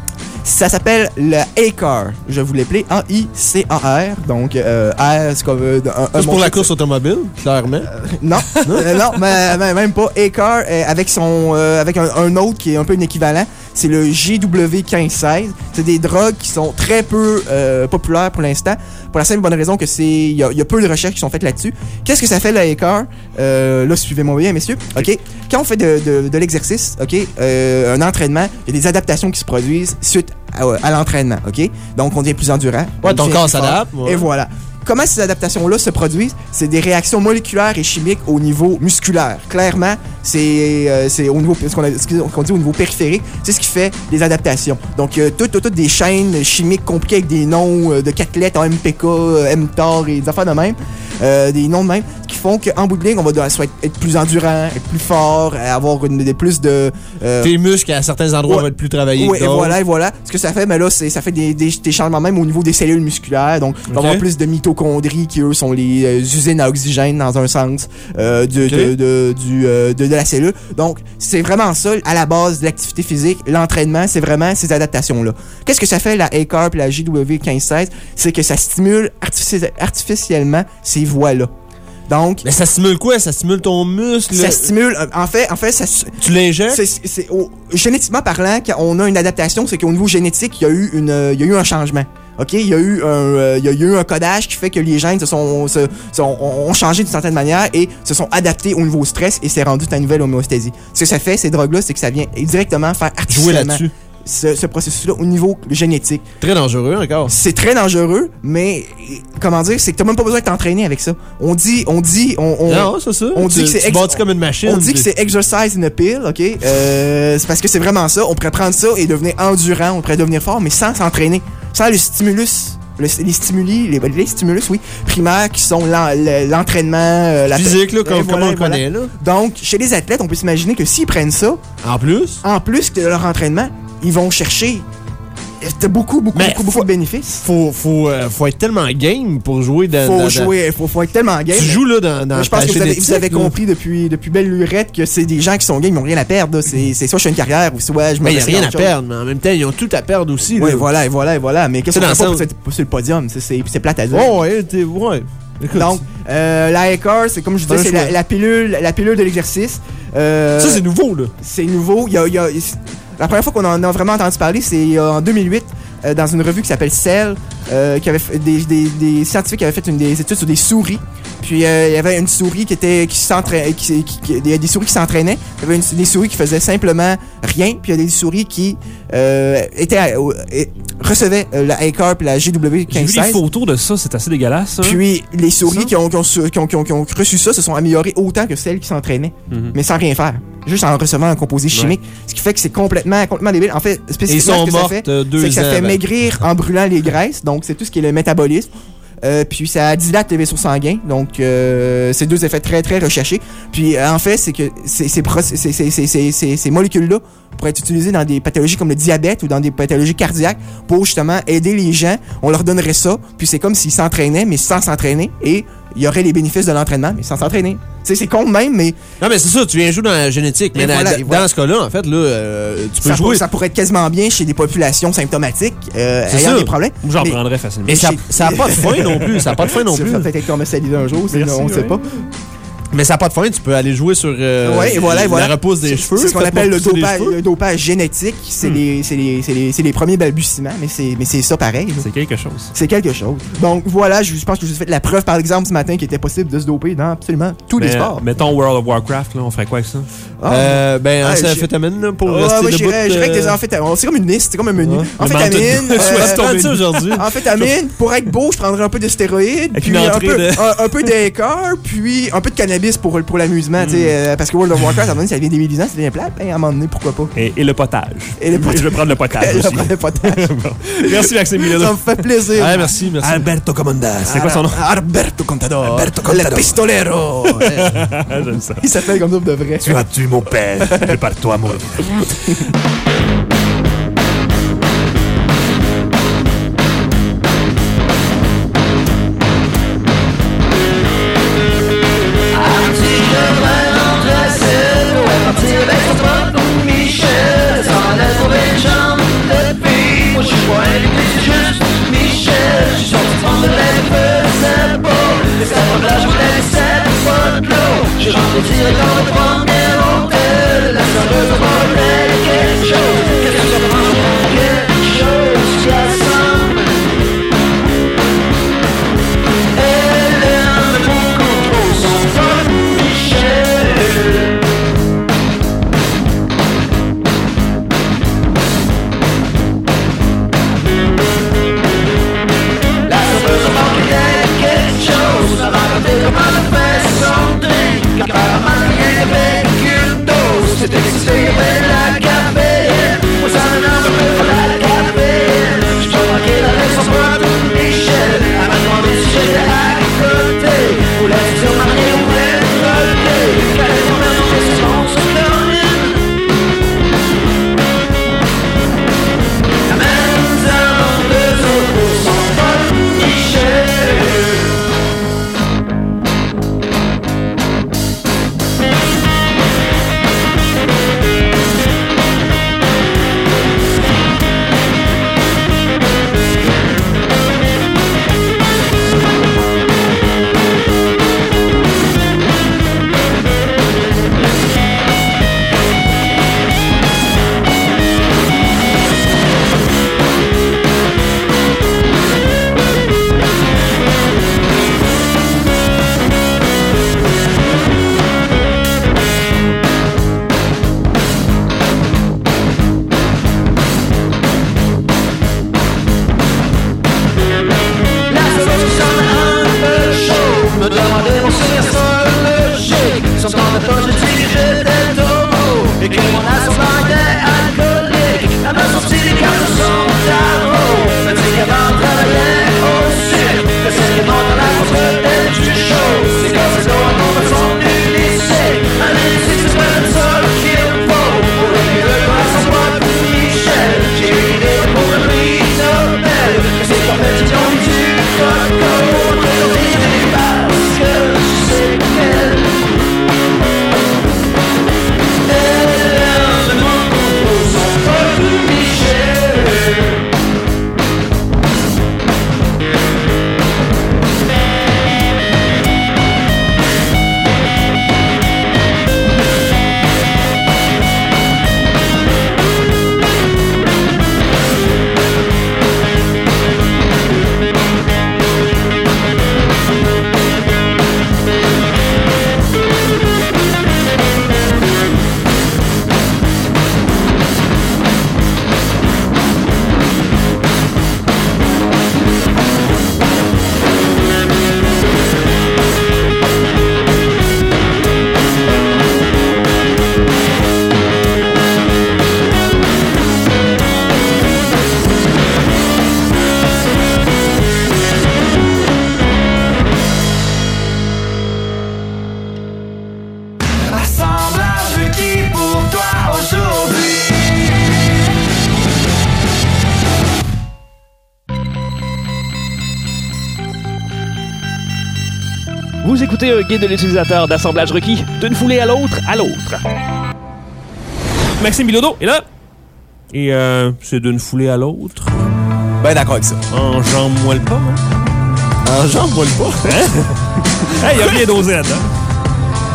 Ça s'appelle le A-Car. Je vous l'appelais A I C A R. Donc, euh, R, c'est comme euh, un, un C'est pour la mot- course automobile, clairement. Non, euh, non, mais, mais même pas. A-Car, euh, avec son, euh, avec un, un autre qui est un peu un équivalent, c'est le G W quinze seize. C'est des drogues qui sont très peu euh, populaires pour l'instant, pour la simple et bonne raison que c'est, il y, a- il y a peu de recherches qui sont faites là-dessus. Qu'est-ce que ça fait le A-Car? Euh, là, suivez-moi bien, messieurs. Ok. Quand on fait de, de, de l'exercice, ok, euh, un entraînement, il y a des adaptations qui se produisent suite à, à l'entraînement, ok. Donc, on devient plus endurant. Ouais, on ton devient corps plus fort. s'adapte, ouais. Et voilà. Comment ces adaptations-là se produisent? C'est des réactions moléculaires et chimiques au niveau musculaire. Clairement, c'est euh, c'est au niveau, ce qu'on, a, ce qu'on dit au niveau périphérique, c'est ce qui fait les adaptations. Donc, euh, toutes tout, tout des chaînes chimiques compliquées avec des noms euh, de quatre lettres, A M P K, euh, mTOR et des affaires de même, euh, des noms de même, qui font qu'en bout de ligne, on va soit être, être plus endurant, être plus fort, avoir une, des plus de... euh, Tes muscles, à certains endroits, Ouais. vont être plus travaillés oui, que et d'autres. voilà, et voilà. Ce que ça fait, mais là, c'est, ça fait des, des, des changements même au niveau des cellules musculaires. Donc, il va y Ok. avoir plus de mitochondries qui, eux, sont les euh, usines à oxygène dans un sens euh, de, Ok. de, de, du, euh, de, de la cellule. Donc, c'est vraiment ça, à la base de l'activité physique. L'entraînement, c'est vraiment ces adaptations-là. Qu'est-ce que ça fait, la A-Car et la G W quinze seize? C'est que ça stimule artifici- artificiellement ces voies-là. Donc, Mais ça stimule quoi? Ça stimule ton muscle? ça stimule... euh, En fait, en fait ça... Tu l'injectes? C'est, c'est, au- génétiquement parlant, quand on a une adaptation, c'est qu'au niveau génétique, il y a eu une, euh, il y a eu un changement. Ok, il y a eu un, euh, il y a eu un codage qui fait que les gènes se sont, se, sont ont, ont changé d'une certaine manière et se sont adaptés au niveau stress et c'est rendu ta nouvelle homéostasie. Ce que ça fait, ces drogues-là, c'est que ça vient directement faire Jouer artificiellement là-dessus. ce, ce processus-là au niveau génétique. Très dangereux encore. C'est très dangereux, mais comment dire, c'est que t'as même pas besoin de t'entraîner avec ça. On dit, on dit, on, on, Non, c'est ça. on tu, dit que c'est tu ex- bâtis comme une machine. on dit que c'est exercise in a pill, ok? Euh, c'est parce que c'est vraiment ça. On pourrait prendre ça et devenir endurant, on pourrait devenir fort, mais sans s'entraîner. Sans le stimulus, le- les stimuli, les, les stimulus, oui, primaires qui sont l'en- le- l'entraînement, euh, la physique, là, et comme, voilà, comme on et le voilà. connaît, là. Donc, chez les athlètes, on peut s'imaginer que s'ils prennent ça, En plus, en plus que leur entraînement, ils vont chercher euh, beaucoup, beaucoup, Mais beaucoup, beaucoup de bénéfices. faut, faut, euh, faut être tellement game pour jouer dans. Faut dans- jouer, faut, faut être tellement game. Tu joues là dans, dans Moi, je pense ta que vous avez, génétique, vous avez là. compris depuis, depuis belle lurette que c'est des gens qui sont game, ils n'ont rien à perdre. là. C'est, c'est soit je fais une carrière ou soit je me Mais il n'y a reste rien dans à autre chose. perdre, mais en même temps, ils ont tout à perdre aussi. Oui, là. voilà, et voilà, et voilà. Mais qu'est-ce C'est qu'on dans fait pas le pour être sur le podium? C'est, c'est, c'est plate à dire. Oh, ouais, t'es. Ouais. Écoute, Donc, euh, la A-Car, c'est comme je C'est disais, un c'est la, choix. la pilule, la pilule de l'exercice. Euh, ça, c'est nouveau, là. c'est nouveau. Il y a, il y a- la première fois qu'on en a vraiment entendu parler, c'est euh, en deux mille huit, euh, dans une revue qui s'appelle Cell, euh, qui avait fait- des, des, des scientifiques qui avaient fait une, des études sur des souris. Puis euh, il y avait une souris qui était qui s'entraînait, qui, qui, qui- il y a des souris qui s'entraînaient. Il y avait une- des souris qui faisaient simplement rien. Puis il y a des souris qui euh, étaient à- euh, recevaient euh, la A-Car et la G W J'ai quinze vu les seize. photos de ça, c'est assez dégueulasse. Ça. Puis les souris Ça? qui ont, qui, ont, su- qui, ont, qui, ont, qui ont reçu ça se sont améliorées autant que celles qui s'entraînaient, Mhm. mais sans rien faire. Juste en recevant un composé chimique. Ce qui fait que c'est complètement, complètement débile. En fait, Et ils spécifiquement, sont ce que ça mortes fait, euh, deux c'est que ça ans fait avant. maigrir en brûlant les graisses. Donc, c'est tout ce qui est le métabolisme. Euh, puis ça dilate les vaisseaux sanguins. Donc, euh, c'est deux effets très, très recherchés. Puis, euh, en fait, c'est que ces, ces, proc- ces, ces, ces, ces, ces, ces molécules-là pourraient être utilisées dans des pathologies comme le diabète ou dans des pathologies cardiaques pour justement aider les gens. On leur donnerait ça. Puis, c'est comme s'ils s'entraînaient, mais sans s'entraîner. Et il y aurait les bénéfices de l'entraînement, mais sans s'entraîner. Tu sais, c'est con de même, mais Non, mais c'est ça, tu viens jouer dans la génétique. Mais Et dans, voilà, dans- et voilà. dans ce cas-là, en fait, là, euh, tu peux ça, jouer. pour- ça pourrait être quasiment bien chez des populations symptomatiques euh, C'est ayant ça. des problèmes. Moi, j'en Mais- prendrais facilement. Mais ça chez- n'a pas de fin non plus. Ça n'a pas de fin non Ça plus. va peut-être être commercialisé un jour, c'est- Merci, on ne sait ouais. pas. Mais ça n'a pas de fin, tu peux aller jouer sur euh, Ouais, et voilà, et voilà. la repousse des cheveux. C'est ce qu'on faites appelle pas le pousser des dopage, cheveux. le dopage génétique. C'est Hmm. les, c'est les, c'est les, c'est les premiers balbutiements, mais c'est, mais c'est ça pareil. là. C'est quelque chose. C'est quelque chose. Donc voilà, je pense que je vous ai fait la preuve, par exemple, ce matin, qu'il était possible de se doper dans absolument tous les Mais, sports. Mettons World of Warcraft, là, on ferait quoi avec ça? Ah. Euh, ben, Ah, c'est j'ai- amphétamine là, pour Ouais, rester ouais, debout. j'irais j'irais avec des euh, amphétamines. C'est comme une liste, c'est comme un menu. Ouais. Amphétamine, Je vais euh, prendre ça aujourd'hui. amphétamine, pour être beau, je prendrais un peu de stéroïdes, Avec puis une un entrée peu, de- un, un peu d'écart, puis un peu de cannabis pour, pour l'amusement, tu sais, euh, parce que World of Warcraft, à un moment donné, ça devient débilisant, ça devient plate, ben, à un moment donné, pourquoi pas. Et, et le potage. Et le potage. je vais prendre le potage Je aussi. prends le potage. Bon. Merci Maxime Milano. Ça me fait plaisir. Ah, merci, merci. Alberto Comandas. C'est quoi son nom? Alberto Contador. Alberto Le Contador. pistolero. J'aime ça. Il s'appelle comme ça de vrai. Tu as tué mon père. Prépare-toi à mourir. J'ai rentré direct dans le premier hôtel. La serveuse m'a fait quelque chose. Qu'est-ce que ça prend quelque chose qui assemble? Elle aime beaucoup trop son pote Michel. La serveuse m'a fait quelque chose. M'a raconté comment elle fait son drink. Apparemment rien avec une dose. C'était excité, il y avait de la caféine. Moi ça m'énerve un peu pour la caféine. J'ai pas manqué avec son pote Michel. Elle m'a demandé si j'étais à côté. Voulais-tu dire marié ou révolté? Qu'elle est mon amour et son nom se termine. Amène-en deux autres pour son pote Michel. La sauce qui sonne un peu chaud me demandait mon souvenir sociologique. Son temps de temps, je dis que j'étais taureau et que mon ascendant était alcoolique. Elle m'a sorti les cartes de son tarot, m'a dit qu'avant travaillait au cirque, que c'est qui monte dans la contre-tête du show. C'est comme c'est l'eau à mon son lycée. Un lycée, c'est pas le seul qu'il faut pour régler le corps à son pote Michel. J'ai eu une idée pour un prix Nobel, que c'est en fait ils ont mis du coco. Ils ont dit parce que je sais qu'elle elle aime beaucoup son pote Michel. Assemblage qui pour toi aujourd'hui? Vous écoutez un guide de l'utilisateur d'assemblage requis d'une foulée à l'autre à l'autre. Maxime Bilodeau est là. Et euh, c'est d'une foulée à l'autre. Ben d'accord avec ça. Enjambe-moi le pas. Hein? En jambe, moi le pas. Hey, il a bien dosé là-dedans.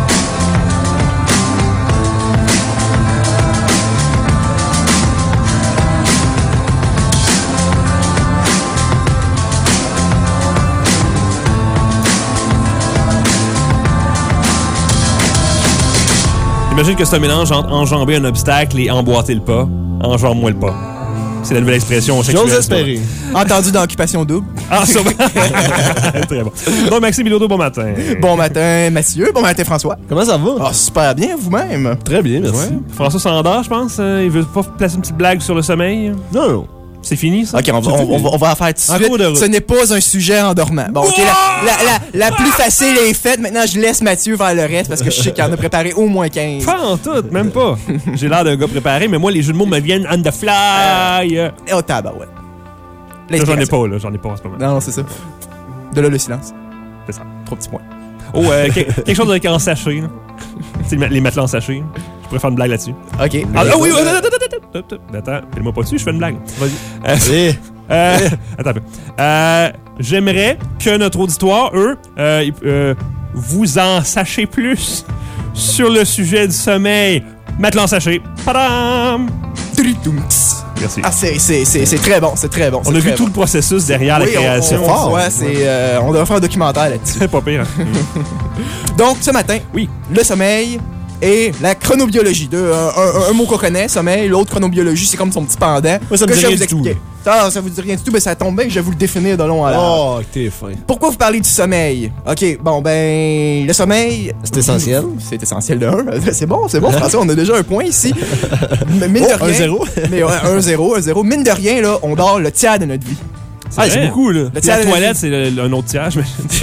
J'imagine que c'est un mélange entre enjamber un obstacle et emboîter le pas. Enjambe-moi le pas. C'est la nouvelle expression. J'ose espérer. Entendu dans Occupation Double. Ah, ça va. Très bon. Donc, Maxime Bilodeau, bon matin. Bon matin, Mathieu. Bon matin, François. Comment ça va? Ah, super bien, vous-même. Très bien, merci. Ouais. François s'endort, je pense. Euh, il veut pas placer une petite blague sur le sommeil. Non, non. C'est fini, ça? Ok, on va, on, on va, on va en faire tout de En cours de suite. route. Ce n'est pas un sujet endormant. Bon, ok, la, la, la, la plus facile est faite. Maintenant, je laisse Mathieu faire le reste parce que je sais qu'il en a préparé au moins quinze. Pas en tout, même pas. J'ai l'air d'un gars préparé, mais moi, les jeux de mots me viennent on the fly. Et au tabarouette. Là, j'en ai pas, là. J'en ai pas en ce moment. Non, non, c'est ça. De là, le silence. C'est ça. Trois petits points. Oh, euh, que- quelque chose avec en sachet, là. Tu sais, les ma- les matelas en sachet. Je pourrais faire une blague là-dessus. Ok. Ah, ah oui, oui, attends, attends, attends, attends, attends. Attends, fais-le-moi pas dessus, je fais une blague. Vas-y. Euh, Eh, euh, attends un peu. Euh, J'aimerais que notre auditoire, eux, euh, euh, vous en sachiez plus sur le sujet du sommeil. Matelas en sachet. Padam! Tudum-ts. Merci. Ah, c'est, c'est, c'est, c'est très bon, c'est très bon. On c'est a vu très tout bon. le processus derrière Oui, la création. On, on, ouais, c'est, euh, on devrait faire un documentaire là-dessus. C'est pas pire. hein. Donc, ce matin, Oui. le sommeil et la chronobiologie. Deux, un, un- un mot qu'on connaît, sommeil. L'autre, chronobiologie, c'est comme son petit pendant. Moi, ça me que dit je vais rien vous du tout. expliquer. Ça, ça vous dit rien du tout, mais ça tombe bien que je vais vous le définir de long à large. Oh, t'es fin. Pourquoi vous parlez du sommeil? OK, bon, ben, le sommeil... C'est essentiel. C'est essentiel de un. C'est bon, c'est bon, François, on a déjà un point ici. Mais mine Oh, de rien... un zéro. Mais ouais, un zéro, un zéro. Mine de rien, là, on dort le tiers de notre vie. Ah, c'est vrai. beaucoup, là. Le La tiers de notre toilette, vie. c'est le- le- un autre tirage. Mais...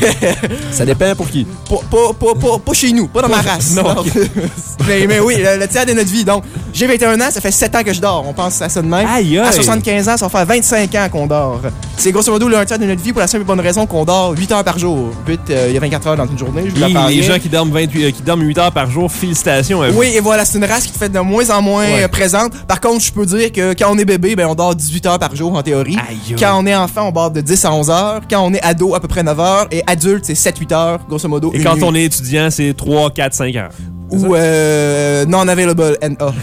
Ça dépend pour qui. Pas, pas, pas, pas, pas chez nous, pas dans ma race. non, ok. mais, mais oui, le, le tiers de notre vie. Donc, j'ai vingt et un ans, ça fait sept ans que je dors. On pense à ça de même. Aïe, À aïe. soixante-quinze ans, ça va faire vingt-cinq ans qu'on dort. C'est grosso modo le un tiers de notre vie pour la simple et bonne raison qu'on dort huit heures par jour. huit, euh, il y a vingt-quatre heures dans une journée, je vous Hi, apprends les rien. gens qui dorment, vingt-huit, euh, qui dorment huit heures par jour, félicitations à vous. Oui, et voilà, c'est une race qui te fait de moins en moins Ouais. euh, présente. Par contre, je peux dire que quand on est bébé, ben on dort dix-huit heures par jour en théorie. Aïe, aïe. Quand on est enfant, on dort de dix à onze heures. Quand on est ado, à peu près neuf heures. Et adulte, c'est sept huit heures, grosso modo. Et une quand nuit. on est étudiant, c'est trois, quatre, cinq heures. Ou euh, non-available N A.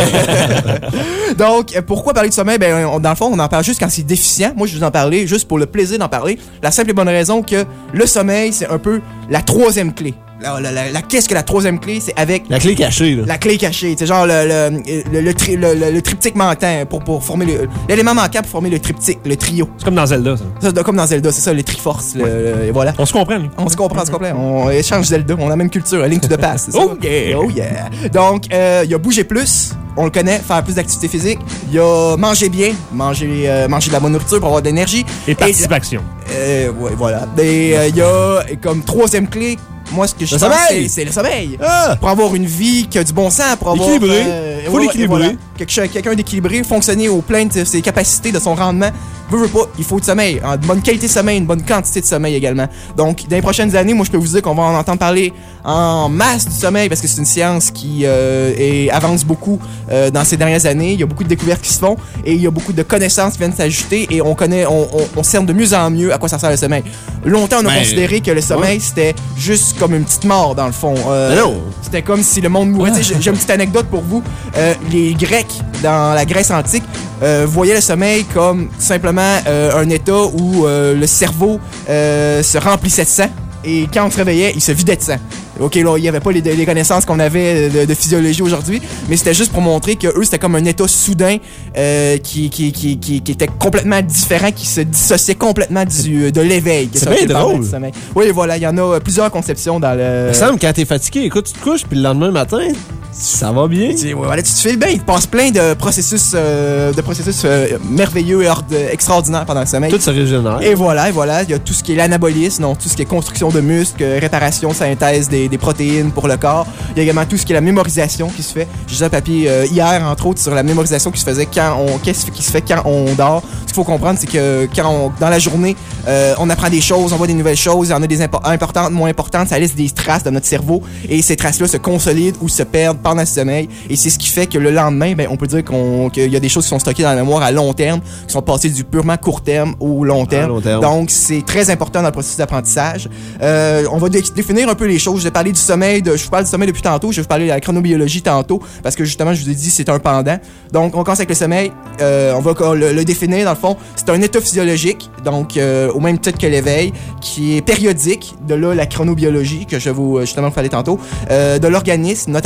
Donc, euh, pourquoi parler de sommeil? Ben, on- dans le fond, on en parle juste quand c'est déficient. Moi, je vais vous en parler juste pour le plaisir d'en parler. La simple et bonne raison que le sommeil, c'est un peu la troisième clé. La, la, la- la- qu'est-ce que la troisième clé? C'est avec La clé cachée, là. la clé cachée. C'est genre le, le, le, le, tri- le- le- le triptyque manquant pour, pour former le, l'élément manquant pour former le triptyque, le trio. C'est comme dans Zelda, ça. Ça, c'est comme dans Zelda, c'est ça, le Triforce. Le, le- et voilà. On se comprend, lui. On se comprend, on se comprend. On échange Zelda, on a la même culture, a Link to the Past, c'est ça? Oh yeah! Oh yeah! Donc, euh, il y a bouger plus, on le connaît, faire plus d'activité physique. Il y a manger bien, manger, euh, manger de la bonne nourriture pour avoir de l'énergie. Et participation. Euh, ouais, voilà. Et euh, il y a, euh, comme troisième clé, moi, ce que je Le pense, sommeil! c'est, c'est le sommeil. Ah! Pour avoir une vie qui a du bon sens, pour avoir... Équilibré. euh, Faut ouais, l'équilibrer. voilà. Quelque chose- quelqu'un d'équilibré, fonctionner au plein de ses capacités, de son rendement. Veut, veut pas, il faut du sommeil. Une bonne qualité de sommeil, une bonne quantité de sommeil également. Donc, dans les prochaines années, moi, je peux vous dire qu'on va en entendre parler en masse du sommeil parce que c'est une science qui euh, est- avance beaucoup euh, dans ces dernières années. Il y a beaucoup de découvertes qui se font et il y a beaucoup de connaissances qui viennent s'ajouter et on connaît, on, on, on cerne de mieux en mieux à quoi ça sert le sommeil. Longtemps, on a Ben, considéré que le sommeil, c'était juste comme une petite mort dans le fond. Euh, Mais non. C'était comme si le monde mourait. Tu sais, J'ai j'ai une petite anecdote pour vous. Euh, les Grecs, dans la Grèce antique, euh, voyaient le sommeil comme tout simplement euh, un état où euh, le cerveau euh, se remplissait de sang. Et quand on se réveillait, il se vidait de sang. OK, là, il n'y avait pas les, les connaissances qu'on avait de, de physiologie aujourd'hui, mais c'était juste pour montrer que eux, c'était comme un état soudain euh, qui, qui, qui, qui, qui était complètement différent, qui se dissociait complètement du, de l'éveil. C'est bien drôle. Oui, voilà, il y en a euh, plusieurs conceptions dans le... Il me semble quand t'es fatigué, écoute, tu te couches, puis le lendemain matin, ça va bien. Tu, ouais, voilà, tu te fais bien, il te passe plein de processus, euh, de processus euh, merveilleux et hors de- extraordinaires pendant le sommeil. Tout se régénère. Et voilà, et voilà, il y a tout ce qui est l'anabolisme, donc tout ce qui est construction de muscles, euh, réparation, synthèse des, des protéines pour le corps. Il y a également tout ce qui est la mémorisation qui se fait. J'ai déjà un papier euh, hier, entre autres, sur la mémorisation qui se faisait quand on, qu'est-ce qui se fait quand on dort. Ce qu'il faut comprendre, c'est que quand on, dans la journée, euh, on apprend des choses, on voit des nouvelles choses, il y en a des impo- importantes, moins importantes, ça laisse des traces dans notre cerveau et ces traces-là se consolident ou se perdent pendant le sommeil. Et c'est ce qui fait que le lendemain, ben, on peut dire qu'on, qu'il y a des choses qui sont stockées dans la mémoire à long terme, qui sont passées du purement court terme au long terme. long terme. Donc, c'est très important dans le processus d'apprentissage. Euh, on va dé- définir un peu les choses. Je vais parler du sommeil, de, je vous parle du sommeil depuis tantôt, je vais vous parler de la chronobiologie tantôt, parce que justement, je vous ai dit, c'est un pendant. Donc, on commence avec le sommeil. Euh, on va co- le, le définir, dans le fond. C'est un état physiologique, donc euh, au même titre que l'éveil, qui est périodique, de là la chronobiologie, que je vais vous, justement, vous parler tantôt, euh, de l'organisme, notamment du système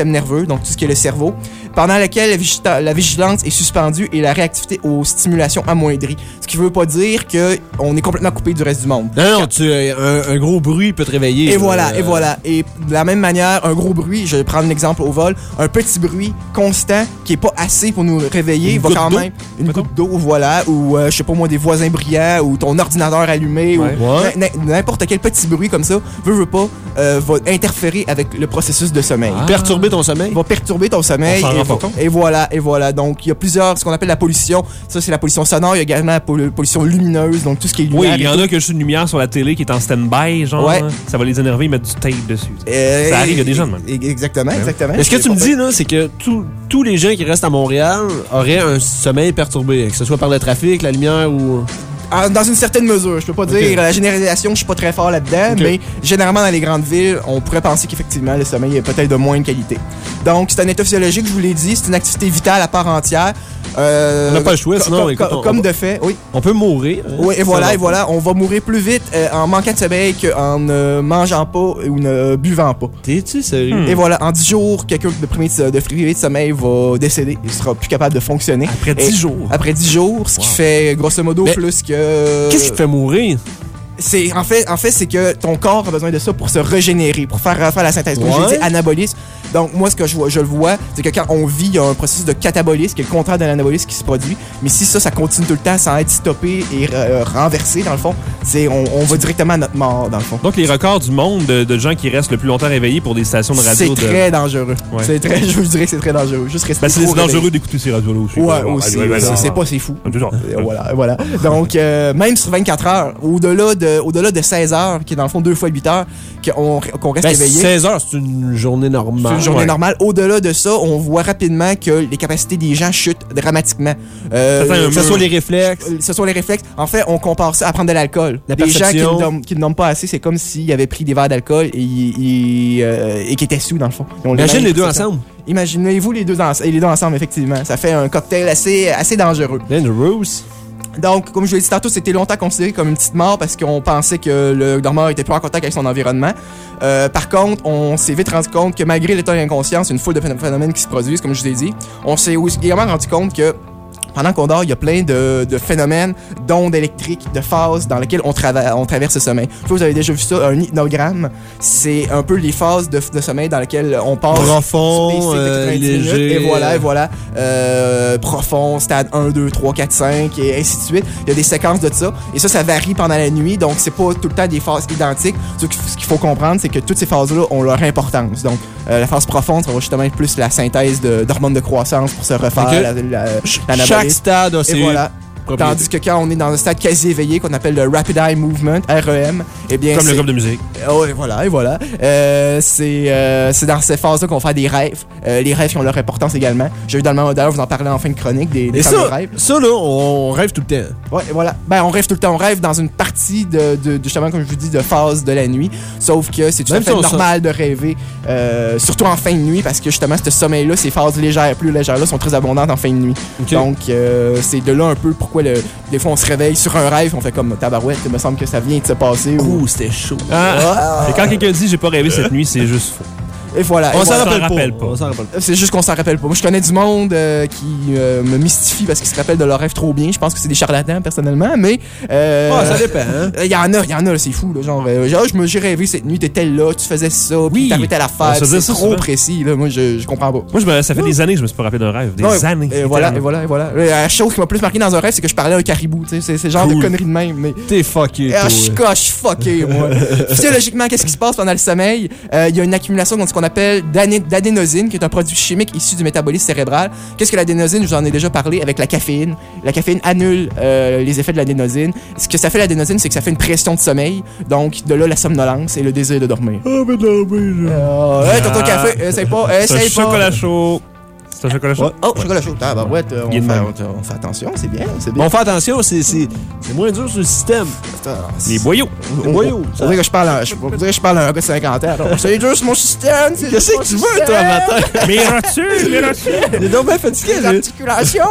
système nerveux, donc tout ce qui est le cerveau, pendant lequel la, vigita- la vigilance est suspendue et la réactivité aux stimulations amoindrie. Ce qui veut pas dire qu'on est complètement coupé du reste du monde. Non, non, tu, un, un gros bruit peut te réveiller. Et là. voilà, Euh, et voilà. Et de la même manière, un gros bruit, je vais prendre un exemple au vol, un petit bruit constant qui est pas assez pour nous réveiller, Une va goutte quand d'eau, même une goutte d'eau, voilà, ou euh, je sais pas moi des voisins brillants ou ton ordinateur allumé Ouais. ou Ouais. n- n- n'importe quel petit bruit comme ça, veut veut pas, euh, va interférer avec le processus de sommeil. Perturber ton sommeil. Va perturber ton sommeil. On s'en et, rend pas vo- compte. et voilà, et voilà. Donc, il y a plusieurs, ce qu'on appelle la pollution. Ça, c'est la pollution sonore. Il y a également la pol- pollution lumineuse, donc tout ce qui est lumière. Oui, il y et en tout. a que juste une lumière sur la télé qui est en stand-by, genre. Ouais. Ça va les énerver, ils mettent du tape dessus. Euh, Ça arrive, il y a des gens de même. e- Exactement, exactement. Mais ce que tu me C'est dis, là, c'est que tous- tous les gens qui restent à Montréal auraient un sommeil perturbé, que ce soit par le trafic, la lumière ou... Ah, dans une certaine mesure, je peux pas dire Ok. la généralisation, je suis pas très fort là-dedans, Ok. mais généralement dans les grandes villes, on pourrait penser qu'effectivement le sommeil est peut-être de moindre qualité. Donc c'est un état physiologique, je vous l'ai dit, c'est une activité vitale à part entière. Euh, On n'a pas le choix, co- sinon, co- écoute, co- on- comme on va- de fait, oui. On peut mourir. hein. Oui, et Ça voilà, va et pas. voilà, on va mourir plus vite euh, en manquant de sommeil qu'en ne mangeant pas ou ne buvant pas. T'es-tu sérieux? Et voilà, en dix jours, quelqu'un de privé de, de privé de sommeil va décéder. Il sera plus capable de fonctionner. Après Et- dix jours. Après dix jours, ce qui fait grosso modo Mais plus que... Qu'est-ce qui te fait mourir? C'est en fait en fait c'est que ton corps a besoin de ça pour se régénérer, pour faire faire la synthèse. Comme Ouais. j'ai dit, anabolisme. Donc moi ce que je vois, je le vois, c'est que quand on vit, il y a un processus de catabolisme qui est le contraire de l'anabolisme qui se produit. Mais si ça ça continue tout le temps sans être stoppé et euh, renversé dans le fond, c'est on, on va directement à notre mort dans le fond. Donc, les records du monde de, de gens qui restent le plus longtemps réveillés pour des stations de C'est radio. de... très dangereux. Ouais. C'est très je vous dirais que c'est très dangereux. Juste rester Ben, c'est trop c'est dangereux réveillé. d'écouter ces radios-là aussi. Ouais, Ouais, aussi. ouais, ouais, c'est- ouais. c'est pas c'est fou. Toujours. Euh, voilà, voilà. Donc, euh, même sur vingt-quatre heures, au-delà de, au-delà de seize heures, qui est dans le fond deux fois huit heures, qu'on qu'on reste Ben, éveillé. seize heures, c'est une journée normale. C'est une journée Ouais. normale. Au-delà de ça, on voit rapidement que les capacités des gens chutent dramatiquement. Euh, Ça fait un Que ce mur. soit les réflexes. euh, ce sont les réflexes. En fait, on compare ça à prendre de l'alcool. La Les gens qui perception. ne, dorment, qui ne dorment pas assez, c'est comme s'ils avaient pris des verres d'alcool et, ils- ils, euh, et qui étaient sous, dans le fond. Ils ont Imagine mêmes les deux perceptions. ensemble. Imaginez-vous les deux, en- les deux ensemble, effectivement. Ça fait un cocktail assez, assez dangereux. Dangerous. Donc, comme je l'ai dit tantôt, c'était longtemps considéré comme une petite mort parce qu'on pensait que le dormeur était plus en contact avec son environnement. Euh, par contre, on s'est vite rendu compte que malgré l'état d'inconscience, il y a une foule de phén- phénomènes qui se produisent, comme je vous ai dit. On s'est aussi également rendu compte que pendant qu'on dort, il y a plein de, de phénomènes, d'ondes électriques, de phases dans lesquelles on, trava- on traverse le sommeil. Je sais pas si vous avez déjà vu ça, un hypnogramme. C'est un peu les phases de, de sommeil dans lesquelles on passe Profond, sur des cycles de euh, quatre-vingt-dix léger. minutes. Et voilà, et voilà. Euh, profond, stade un, deux, trois, quatre, cinq, et ainsi de suite. Il y a des séquences de ça. Et ça, ça varie pendant la nuit. Donc, c'est pas tout le temps des phases identiques. Ce qu'il faut- ce qu'il faut comprendre, c'est que toutes ces phases-là ont leur importance. Donc, euh, la phase profonde, ça va justement être plus la synthèse de- d'hormones de, croissance pour se refaire. Ok. La, la- l'anabolisme. Chaque stade a Et ses voilà. propriétés. Tandis que quand on est dans un stade quasi éveillé, qu'on appelle le Rapid Eye Movement, R E M, eh bien, Comme le c'est- groupe de musique. Oh, et voilà, et voilà. Euh, c'est euh, c'est dans ces phases-là qu'on va faire des rêves. Euh, les rêves qui ont leur importance également. J'ai eu dans le moment d'ailleurs, vous en parlez en fin de chronique, des, des Et fameux ça, rêves. ça, là, on rêve tout le temps. Ouais, et voilà. Ben, on rêve tout le temps. On rêve dans une partie de, de, de justement, comme je vous dis, de phase de la nuit. Sauf que c'est tout Même à fait si on normal de rêver, euh, surtout en fin de nuit, parce que justement, ce sommeil-là, ces phases légères, plus légères-là, sont très abondantes en fin de nuit. Ok. Donc, euh, c'est de là un peu pourquoi le, des fois on se réveille sur un rêve, on fait comme tabarouette, il me semble que ça vient de se passer. Ou... Ouh, c'était chaud. Ah. Ah. Et quand quelqu'un dit j'ai pas rêvé cette nuit, c'est juste faux. Et voilà. On et s'en voilà. rappelle, rappelle pas. pas. On s'en rappelle pas. C'est juste qu'on s'en rappelle pas. Moi, je connais du monde euh, qui euh, me mystifie parce qu'ils se rappellent de leur rêve trop bien. Je pense que c'est des charlatans, personnellement, mais... Euh, Ah, ça dépend, hein? Il y en a, il y en a, là, c'est fou, là, genre, euh, genre, je me j'ai rêvé cette nuit, t'étais là, tu faisais ça, puis Oui. t'avais telle On affaire, se puis faisait c'est ça trop souvent. précis, là, moi, je, je comprends pas. Moi, je me- ça fait des années que je me suis pas rappelé d'un rêve. Des Ouais, années. Et voilà, et littéralement. voilà, et voilà. La chose qui m'a plus marqué dans un rêve, c'est que je parlais à un caribou, tu sais, c'est c'est le genre Cool. de conneries de même, mais... T'es fucké, Ah, toi. je coche fucké, moi. Physiologiquement, qu'est-ce qui se passe pendant le sommeil? Euh, Il y a une accumulation de ce qu'on appelle d'ané- d'adénosine, qui est un produit chimique issu du métabolisme cérébral. Qu'est-ce que l'adénosine? Je vous en ai déjà parlé avec la caféine. La caféine annule euh, les effets de l'adénosine. Ce que ça fait, l'adénosine, c'est que ça fait une pression de sommeil. Donc, de là, la somnolence et le désir de dormir. Ah, mais non, mais je... Euh, hey, tonton Ah. café, essaye pas, C'est un essaye pas. chocolat chaud. C'est un chocolat chaud. Oh, chocolat chaud. Ah, bah ouais, on, Il est de fait, même. on, on fait attention, c'est bien, c'est Bon, bien. on fait attention, c'est c'est- c'est moins dur sur le système. Les boyaux. On, boyaux, on, on dirait que je parle à, je, on dirait que je parle à un gars de cinquante ans. alors, C'est dur sur mon système. c'est Qu'est-ce dur que tu sur mon veux, toi, système. matin? Mes rotules, mes rotules. Il est donc bien fatigué, Les là. articulations.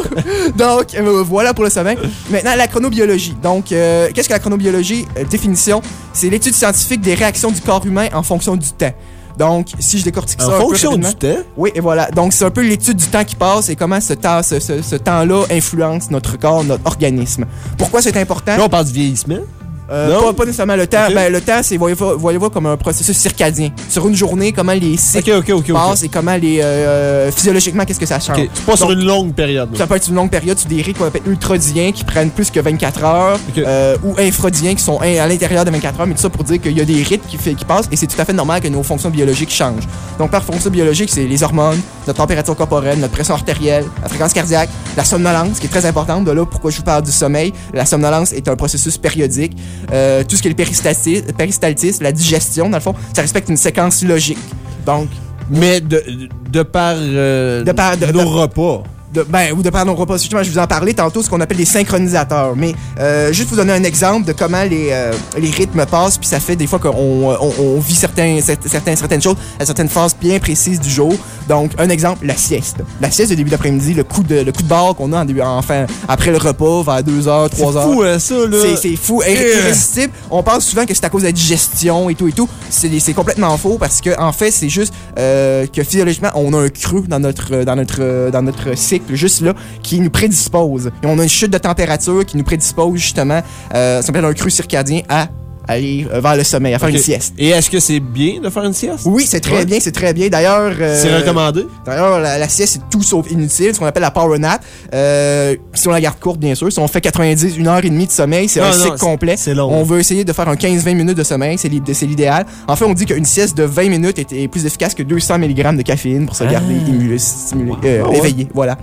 Donc, euh, voilà pour le sommeil. Maintenant, la chronobiologie. Donc, euh, qu'est-ce que la chronobiologie? Euh, définition, c'est l'étude scientifique des réactions du corps humain en fonction du temps. Donc, si je décortique ça En un peu fonction rapidement- du temps. Oui, et voilà. Donc, c'est un peu l'étude du temps qui passe et comment ce, temps, ce, ce, ce temps-là influence notre corps, notre organisme. Pourquoi c'est important? Là, on parle du vieillissement. Euh, Non? pas, pas nécessairement le temps. Ok. Ben, le temps, c'est, voyez-vous, voyez-vous comme un processus circadien. Sur une journée, comment les cycles Ok, ok, ok. ok. passent et comment les, euh, physiologiquement, qu'est-ce que ça change. Ok, c'est pas sur Donc, une longue période. là. Ça peut être une longue période sur des rythmes qu'on appelle ultradiens qui prennent plus que vingt-quatre heures Ok. euh, ou infradiens qui sont in- à l'intérieur de vingt-quatre heures, mais tout ça pour dire qu'il y a des rythmes qui, fait, qui passent et c'est tout à fait normal que nos fonctions biologiques changent. Donc par fonction biologique, c'est les hormones, notre température corporelle, notre pression artérielle, la fréquence cardiaque, la somnolence qui est très importante. De là pourquoi je vous parle du sommeil. La somnolence est un processus périodique. Euh, tout ce qui est le péristaltisme, péristaltisme, la digestion, dans le fond, ça respecte une séquence logique. Donc, Mais de, de par, euh, De par- de- nos de- repas. de, ben, ou de par nos repas. Justement, je vous en parlais tantôt, ce qu'on appelle les synchronisateurs. Mais euh, juste vous donner un exemple de comment les, euh, les rythmes passent, puis ça fait des fois qu'on on, on vit certains, certains, certaines choses à certaines phases bien précises du jour. Donc, un exemple, la sieste. La sieste, au début d'après-midi, le coup de, le coup de barre qu'on a en début, enfin, après le repas, vers deux heures, C'est trois heures. fou, hein, ça, là. C'est, c'est fou, irré- Yeah. irrésistible. On pense souvent que c'est à cause de la digestion et tout et tout. C'est, c'est complètement faux parce que en fait, c'est juste euh, que physiologiquement, on a un creux dans notre dans notre dans notre cycle juste là qui nous prédispose. Et on a une chute de température qui nous prédispose justement, euh, ça s'appelle un creux circadien à aller euh, vers le sommeil, à faire Ok. une sieste. Et est-ce que c'est bien de faire une sieste? Oui, c'est très Ouais. bien, c'est très bien. D'ailleurs, euh, C'est recommandé? D'ailleurs, la, la sieste, c'est tout sauf inutile, ce qu'on appelle la power nap. Euh, si on la garde courte, bien sûr. Si on fait quatre-vingt-dix, une heure et demie de sommeil, c'est Non, un non, cycle c'est- complet. c'est long. On veut essayer de faire un quinze vingt minutes de sommeil, c'est, l'id- c'est l'idéal. En fait, on dit qu'une sieste de vingt minutes est, est plus efficace que deux cents milligrammes de caféine pour se garder émulé, stimulé, euh, Ah ouais. éveillé. Voilà.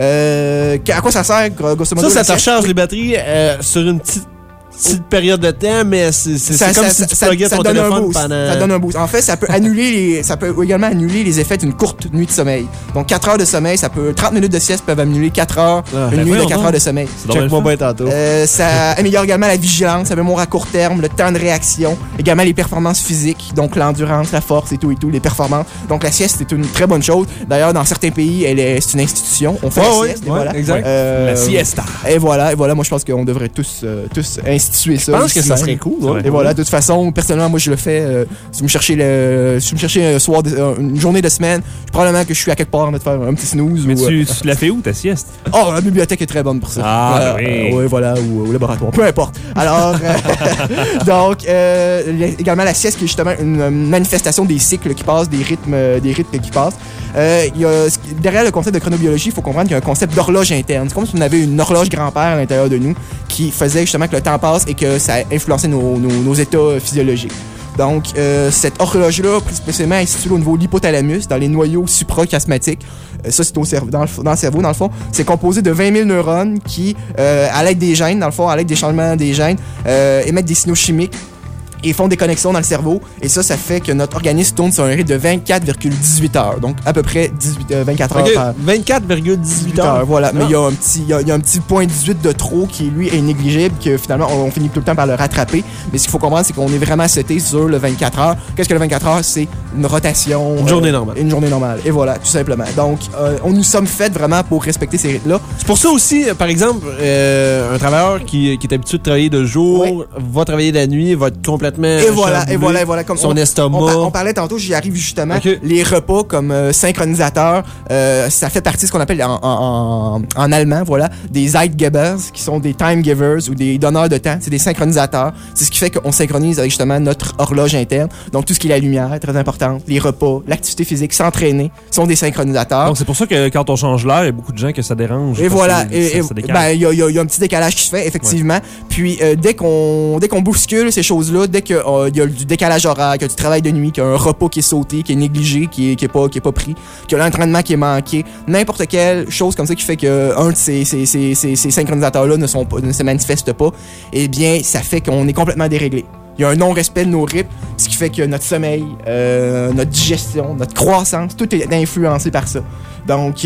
Euh, à quoi ça sert, gros- grosso modo? Ça, ça la te sieste? recharge les batteries euh, sur une petite, petite période de temps, mais c'est, c'est, Ça- c'est comme ça- si ça- tu ça- pluguais ça ton donne un téléphone boost. pendant... Ça donne un boost. En fait, ça peut annuler les, ça peut également annuler les effets d'une courte nuit de sommeil. Donc, quatre heures de sommeil, ça peut, trente minutes de sieste peuvent annuler quatre heures, Ah, une ben nuit de voyons quatre donc. heures de sommeil. C'est donc Check-moi bien bien tantôt. Euh, ça améliore également la vigilance, ça mémoire à court terme, le temps de réaction, également les performances physiques, donc l'endurance, la force et tout et tout, les performances. Donc, la sieste, c'est une très bonne chose. D'ailleurs, dans certains pays, elle est, c'est une institution. On fait Ouais, la ouais, sieste, et ouais, voilà. exact. Euh, La siesta. Et voilà, et voilà. Moi, je pense qu'on devrait tous, euh, tous instituer ça. Je pense que ici ça même. serait cool, ouais. Et voilà, de toute façon, personnellement, moi, je le fais. Euh, si vous me cherchez le, si vous me cherchez un soir, de- euh, une journée de semaine, probablement que je suis à quelque part en train de faire un petit snooze. Mais ou, tu, euh, tu la fais où, ta sieste? Oh, la bibliothèque est très bonne pour ça. Ah, Euh, oui. euh, ouais, voilà, ou au laboratoire, peu importe. Alors, euh, donc, euh, l- également la sieste qui est justement une euh, manifestation des cycles qui passent, des rythmes, euh, des rythmes qui passent. Euh, il y a, ce qui- derrière le concept de chronobiologie, il faut comprendre qu'il y a un concept d'horloge interne. C'est comme si on avait une horloge grand-père à l'intérieur de nous qui faisait justement que le temps passe et que ça influençait nos, nos, nos états physiologiques. Donc, euh, cette horloge-là, plus précisément, est située au niveau de l'hypothalamus, dans les noyaux suprachiasmatiques. Euh, ça, c'est au cerveau, dans, le, f- dans le cerveau, dans le fond. C'est composé de vingt mille neurones qui, euh, à l'aide des gènes, dans le fond, à l'aide des changements des gènes, euh, émettent des signaux chimiques et font des connexions dans le cerveau. Et ça, ça fait que notre organisme tourne sur un rythme de vingt-quatre virgule dix-huit heures. Donc, à peu près dix-huit, euh, vingt-quatre heures Ok, par vingt-quatre virgule dix-huit heures. voilà. Mais Ah. il y a un petit, il y a, il y a un petit point dix-huit de trop qui, lui, est négligible, que finalement, on, on finit tout le temps par le rattraper. Mais ce qu'il faut comprendre, c'est qu'on est vraiment seté sur le vingt-quatre heures. Qu'est-ce que le vingt-quatre heures? C'est une rotation. Une journée normale. Une journée normale. Et voilà, tout simplement. Donc, euh, on nous sommes faits vraiment pour respecter ces rythmes-là. C'est pour ça aussi, euh, par exemple, euh, un travailleur qui, qui est habitué de travailler de jour, Ouais. va travailler la nuit, va être complètement Et voilà, chamboulé. et voilà, et voilà. Comme Son on, estomac. On, par- on parlait tantôt, j'y arrive justement. Ok. Les repas comme euh, synchronisateurs, euh, ça fait partie de ce qu'on appelle en, en, en, en allemand, voilà, des Zeitgebers, qui sont des time givers ou des donneurs de temps. C'est des synchronisateurs. C'est ce qui fait qu'on synchronise avec justement notre horloge interne. Donc tout ce qui est la lumière, très important, les repas, l'activité physique, s'entraîner, sont des synchronisateurs. Donc, c'est pour ça que quand on change l'air, il y a beaucoup de gens que ça dérange. Et parce voilà, que et, ça- et- ça décale. ben il y a, y a- y a un petit décalage qui se fait effectivement. Puis euh, dès qu'on dès qu'on bouscule ces choses-là, dès qu'il y a du décalage horaire, qu'il y a du travail de nuit, qu'il y a un repas qui est sauté, qui est négligé, qui est, qui est pas qui est pas pris, qu'il y a l'entraînement qui est manqué, n'importe quelle chose comme ça qui fait que un de ces ces, ces, ces, ces synchronisateurs-là ne sont pas, ne se manifestent pas, eh bien ça fait qu'on est complètement déréglé. Il y a un non-respect de nos rythmes, ce qui fait que notre sommeil, euh, notre digestion, notre croissance, tout est influencé par ça. Donc,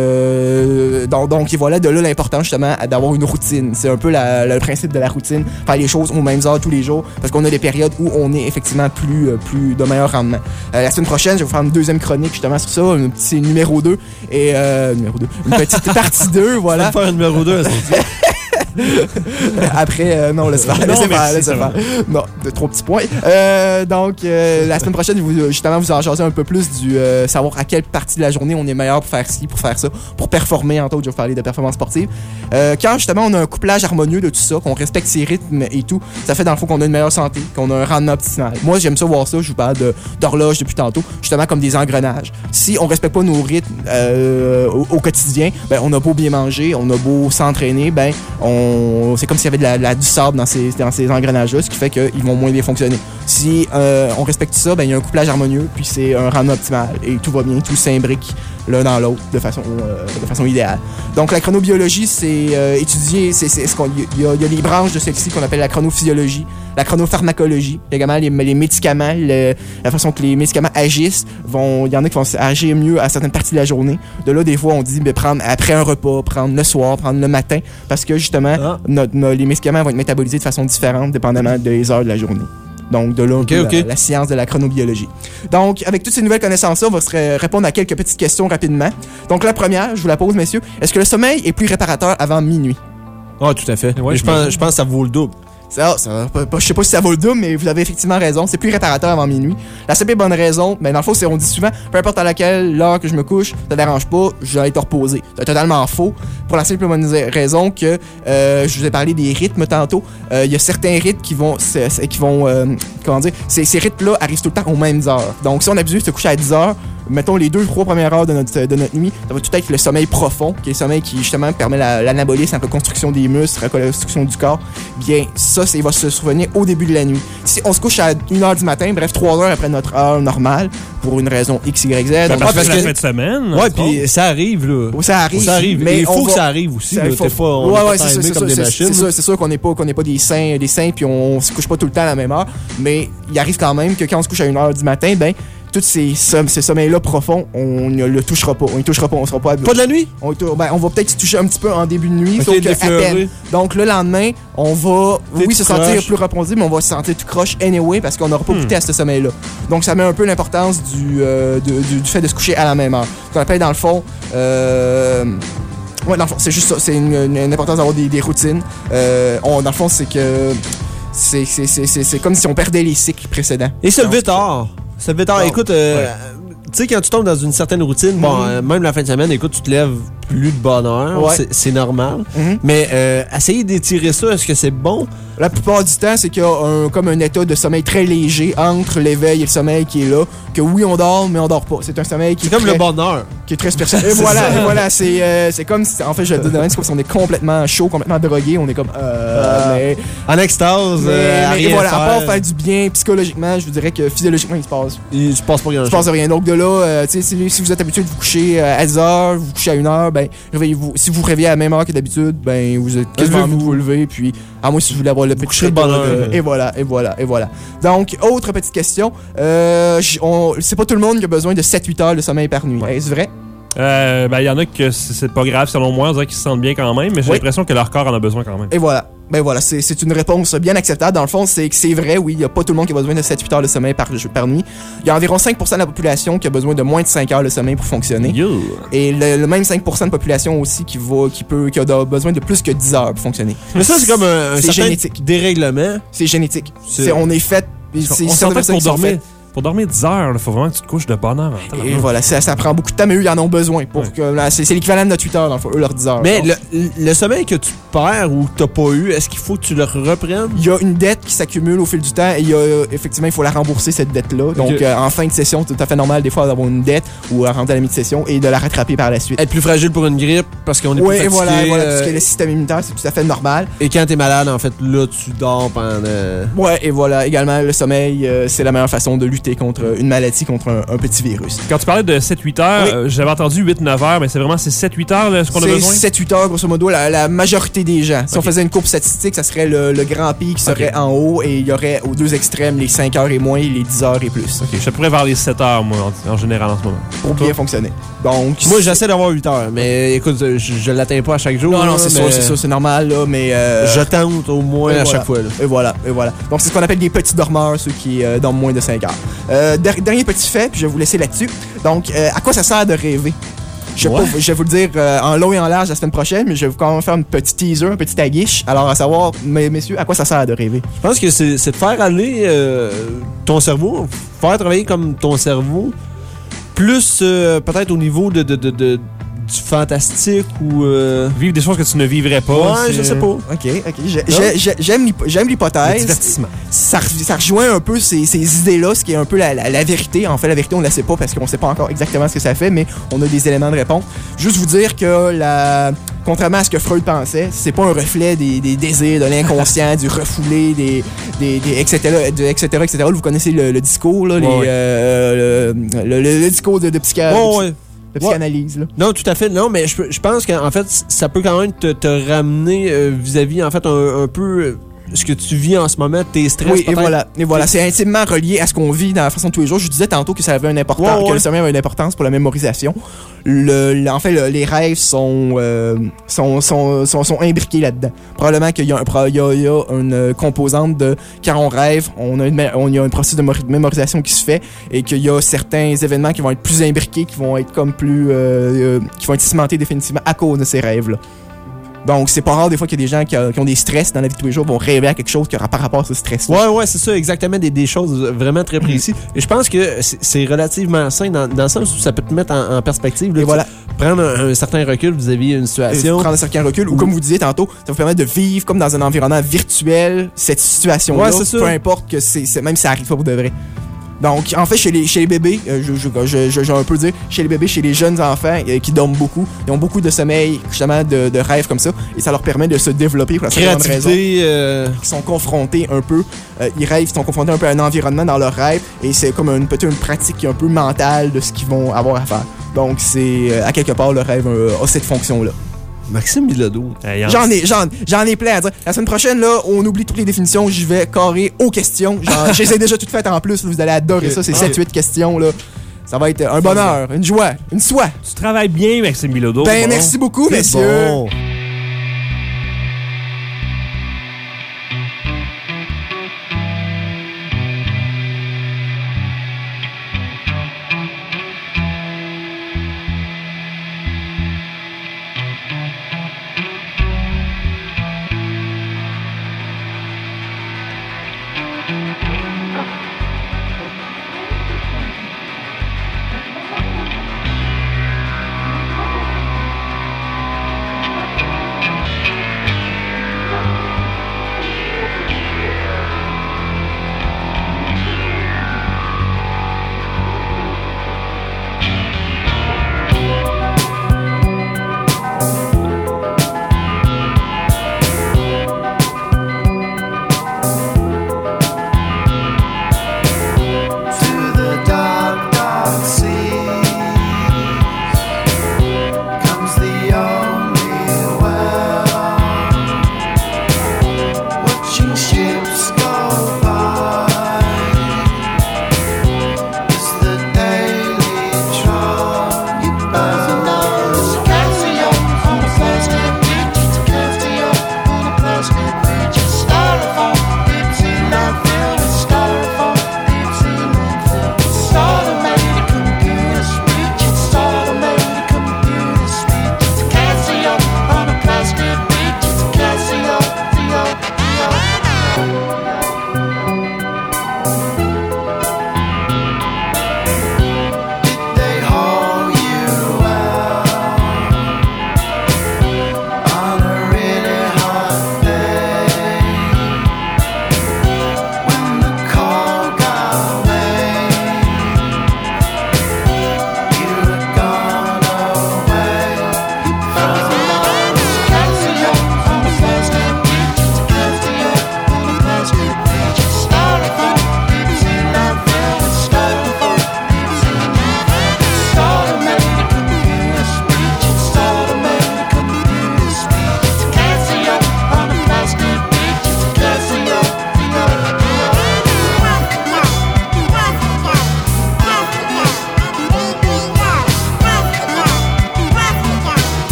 euh, donc, donc, et voilà, de là l'importance justement d'avoir une routine. C'est un peu la- le principe de la routine, faire les choses aux mêmes heures tous les jours, parce qu'on a des périodes où on est effectivement plus, euh, plus de meilleur rendement. Euh, la semaine prochaine, je vais vous faire une deuxième chronique justement sur ça, un petit numéro deux, et euh, numéro deux, une petite partie deux, On va voilà. faire un numéro deux. Après, euh, non, laisse faire. Non, Laissez merci, faire, laissez ça faire. Non, de trop petits points. Euh, donc, euh, la semaine prochaine, vous, justement, vous en jaser un peu plus du euh, savoir à quelle partie de la journée on est meilleur pour faire ci, pour faire ça, pour performer. Entre autres, je vais vous parler de performance sportive. Euh, quand, justement, on a un couplage harmonieux de tout ça, qu'on respecte ses rythmes et tout, ça fait, dans le fond, qu'on a une meilleure santé, qu'on a un rendement optimal. Moi, j'aime ça voir ça. Je vous parle de, d'horloge depuis tantôt, justement, comme des engrenages. Si on respecte pas nos rythmes euh, au, au quotidien, ben, on a beau bien manger, on a beau s'entraîner, ben, on, c'est comme s'il y avait de la, de la, du sable dans ces, dans ces engrenages-là, ce qui fait qu'ils vont moins bien fonctionner. Si euh, on respecte ça, ben, il y a un couplage harmonieux, puis c'est un rendement optimal, et tout va bien, tout s'imbrique l'un dans l'autre de façon, euh, de façon idéale. Donc, la chronobiologie, c'est euh, étudier, c'est, c'est, c'est il y, y a les branches de celle-ci qu'on appelle la chronophysiologie, la chronopharmacologie, également les, les médicaments, le, la façon que les médicaments agissent, vont, il y en a qui vont agir mieux à certaines parties de la journée. De là, des fois, on dit ben, prendre après un repas, prendre le soir, prendre le matin, parce que justement, ah. notre, nos, les médicaments vont être métabolisés de façon différente dépendamment des heures de la journée. Donc, de là, okay, okay. La, la science de la chronobiologie. Donc, avec toutes ces nouvelles connaissances-là, on va se répondre à quelques petites questions rapidement. Donc, la première, je vous la pose, messieurs. Est-ce que le sommeil est plus réparateur avant minuit? Ah, oh, tout à fait. Ouais, je, pense, je pense que ça vaut le double. Ça, ça, je sais pas si ça vaut le double, mais vous avez effectivement raison. C'est plus réparateur avant minuit. La seule bonne raison, mais dans le fond, c'est on dit souvent, peu importe à laquelle l'heure que je me couche, ça dérange pas, je vais être reposé. C'est totalement faux. Pour la simple bonne raison que euh, je vous ai parlé des rythmes tantôt. Il euh, y a certains rythmes qui vont, c'est, c'est, qui vont, euh, comment dire, ces, ces rythmes-là arrivent tout le temps aux mêmes heures. Donc, si on a besoin de se coucher à dix heures, mettons les deux, trois premières heures de notre, de notre nuit, ça va tout être le sommeil profond, qui est le sommeil qui, justement, permet la, l'anabolisme, la reconstruction des muscles, la reconstruction du corps. Bien, ça, c'est, il va se survenir au début de la nuit. Si on se couche à une heure du matin, bref, trois heures après notre heure normale, pour une raison X, Y, Z. Ben donc, parce, parce que c'est la fin de semaine. Ouais, puis ça arrive, là. Oh, ça arrive. Ça arrive. Mais il faut va... que ça arrive aussi, là. Faut... T'es pas, on ouais, est ouais, pas c'est, c'est, comme c'est, des c'est, machines. C'est sûr, c'est sûr qu'on n'est pas, qu'on n'est pas des saints, des saints, puis on se couche pas tout le temps à la même heure. Mais il arrive quand même que quand on se couche à une heure du matin, ben, tous ces, somm- ces sommeils-là profonds, on ne le touchera pas. On ne touchera pas. On sera pas. Pas de la nuit? On, ben, on va peut-être se toucher un petit peu en début de nuit, okay, sauf que à peine. Donc le lendemain, on va, T'es oui, se croche. sentir plus reposé, mais on va se sentir tout croche anyway parce qu'on n'aura pas hmm. goûté à ce sommeil-là. Donc ça met un peu l'importance du, euh, de, du, du fait de se coucher à la même heure. Ce qu'on appelle dans le fond. Euh, ouais, dans le fond, c'est juste ça. C'est une, une, une importance d'avoir des, des routines. Euh, on, dans le fond, c'est que c'est, c'est, c'est, c'est, c'est comme si on perdait les cycles précédents. Et se lever tard. Se lever tard. Écoute, euh, ouais. tu sais, quand tu tombes dans une certaine routine, mm-hmm. bon, euh, même la fin de semaine, écoute, tu te lèves plus de bonne heure, ouais. c'est, c'est normal. Mm-hmm. Mais euh, essayer d'étirer ça, est-ce que c'est bon? La plupart du temps, c'est qu'il y a un, comme un état de sommeil très léger entre l'éveil et le sommeil qui est là. Que oui, on dort, mais on dort pas. C'est un sommeil qui c'est est comme très, le bonheur. Qui est très spécial. Et voilà, et voilà, c'est, euh, c'est comme si, en fait, je le dis c'est comme si on est complètement chaud, complètement drogué. On est comme, euh, euh mais, en extase, mais, euh, mais, et voilà, faire. à part faire du bien psychologiquement, je vous dirais que physiologiquement, il se passe. Il se passe pas grand chose. Il se passe rien. Donc de là, euh, tu sais, si, si vous êtes habitué de vous coucher à dix heures, vous vous couchez à une heure, ben, réveillez-vous. Si vous vous réveillez à la même heure que d'habitude, ben, vous êtes quasiment envie de vous lever, puis, à moins si vous voulez avoir le petit bonheur. Euh, et voilà, et voilà, et voilà. Donc, autre petite question. Euh, on, c'est pas tout le monde qui a besoin de sept huit heures de sommeil par nuit. Ouais. Est-ce vrai? Euh, ben, il y en a que c'est pas grave, selon moi. On dirait qu'ils se sentent bien quand même, mais j'ai oui. l'impression que leur corps en a besoin quand même. Et voilà. Ben voilà, c'est, c'est une réponse bien acceptable. Dans le fond, c'est que c'est vrai, oui, il n'y a pas tout le monde qui a besoin de sept huit heures de sommeil par, par nuit. Il y a environ cinq pour cent de la population qui a besoin de moins de cinq heures de sommeil pour fonctionner. Yeah. Et le, le même cinq pour cent de population aussi qui, va, qui, peut, qui a besoin de plus que dix heures pour fonctionner. Mais ça, c'est comme un, un c'est certain génétique. dérèglement. C'est génétique. C'est... C'est, on est fait... C'est, on s'en fait pour dormir. Pour dormir dix heures, il faut vraiment que tu te couches de bonne heure. Et voilà, ça, ça prend beaucoup de temps, mais eux, ils en ont besoin. Pour ouais. que, là, c'est, c'est l'équivalent de notre huit heures, dans le fond, eux, leurs dix heures. Mais le, le sommeil que tu perds ou que tu n'as pas eu, est-ce qu'il faut que tu le reprennes? Il y a une dette qui s'accumule au fil du temps et il y a, effectivement, il faut la rembourser, cette dette-là. Donc, okay. euh, en fin de session, c'est tout à fait normal, des fois, d'avoir une dette ou à rentrer à la mi-session et de la rattraper par la suite. Être plus fragile pour une grippe parce qu'on est ouais, plus fatigué. Oui, et voilà, voilà, parce que le système immunitaire, c'est tout à fait normal. Et quand t'es malade, en fait, là, tu dors pendant... Ouais, et voilà, également, le sommeil, euh, c'est la meilleure façon de lutter contre une maladie, contre un, un petit virus. Quand tu parlais de sept huit heures, oui. euh, j'avais entendu huit neuf heures, mais c'est vraiment c'est sept huit heures là, ce qu'on c'est a besoin? C'est sept huit heures, grosso modo, la, la majorité des gens. Si okay. on faisait une courbe statistique, ça serait le, le grand pic qui serait okay. en haut et il y aurait aux deux extrêmes les cinq heures et moins et les dix heures et plus. Ok, je pourrais vers les sept heures, moi, en, en général, en ce moment. Pour bien fonctionner. Donc, moi, j'essaie d'avoir huit heures, mais écoute, je, je l'atteins pas à chaque jour. Non, non, là, c'est sûr, c'est sûr, c'est normal, là, mais... Euh... Je tente au moins à voilà. chaque fois. Là. Et voilà, et voilà. Donc, c'est ce qu'on appelle des petits dormeurs, ceux qui euh, dorment moins de cinq heures. Euh, der- dernier petit fait, puis je vais vous laisser là-dessus. Donc, euh, à quoi ça sert de rêver? Je vais, Ouais. pas- je vais vous le dire euh, en long et en large la semaine prochaine, mais je vais vous quand même faire un petit teaser, un petit aguiche. Alors, à savoir, mes- messieurs, à quoi ça sert de rêver? Je pense que c'est c'est de faire aller euh, ton cerveau, faire travailler comme ton cerveau, plus euh, peut-être au niveau de, de, de, de- du fantastique ou... Euh... Vivre des choses que tu ne vivrais pas. Ouais, c'est- je sais pas. OK, OK. J'ai- j'ai- j'ai- J'aime l'hypo- j'aime Le l'hypothèse. divertissement. Ça, re- ça rejoint un peu ces, ces idées-là, ce qui est un peu la, la- la vérité. En fait, la vérité, on ne la sait pas parce qu'on ne sait pas encore exactement ce que ça fait, mais on a des éléments de réponse. Juste vous dire que, la, contrairement à ce que Freud pensait, c'est pas un reflet des, des désirs, de l'inconscient, du refoulé, des, des, des- etc., de- etc., et cetera. Vous connaissez le, le discours, là, les, Ouais, ouais. euh, le, le- le- le discours de, de, psycha- Bon, ouais. de psychanalyse. Là. Non, tout à fait. Non, mais je, je pense qu'en fait, ça peut quand même te, te ramener euh, vis-à-vis, en fait, un, un peu euh, ce que tu vis en ce moment, tes stress. Oui, et peut-être. voilà. Et voilà, c'est intimement relié à ce qu'on vit dans la façon de tous les jours. Je disais tantôt que ça avait une importance, Ouais, ouais. que le sommeil avait une importance pour la mémorisation. Le, le- en fait, le- les rêves sont, euh, sont, sont, sont, sont imbriqués là-dedans. Probablement qu'il y a, un, pro- il y a, il y a une euh, composante de quand on rêve, on a, une, mé- on, il y a un processus de mor- mémorisation qui se fait et qu'il y a certains événements qui vont être plus imbriqués, qui vont être comme plus, euh, euh, qui vont être cimentés définitivement à cause de ces rêves-là. Donc, c'est pas rare des fois qu'il y a des gens qui, a- qui ont des stress dans la vie de tous les jours vont rêver à quelque chose qui aura par rapport à ce stress-là. Ouais, ouais, c'est ça, exactement, des, des choses vraiment très précises. Et je pense que c'est c'est relativement sain dans, dans le sens où ça peut te mettre en, en perspective. Là, Et tu- voilà. Prendre un, un certain recul vis-à-vis d'une Euh, situation. prendre un certain recul, ou comme vous disiez tantôt, ça vous permet de vivre comme dans un environnement virtuel cette situation-là, Ouais, c'est ça. peu importe que c'est, c'est- même si ça arrive pas pour de vrai. Donc, en fait, chez les, chez les bébés, euh, je, je, je, je, je vais un peu dire, chez les bébés, chez les jeunes enfants euh, qui dorment beaucoup, ils ont beaucoup de sommeil, justement, de, de rêves comme ça, et ça leur permet de se développer pour la simple bonne raison. Créativité. euh, Ils sont confrontés un peu, euh, ils rêvent, ils sont confrontés un peu à un environnement dans leur rêve, et c'est comme une, peut-être une pratique un peu mentale de ce qu'ils vont avoir à faire. Donc, c'est, euh, à quelque part, le rêve euh, a cette fonction-là. Maxime Bilodeau. Hey, en- J'en ai, j'en, j'en ai plein à dire. La semaine prochaine, là, on oublie toutes les définitions. J'y vais carré aux questions. Genre, je les ai déjà toutes faites en plus. Là, vous allez adorer ça. C'est Ah. sept huit questions. Là. Ça va être un bonheur, une joie, une soie. Tu travailles bien, Maxime Bilodeau. Ben, Bon. merci beaucoup, C'est messieurs. bon.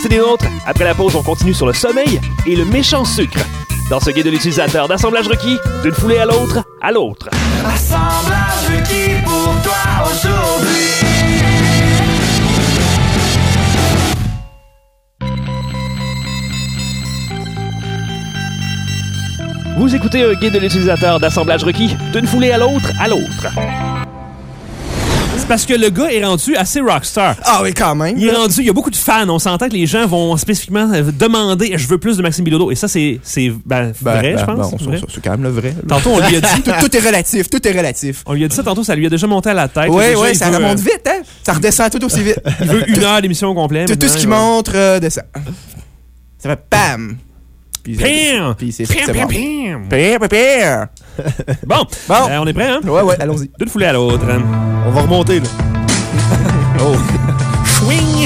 Restez des nôtres. Après la pause, on continue sur le sommeil et le méchant sucre. Dans ce guide de l'utilisateur d'assemblage requis, d'une foulée à l'autre, à l'autre. Assemblage requis pour toi aujourd'hui. Vous écoutez un guide de l'utilisateur d'assemblage requis, d'une foulée à l'autre, à l'autre. C'est parce que le gars est rendu assez rockstar. Ah oui, quand même. Il est rendu, il y a beaucoup de fans. On s'entend que les gens vont spécifiquement demander « Je veux plus de Maxime Bilodeau ». Et ça, c'est, c'est ben, Ben, vrai, ben, je pense. bon, c'est vrai. c'est, c'est quand même le vrai. Tantôt, on lui a dit... tout, tout est relatif, tout est relatif. On lui a dit ça tantôt, ça lui a déjà monté à la tête. Oui, Déjà, oui, il ça veut, remonte euh, vite, hein? Ça redescend tout aussi vite. Il veut une heure d'émission au complet. Tout, tout ce qui maintenant, montre euh, descend. Ça fait PAM! Puis, Pam! puis c'est Pam, c'est pam, bon. pam. Pire, pire, pire. Bon, Bon. euh, on est prêt, hein? Ouais, ouais, allons-y. D'une foulée à l'autre. On va remonter, là. Oh. Swing!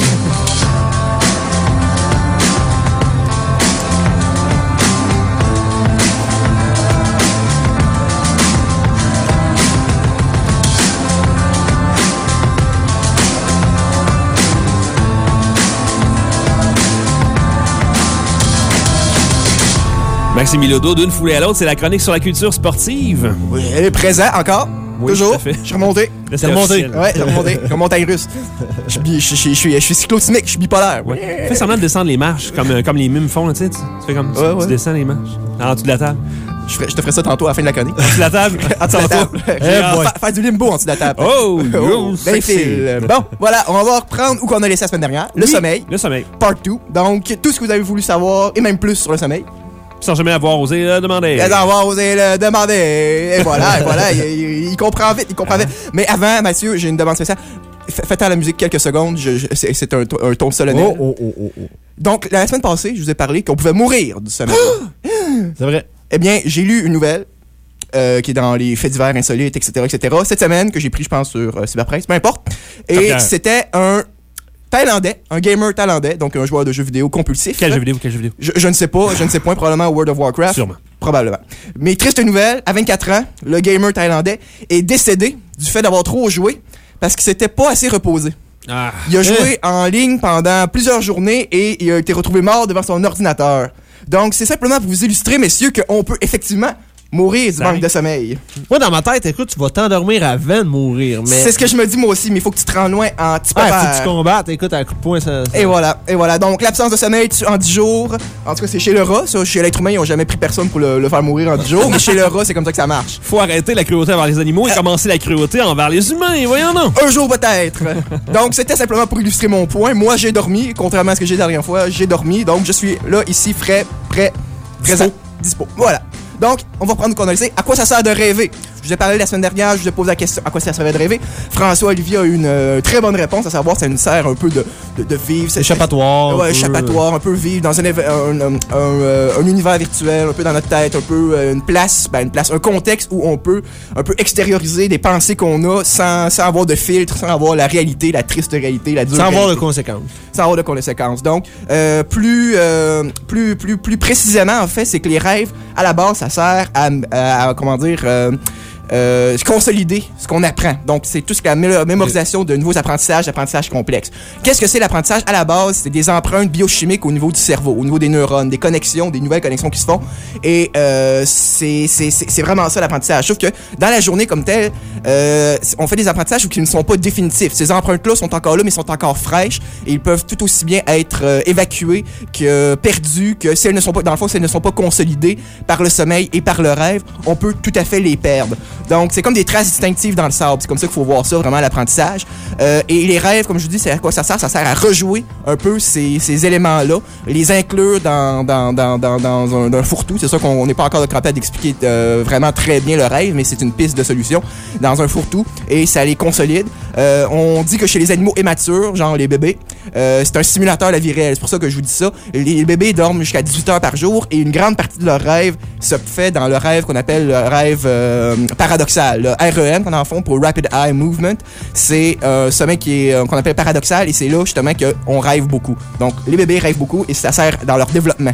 Maxime Bilodeau, d'une foulée à l'autre, c'est la chronique sur la culture sportive. Oui, elle est présente encore. Oui, Toujours. tout à fait. Je suis remonté. Là, c'est remonté. officiel. Ouais, j'ai remonté. Montagne russe. Je suis bi- je suis- je suis- je suis cyclotimique, je suis bipolaire. Ouais. Fais semblant de descendre les marches, comme, euh, comme les mimes font, là, tu sais. Tu, tu fais comme Ouais, tu ouais. descends les marches. En dessous de la table. Je, ferai- je te ferai ça tantôt à la fin de la chronique. En dessous de la table. En dessous de la table. Eh boy. Fa- Faire du limbo en dessous de la table. Oh, yo, Oh, bel sexy. fil. Bon, voilà, on va reprendre où qu'on a laissé la semaine dernière. Le Oui, sommeil, Le sommeil. part deux. Donc, tout ce que vous avez voulu savoir, et même plus sur le sommeil. Sans jamais avoir osé le demander. Et d'avoir osé le demander. Et voilà, et voilà, il, il- il comprend vite, il comprend vite. Mais avant, Mathieu, j'ai une demande spéciale. F- Faites à la musique quelques secondes, je- je- c'est c'est un, to- un ton solennel. Oh, oh, oh, oh, oh. Donc, la semaine passée, je vous ai parlé qu'on pouvait mourir du sommeil. C'est vrai. Eh bien, j'ai lu une nouvelle euh, qui est dans les faits divers insolites, et cetera, et cetera, cette semaine, que j'ai pris, je pense, sur euh, Cyberpresse, peu importe. Et Fier. c'était un Thaïlandais, un gamer thaïlandais, donc un joueur de jeux vidéo compulsif. Quel jeu vidéo, quel jeu vidéo? Je, je ne sais pas, je ne sais point, probablement World of Warcraft. Sûrement. Probablement. Mais triste nouvelle, à vingt-quatre ans, le gamer thaïlandais est décédé du fait d'avoir trop joué parce qu'il s'était pas assez reposé. Ah. Il a joué en ligne pendant plusieurs journées et il a été retrouvé mort devant son ordinateur. Donc, c'est simplement pour vous illustrer, messieurs, qu'on peut effectivement mourir du Ça manque arrive. de sommeil. Moi, dans ma tête, écoute, tu vas t'endormir avant de mourir, mais... C'est ce que je me dis moi aussi, mais il faut que tu te rends loin en petit Ouais, papa. faut que tu combattes, écoute, à coup de poing, ça... ça- Et voilà, et voilà. Donc, l'absence de sommeil tu- en dix jours. En tout cas, c'est chez le rat, ça. Chez l'être humain, ils ont jamais pris personne pour le, le faire mourir en dix jours. Mais chez le rat, c'est comme ça que ça marche. Faut arrêter la cruauté envers les animaux et commencer la cruauté envers les humains, voyons donc. Un jour peut-être. Donc, c'était simplement pour illustrer mon point. Moi, j'ai dormi, contrairement à ce que j'ai dit la dernière fois. J'ai dormi, donc je suis là, ici, frais, prêt, présent, dispo. Voilà. Donc, on va prendre qu'on a laissé. À quoi ça sert de rêver? Je vous ai parlé la semaine dernière, je vous ai posé la question à quoi ça servait de rêver. François Olivier a eu une euh, très bonne réponse, à savoir ça nous sert un peu de, de, de vivre. c'est- Échappatoire. Ouais, un peu. échappatoire, un peu vivre dans un, éve- un, un, un, euh, un univers virtuel, un peu dans notre tête, un peu euh, une place, ben une place, un contexte où on peut un peu extérioriser des pensées qu'on a sans, sans avoir de filtre, sans avoir la réalité, la triste réalité, la dure Sans avoir de réalité. conséquences. Sans avoir de conséquences. Donc, euh, plus, euh, plus, plus, plus précisément, en fait, c'est que les rêves, à la base, ça sert à, à, à, comment dire, euh, euh, consolider ce qu'on apprend. Donc, c'est tout ce qui est la mé- mémorisation de nouveaux apprentissages, d'apprentissage complexes. Qu'est-ce que c'est l'apprentissage? À la base, c'est des empreintes biochimiques au niveau du cerveau, au niveau des neurones, des connexions, des nouvelles connexions qui se font. Et euh, c'est c'est- c'est- c'est vraiment ça l'apprentissage. Sauf que dans la journée comme telle, euh, on fait des apprentissages qui ne sont pas définitifs. Ces empreintes-là sont encore là, mais sont encore fraîches et ils peuvent tout aussi bien être euh, évacuées que perdues, que si elles ne sont pas, dans le fond, si elles ne sont pas consolidées par le sommeil et par le rêve, on peut tout à fait les perdre. Donc, c'est comme des traces distinctives dans le sable. C'est comme ça qu'il faut voir ça, vraiment, l'apprentissage. Euh, et les rêves, comme je vous dis, c'est à quoi ça sert? Ça sert à rejouer un peu ces, ces éléments-là, les inclure dans, dans, dans, dans, dans un, un fourre-tout. C'est sûr qu'on n'est pas encore capable d'expliquer euh, vraiment très bien le rêve, mais c'est une piste de solution dans un fourre-tout et ça les consolide. Euh, on dit que chez les animaux immatures, genre les bébés, euh, c'est un simulateur de la vie réelle. C'est pour ça que je vous dis ça. Les, les bébés dorment jusqu'à dix-huit heures par jour et une grande partie de leur rêve se fait dans le rêve qu'on appelle le rêve euh, paradoxal. Le R E M qu'on en fond pour Rapid Eye Movement, c'est un sommeil qui est euh, qu'on appelle paradoxal et c'est là justement qu'on rêve beaucoup. Donc les bébés rêvent beaucoup et ça sert dans leur développement.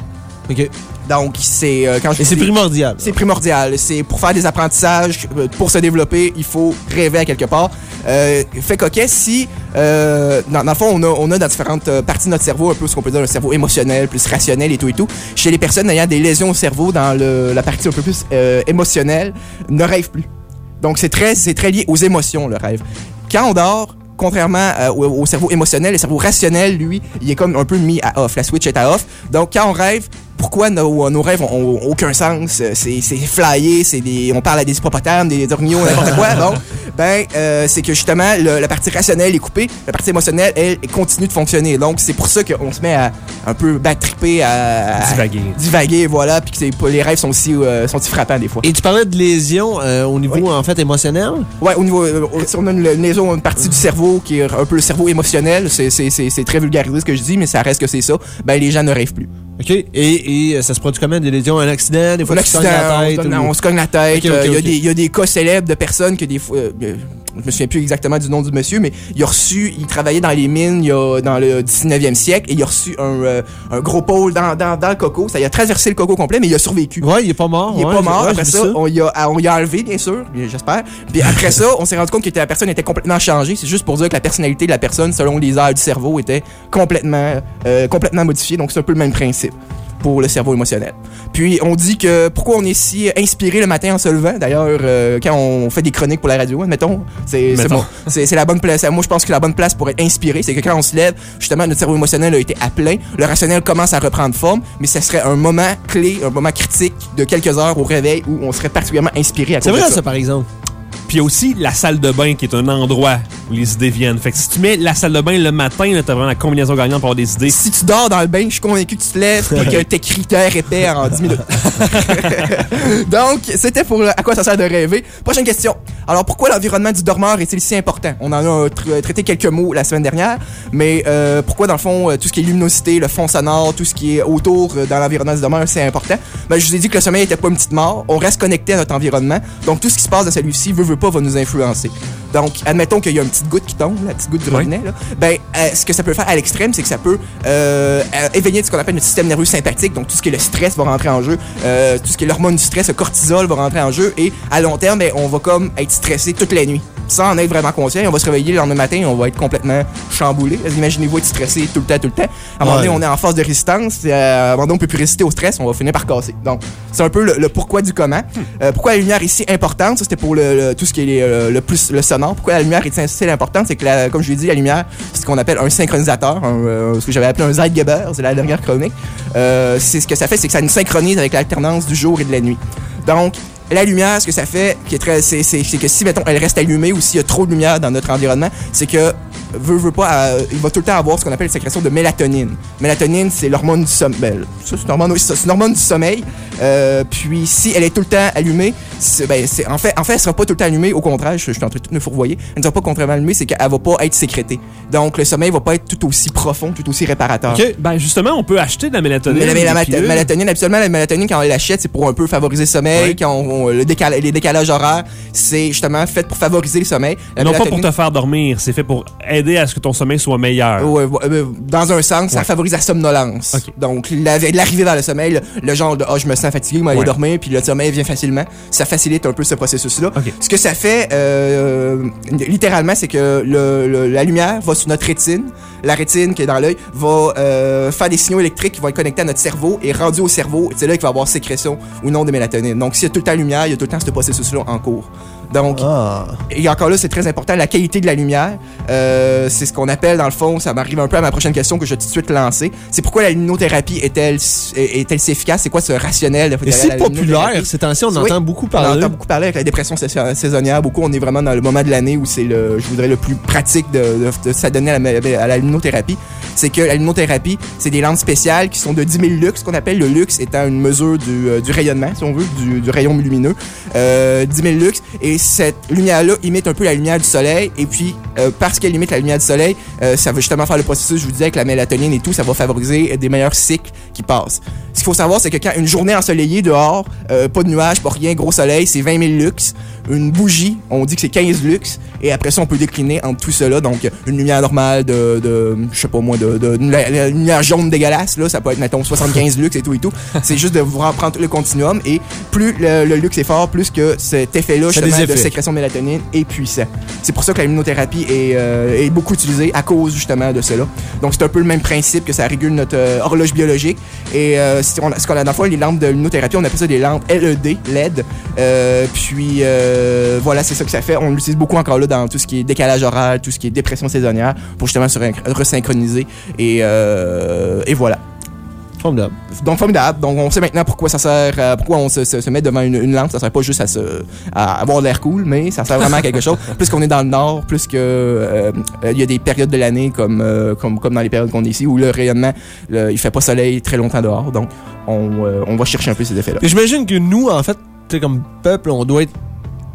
OK. Donc, c'est... Euh, quand je Et c'est dis, primordial. C'est primordial. C'est pour faire des apprentissages, pour se développer, il faut rêver à quelque part. Euh, fait coquet, si... Euh, dans, dans le fond, on a, on a dans différentes parties de notre cerveau, un peu ce qu'on peut dire un cerveau émotionnel, plus rationnel et tout et tout. Chez les personnes ayant des lésions au cerveau, dans le, la partie un peu plus euh, émotionnelle, ne rêvent plus. Donc, c'est très, c'est très lié aux émotions, le rêve. Quand on dort... Contrairement euh, au, au cerveau émotionnel, le cerveau rationnel, lui, il est comme un peu mis à off. La switch est à off. Donc, quand on rêve, pourquoi nos, nos rêves ont, ont aucun sens? C'est, c'est flyé, c'est des, on parle à des hippopotames, des orignaux, n'importe quoi. Donc, ben, euh, c'est que justement, le, la partie rationnelle est coupée, la partie émotionnelle, elle, elle continue de fonctionner. Donc, c'est pour ça qu'on se met à un peu battriper, à, à divaguer. Divaguer, voilà, puis que c'est, les rêves sont aussi, euh, sont aussi frappants des fois. Et tu parlais de lésions euh, au niveau, oui. en fait, émotionnel? Ouais, au niveau, euh, si on a une, une lésion, une partie du cerveau qui est un peu le cerveau émotionnel, c'est, c'est, c'est, c'est très vulgarisé ce que je dis, mais ça reste que c'est ça, ben, les gens ne rêvent plus. OK. Et, et ça se produit comment? Des lésions? Un accident? Des fois, un accident, on se, cogne, ou... on se cogne la tête. Il okay, okay, euh, okay. y, y a des cas célèbres de personnes que des fois... Euh, je me souviens plus exactement du nom du monsieur, mais il a reçu... Il travaillait dans les mines il y a, dans le dix-neuvième siècle et il a reçu un, euh, un gros pôle dans, dans, dans le coco. Ça, il a traversé le coco complet, mais il a survécu. Ouais, il est pas mort. Il est ouais, pas mort. Ouais, après ça, ça. On, y a, on y a enlevé, bien sûr, j'espère. Puis après ça, on s'est rendu compte que la personne était complètement changée. C'est juste pour dire que la personnalité de la personne, selon les aires du cerveau, était complètement, euh, complètement modifiée. Donc, c'est un peu le même principe pour le cerveau émotionnel. Puis, on dit que pourquoi on est si inspiré le matin en se levant. D'ailleurs, euh, quand on fait des chroniques pour la radio, admettons, c'est, c'est bon. C'est, c'est la bonne place. Moi, je pense que la bonne place pour être inspiré, c'est que quand on se lève, justement, notre cerveau émotionnel a été à plein. Le rationnel commence à reprendre forme, mais ce serait un moment clé, un moment critique de quelques heures au réveil où on serait particulièrement inspiré à cause C'est vrai, de ça. ça, par exemple. Puis il y a aussi la salle de bain qui est un endroit où les idées viennent. Fait que si tu mets la salle de bain le matin, là, t'as vraiment la combinaison gagnante pour avoir des idées. Si tu dors dans le bain, je suis convaincu que tu te lèves et que t'écris terre épais en dix minutes. Donc, c'était pour à quoi ça sert de rêver. Prochaine question. Alors, pourquoi l'environnement du dormeur est-il si important? On en a tra- traité quelques mots la semaine dernière, mais euh, pourquoi, dans le fond, tout ce qui est luminosité, le fond sonore, tout ce qui est autour euh, dans l'environnement du dormeur, c'est important? Ben, je vous ai dit que le sommeil n'était pas une petite mort. On reste connecté à notre environnement. Donc, tout ce qui se passe dans celui-ci, veut, veut pas, va nous influencer. Donc, admettons qu'il y a une petite goutte qui tombe, la petite goutte du robinet, oui. là, ben, euh, ce que ça peut faire à l'extrême, c'est que ça peut euh, éveiller ce qu'on appelle notre système nerveux sympathique. Donc, tout ce qui est le stress va rentrer en jeu. Euh, tout ce qui est l'hormone du stress, le cortisol va rentrer en jeu. Et à long terme, ben, on va comme être stressé toute la nuit. Sans en être vraiment conscient, on va se réveiller le lendemain matin et on va être complètement chamboulé. Imaginez-vous être stressé tout le temps, tout le temps. À un moment donné, on est en phase de résistance. Et à un moment donné, on peut plus résister au stress, on va finir par casser. Donc, c'est un peu le, le pourquoi du comment. Euh, pourquoi la lumière est si importante? Ça, c'était pour le, le, tout ce qui est le, le plus le sonore. Pourquoi la lumière est si importante? C'est que, la, comme je l'ai dit, la lumière, c'est ce qu'on appelle un synchronisateur, un, euh, ce que j'avais appelé un Zeitgeber, c'est la dernière chronique. Euh, c'est ce que ça fait, c'est que ça nous synchronise avec l'alternance du jour et de la nuit. Donc, la lumière, ce que ça fait, qui est très, c'est, c'est, c'est que si, mettons, elle reste allumée ou s'il y a trop de lumière dans notre environnement, c'est que, veut, veut pas, euh, il va tout le temps avoir ce qu'on appelle la sécrétion de mélatonine. Mélatonine, c'est l'hormone du sommeil. Ben, ça, c'est une hormone, c'est une hormone du sommeil. Euh, puis, si elle est tout le temps allumée, c'est, ben, c'est, en fait, en fait, elle sera pas tout le temps allumée. Au contraire, je, je suis en train de tout me fourvoyer. Elle ne sera pas contrairement allumée, c'est qu'elle va pas être sécrétée. Donc, le sommeil va pas être tout aussi profond, tout aussi réparateur. OK. Ben, justement, on peut acheter de la mélatonine. Mais la, la, la mélatonine, absolument, la mélatonine, quand on l'achète, c'est pour un peu favoriser le sommeil. Oui. Quand on, on, le décal- les décalages horaires, c'est justement fait pour favoriser le sommeil. La non mélatonine, pas pour te faire dormir, c'est fait pour aider à ce que ton sommeil soit meilleur. Ouais, ouais, dans un sens, ça ouais. favorise la somnolence. Okay. Donc, la, l'arrivée vers le sommeil, le, le genre de « Ah, oh, je me sens fatigué, je vais aller ouais. dormir », puis le sommeil vient facilement. Ça facilite un peu ce processus-là. Okay. Ce que ça fait, euh, littéralement, c'est que le, le, la lumière va sur notre rétine. La rétine qui est dans l'œil va euh, faire des signaux électriques qui vont être connectés à notre cerveau et rendus au cerveau. C'est là qu'il va y avoir sécrétion ou non de mélatonine. Donc, s'il y a tout le temps lumière, il y a tout le temps ce processus-là en cours. Donc, ah. et encore là, c'est très important, la qualité de la lumière. Euh, c'est ce qu'on appelle, dans le fond, ça m'arrive un peu à ma prochaine question que je vais tout de suite lancer. C'est pourquoi la luminothérapie est-elle, est-elle si efficace? C'est quoi ce rationnel? Et c'est populaire. Ces temps-ci, on oui, entend beaucoup parler. On entend beaucoup parler avec la dépression saisonnière. Beaucoup, on est vraiment dans le moment de l'année où c'est le, je voudrais, le plus pratique de, de, de s'adonner à la, à la luminothérapie. C'est que la luminothérapie, c'est des lampes spéciales qui sont de dix mille lux, qu'on appelle le lux étant une mesure du, euh, du rayonnement, si on veut, du, du rayon lumineux. Euh, dix mille lux. Et cette lumière-là imite un peu la lumière du soleil. Et puis, euh, parce qu'elle imite la lumière du soleil, euh, ça va justement faire le processus, je vous disais, avec la mélatonine et tout, ça va favoriser des meilleurs cycles qui passent. Ce qu'il faut savoir, c'est que quand une journée ensoleillée dehors, euh, pas de nuages, pas rien, gros soleil, c'est vingt mille lux. Une bougie, on dit que c'est quinze lux. Et après ça, on peut décliner entre tout cela. Donc, une lumière normale de, de je sais pas moi, de, de, de la, la lumière jaune dégueulasse, là, ça peut être, mettons, soixante-quinze lux et tout et tout. C'est juste de vous prendre tout le continuum. Et plus le, le lux est fort, plus que cet effet-là, justement, de sécrétion de mélatonine est puissant. C'est pour ça que la luminothérapie est, euh, est beaucoup utilisée à cause, justement, de cela. Donc, c'est un peu le même principe que ça régule notre euh, horloge biologique. Et euh, on a, ce qu'on a dans le fond, les lampes de luminothérapie, on appelle ça des lampes L E D, L E D. Euh, puis, euh, voilà, c'est ça que ça fait. On l'utilise beaucoup encore là dans tout ce qui est décalage horaire, tout ce qui est dépression saisonnière, pour justement se resynchroniser. Et, euh, et voilà. Formidable. Donc, formidable. Donc, on sait maintenant pourquoi ça sert, euh, pourquoi on se, se, se met devant une, une lampe. Ça sert pas juste à, se, à avoir de l'air cool, mais ça sert vraiment à quelque chose. Plus qu'on est dans le nord, plus que euh, il y a des périodes de l'année comme, euh, comme, comme dans les périodes qu'on est ici, où le rayonnement, le, il fait pas soleil très longtemps dehors. Donc, on, euh, on va chercher un peu ces effets-là. Et j'imagine que nous, en fait, comme peuple, on doit être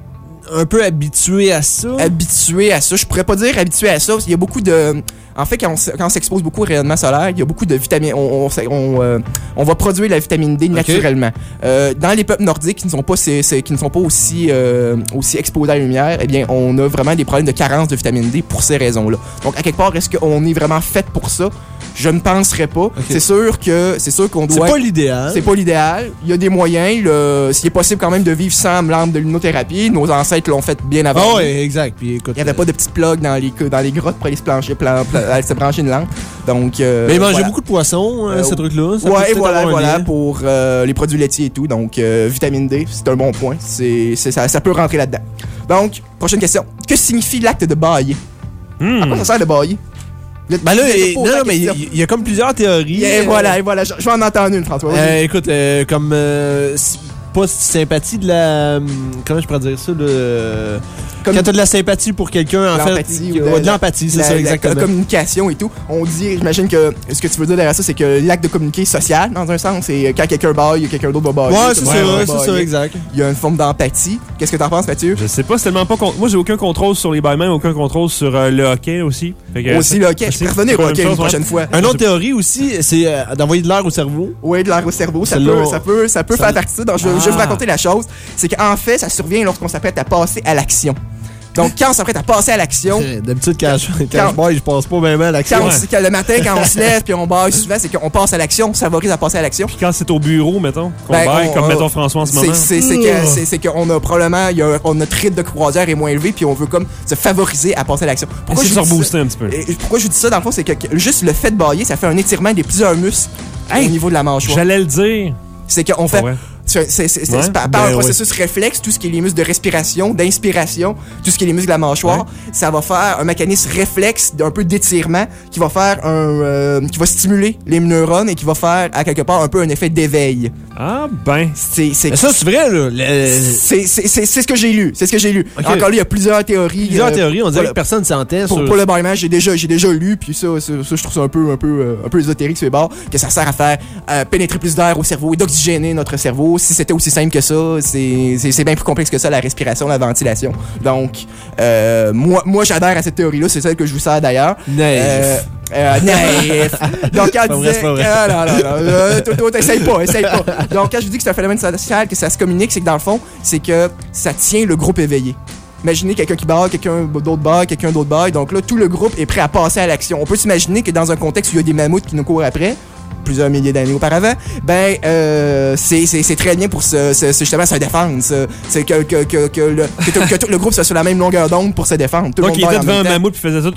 un peu habitué à ça. Habitué à ça. Je pourrais pas dire habitué à ça, parce qu'il y a beaucoup de... En fait, quand on, quand on s'expose beaucoup au rayonnement solaire, il y a beaucoup de vitamines. On, on, on, euh, on va produire la vitamine D naturellement. Okay. Euh, dans les peuples nordiques qui ne sont pas, c'est, c'est, qui ne sont pas aussi, euh, aussi exposés à la lumière, eh bien, on a vraiment des problèmes de carence de vitamine D pour ces raisons-là. Donc, à quelque part, est-ce qu'on est vraiment fait pour ça? Je ne penserais pas. Okay. C'est sûr que c'est sûr qu'on doit. C'est pas l'idéal. C'est pas l'idéal. Il y a des moyens. Le, s'il est possible quand même de vivre sans lampe de luminothérapie, nos ancêtres l'ont fait bien avant. Oh, oui, exact. Puis, écoute, il n'y avait euh... pas de petites plugs dans les dans les grottes pour aller se plancher, plan, plan, aller se brancher une lampe. Donc. Euh, Mais il mangeait voilà. beaucoup de poissons, euh, ce truc-là. Ça ouais, et voilà, voilà pour euh, les produits laitiers et tout. Donc, euh, vitamine D, c'est un bon point. C'est, c'est ça, ça peut rentrer là-dedans. Donc, prochaine question. Que signifie l'acte de bailler? Hmm. À quoi ça sert de bailler? Ben là, et, non, non, mais il y, y a comme plusieurs théories. Et euh, voilà, et voilà. Je, je vais en entendre une, François. Euh, écoute, euh, comme euh, pas sympathie de la... Comment je pourrais dire ça? Le, comme quand t'as de la sympathie pour quelqu'un, en fait... De, ouais, de l'empathie, c'est la, ça, exactement. La communication et tout. On dit, j'imagine que ce que tu veux dire derrière ça, c'est que l'acte de communiquer social, dans un sens, c'est quand quelqu'un baille, quelqu'un d'autre va bailler. Ouais, c'est ça, ouais, c'est ça, exact. Il y a une forme d'empathie. Qu'est-ce que t'en penses, Mathieu? Je sais pas, c'est tellement pas... Con... Moi, j'ai aucun contrôle sur les bâillements, aucun contrôle sur euh, le hockey aussi. Fait que, aussi, le hockey. Je peux revenir au hockey une prochaine fois. Une autre théorie aussi, c'est euh, d'envoyer de l'air au cerveau. Oui, de l'air au cerveau. Ça peut, ça peut, ça peut faire partie de ça. Donc, je vais vous raconter la chose. C'est qu'en fait, ça survient lorsqu'on s'apprête à passer à l'action. Donc, quand on s'apprête à passer à l'action... D'habitude, quand, quand, quand je baille, je passe pas vraiment à l'action. Quand on, quand le matin, quand on se lève puis on baille souvent, c'est qu'on passe à l'action, on favorise à passer à l'action. Puis quand c'est au bureau, mettons, qu'on ben, baille, on, comme on, mettons François en ce moment. C'est, c'est, c'est, c'est, c'est qu'on a probablement... Y a, on, notre rythme de croisière est moins élevé puis on veut comme se favoriser à passer à l'action. Pourquoi je, je se rebooster un petit peu? Et, pourquoi je dis ça, dans le fond, c'est que juste le fait de bailler, ça fait un étirement des plusieurs muscles hey, au niveau de la mâchoire. J'allais le dire. C'est qu'on fait... Ouais. C'est, c'est, c'est, ouais, c'est par, par ben un processus ouais. réflexe, tout ce qui est les muscles de respiration, d'inspiration, tout ce qui est les muscles de la mâchoire, ouais. ça va faire un mécanisme réflexe d'un peu d'étirement qui va faire un, euh, qui va stimuler les neurones et qui va faire à quelque part un peu un effet d'éveil. Ah ben. C'est, c'est, Mais ça c'est vrai là. Le... C'est, c'est, c'est, c'est ce que j'ai lu. C'est ce que j'ai lu. Okay. Encore là, il y a plusieurs théories. Plusieurs euh, théories. On dirait que personne s'entend pour, sur. Pour le baillement, j'ai déjà, j'ai déjà lu, puis ça, ça, ça, je trouve ça un peu, un peu, euh, un peu ésotérique sur les bords, que ça sert à faire euh, pénétrer plus d'air au cerveau et d'oxygéner notre cerveau. Si c'était aussi simple que ça, c'est, c'est, c'est bien plus complexe que ça, la respiration, la ventilation. Donc, euh, moi, moi, j'adhère à cette théorie-là. C'est celle que je vous sers d'ailleurs. Naïf. Euh, euh, naïf. Donc, quand je disais... Ah, non, non, non. Euh, toi, toi, essaye pas, essaye pas. Donc, quand je dis que c'est un phénomène social, que ça se communique, c'est que dans le fond, c'est que ça tient le groupe éveillé. Imaginez quelqu'un qui baille, quelqu'un d'autre baille, quelqu'un d'autre baille. Donc là, tout le groupe est prêt à passer à l'action. On peut s'imaginer que dans un contexte où il y a des mammouths qui nous courent après, plusieurs milliers d'années auparavant, ben euh, c'est, c'est, c'est très bien pour se, se, justement se défendre. C'est que, que, que, que, le, que, que tout le groupe soit sur la même longueur d'onde pour se défendre. Tout Donc le il était devant un mammouth et faisait ça.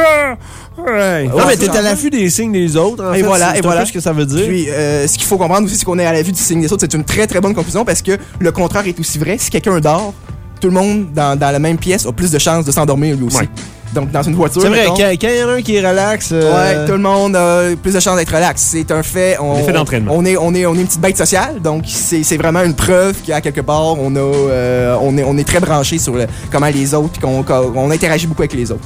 Ouais. Non, mais t'es à l'affût des signes des autres. En et fait, voilà, c'est et voilà. ce que ça veut dire. Puis, euh, ce qu'il faut comprendre aussi, c'est qu'on est à l'affût du signe des autres. C'est une très très bonne conclusion parce que le contraire est aussi vrai. Si quelqu'un dort, tout le monde dans, dans la même pièce a plus de chances de s'endormir lui aussi. Ouais. Donc, dans une voiture. C'est vrai, quand, quand il y en a un qui est relax. Euh... Ouais, tout le monde a plus de chances d'être relax. C'est un fait. On, L'effet d'entraînement. On est, on, est, on est une petite bête sociale. Donc, c'est, c'est vraiment une preuve qu'à quelque part, on, a, euh, on, est, on est très branché sur le, comment les autres, qu'on, qu'on interagit beaucoup avec les autres.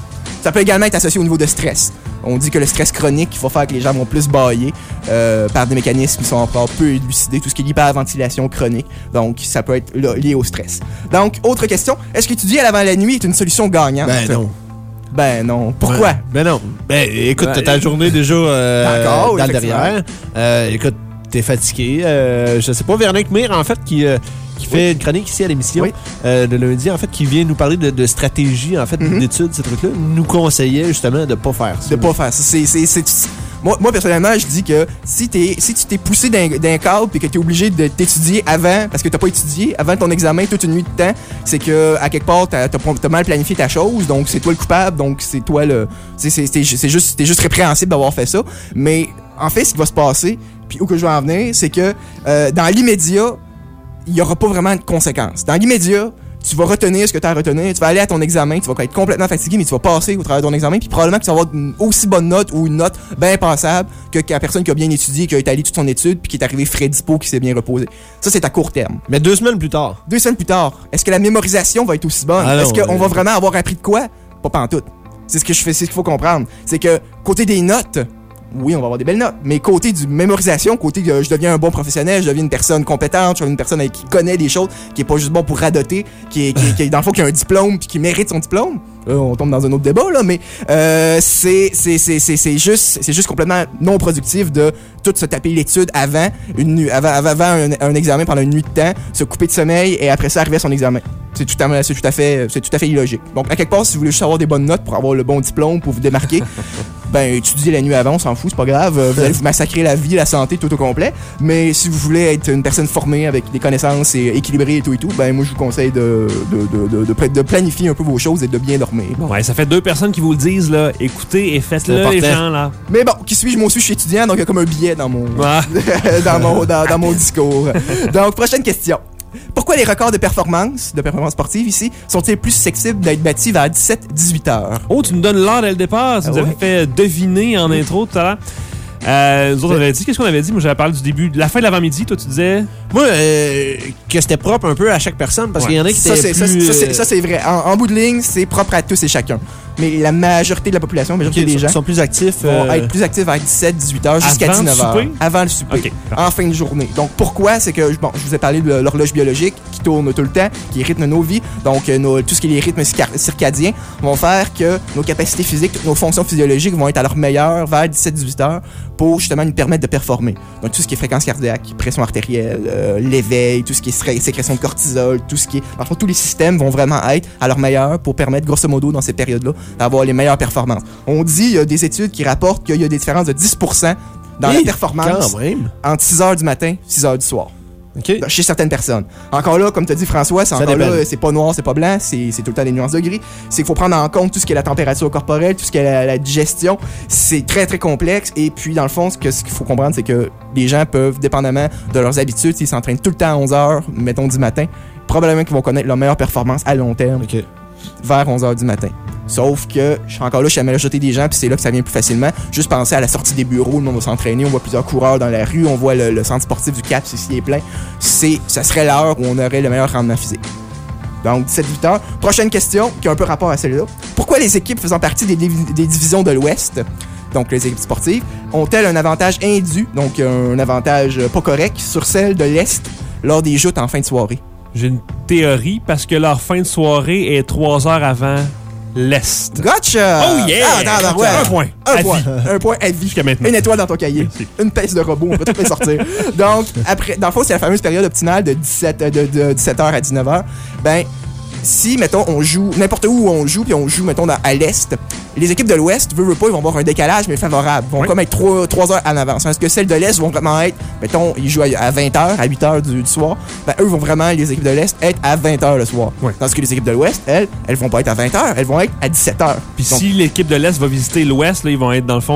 Ça peut également être associé au niveau de stress. On dit que le stress chronique va faire que les gens vont plus bâiller euh, par des mécanismes qui sont encore peu élucidés, tout ce qui est l'hyperventilation chronique. Donc, ça peut être là, lié au stress. Donc, autre question. Est-ce qu'étudier à l'avant la nuit est une solution gagnante? Ben non. Ben non. Pourquoi? Ben, ben non. Ben écoute, Ben, t'as ta journée déjà euh, D'accord, dans le derrière. Euh, écoute, t'es fatigué. Euh, je sais pas, Véronique Mire, en fait, qui... Euh, qui fait oui. une chronique ici à l'émission oui. euh, le lundi, en fait, qui vient nous parler de, de stratégie, en fait, mm-hmm. d'études, ces trucs-là, nous conseillait justement de pas faire ça. De pas faire ça. C'est, c'est, c'est, c'est... Moi, moi, personnellement, je dis que si, t'es, si tu t'es poussé d'un, d'un câble et que tu es obligé de t'étudier avant, parce que tu n'as pas étudié, avant ton examen toute une nuit de temps, c'est que à quelque part, tu as mal planifié ta chose, donc c'est toi le coupable, donc c'est toi le... C'est, c'est, c'est, c'est juste, t'es juste répréhensible d'avoir fait ça. Mais en fait, ce qui va se passer, puis où que je veux en venir, c'est que euh, dans l'immédiat, il n'y aura pas vraiment de conséquences. Dans l'immédiat, tu vas retenir ce que tu as à retenir, tu vas aller à ton examen, tu vas être complètement fatigué, mais tu vas passer au travers de ton examen, puis probablement que tu vas avoir une aussi bonne note ou une note bien passable que, que la personne qui a bien étudié, qui a étalé toute son étude, puis qui est arrivé frais dispo, qui s'est bien reposé. Ça, c'est à court terme. Mais deux semaines plus tard. Deux semaines plus tard, est-ce que la mémorisation va être aussi bonne? Ah non, est-ce qu'on euh... va vraiment avoir appris de quoi? Pas pantoute. C'est ce que je fais, c'est ce qu'il faut comprendre. C'est que, côté des notes, oui, on va avoir des belles notes, mais côté du mémorisation, côté de je deviens un bon professionnel, je deviens une personne compétente, je deviens une personne avec, qui connaît des choses, qui est pas juste bon pour radoter, qui est, qui est, qui est dans le fond, qui a un diplôme puis qui mérite son diplôme. Là, on tombe dans un autre débat, là, mais euh, c'est, c'est, c'est, c'est, c'est, juste, c'est juste complètement non productif de tout se taper l'étude avant, une nuit, avant, avant un, un examen pendant une nuit de temps, se couper de sommeil et après ça arriver à son examen. C'est tout à, c'est tout à fait, c'est tout à fait illogique. Donc, à quelque part, si vous voulez juste avoir des bonnes notes pour avoir le bon diplôme, pour vous démarquer, ben, étudiez la nuit avant, on s'en fout, c'est pas grave. Vous allez vous massacrer la vie, la santé, tout au complet. Mais si vous voulez être une personne formée avec des connaissances et équilibrée et tout et tout, ben, moi, je vous conseille de, de, de, de, de, de planifier un peu vos choses et de bien dormir. Bon. Ouais, ça fait deux personnes qui vous le disent, là. Écoutez et faites-le, les gens, là. Mais bon, qui suis-je? Moi aussi, je suis étudiant, donc il y a comme un billet dans mon, ah. dans mon, dans, dans mon discours. Donc, prochaine question. Pourquoi les records de performance, de performance sportive ici, sont-ils plus susceptibles d'être bâtis vers dix-sept à dix-huit heures? Oh, tu nous donnes l'heure dès le départ. Ça nous ah, avait fait deviner en intro tout à l'heure. Euh, nous autres, on avait dit, qu'est-ce qu'on avait dit? Moi, j'avais parlé du début, de la fin de l'avant-midi, toi, tu disais? Moi, euh, que c'était propre un peu à chaque personne, parce ouais. qu'il y en a qui ça, étaient c'est, plus... Ça, c'est, ça, c'est vrai. En, en bout de ligne, c'est propre à tous et chacun. Mais la majorité de la population, la majorité okay, des gens sont plus actifs, vont euh... être plus actifs vers dix-sept à dix-huit heures jusqu'à dix-neuf heures. Avant le souper. Okay. En fin de journée. Donc, pourquoi? C'est que, bon, je vous ai parlé de l'horloge biologique qui tourne tout le temps, qui rythme nos vies. Donc, nos, tout ce qui est les rythmes circadiens vont faire que nos capacités physiques, toutes nos fonctions physiologiques vont être à leur meilleur vers dix-sept à dix-huit heures pour justement nous permettre de performer. Donc, tout ce qui est fréquence cardiaque, pression artérielle, euh, l'éveil, tout ce qui est sécrétion de cortisol, tout ce qui est... En fait, tous les systèmes vont vraiment être à leur meilleur pour permettre, grosso modo, dans ces périodes-là, d'avoir les meilleures performances. On dit, il y a des études qui rapportent qu'il y a des différences de dix pour cent dans oui, la performance entre six heures du matin et six heures du soir. Okay. Chez certaines personnes. Encore là, comme tu as dit François, c'est ça encore dépend. Là, c'est pas noir, c'est pas blanc, c'est, c'est tout le temps des nuances de gris. C'est qu'il faut prendre en compte tout ce qui est la température corporelle, tout ce qui est la, la digestion. C'est très très complexe. Et puis dans le fond, ce, que, ce qu'il faut comprendre, c'est que les gens peuvent, dépendamment de leurs habitudes, s'ils s'entraînent tout le temps à onze heures, mettons du matin, probablement qu'ils vont connaître leur meilleure performance à long terme okay. vers onze heures du matin. Sauf que je suis encore là, je suis à majorité des gens, puis c'est là que ça vient plus facilement. Juste penser à la sortie des bureaux, le monde va s'entraîner, on voit plusieurs coureurs dans la rue, on voit le, le centre sportif du Cap, s'il est plein. C'est, ça serait l'heure où on aurait le meilleur rendement physique. Donc, dix-sept à dix-huit heures. Prochaine question, qui a un peu rapport à celle-là. Pourquoi les équipes faisant partie des, des divisions de l'Ouest, donc les équipes sportives, ont-elles un avantage indu, donc un avantage pas correct, sur celles de l'Est lors des joutes en fin de soirée? J'ai une théorie, parce que leur fin de soirée est trois heures avant l'Est. Gotcha! Oh yeah! Ah, attends, attends, ouais. Un point. Un à point. Vie. Un point à vie. Jusqu'à maintenant. Une étoile dans ton cahier. Merci. Une pièce de robot, on peut tout les sortir. Donc, après, dans le fond, c'est la fameuse période optimale de, dix-sept, de, de dix-sept heures à dix-neuf heures. Ben, si, mettons, on joue, n'importe où on joue, puis on joue, mettons, dans, à l'Est, les équipes de l'Ouest, veut, veut pas, ils vont avoir un décalage, mais favorable. Ils vont oui. comme être trois heures en avance. Parce que celles de l'Est vont vraiment être, mettons, ils jouent à vingt heures, à huit heures du, du soir. Ben, eux vont vraiment, les équipes de l'Est, être à vingt heures le soir. Oui. Tandis que les équipes de l'Ouest, elles, elles vont pas être à vingt heures, elles vont être à dix-sept heures. Puis si l'équipe de l'Est va visiter l'Ouest, là, ils vont être, dans le fond,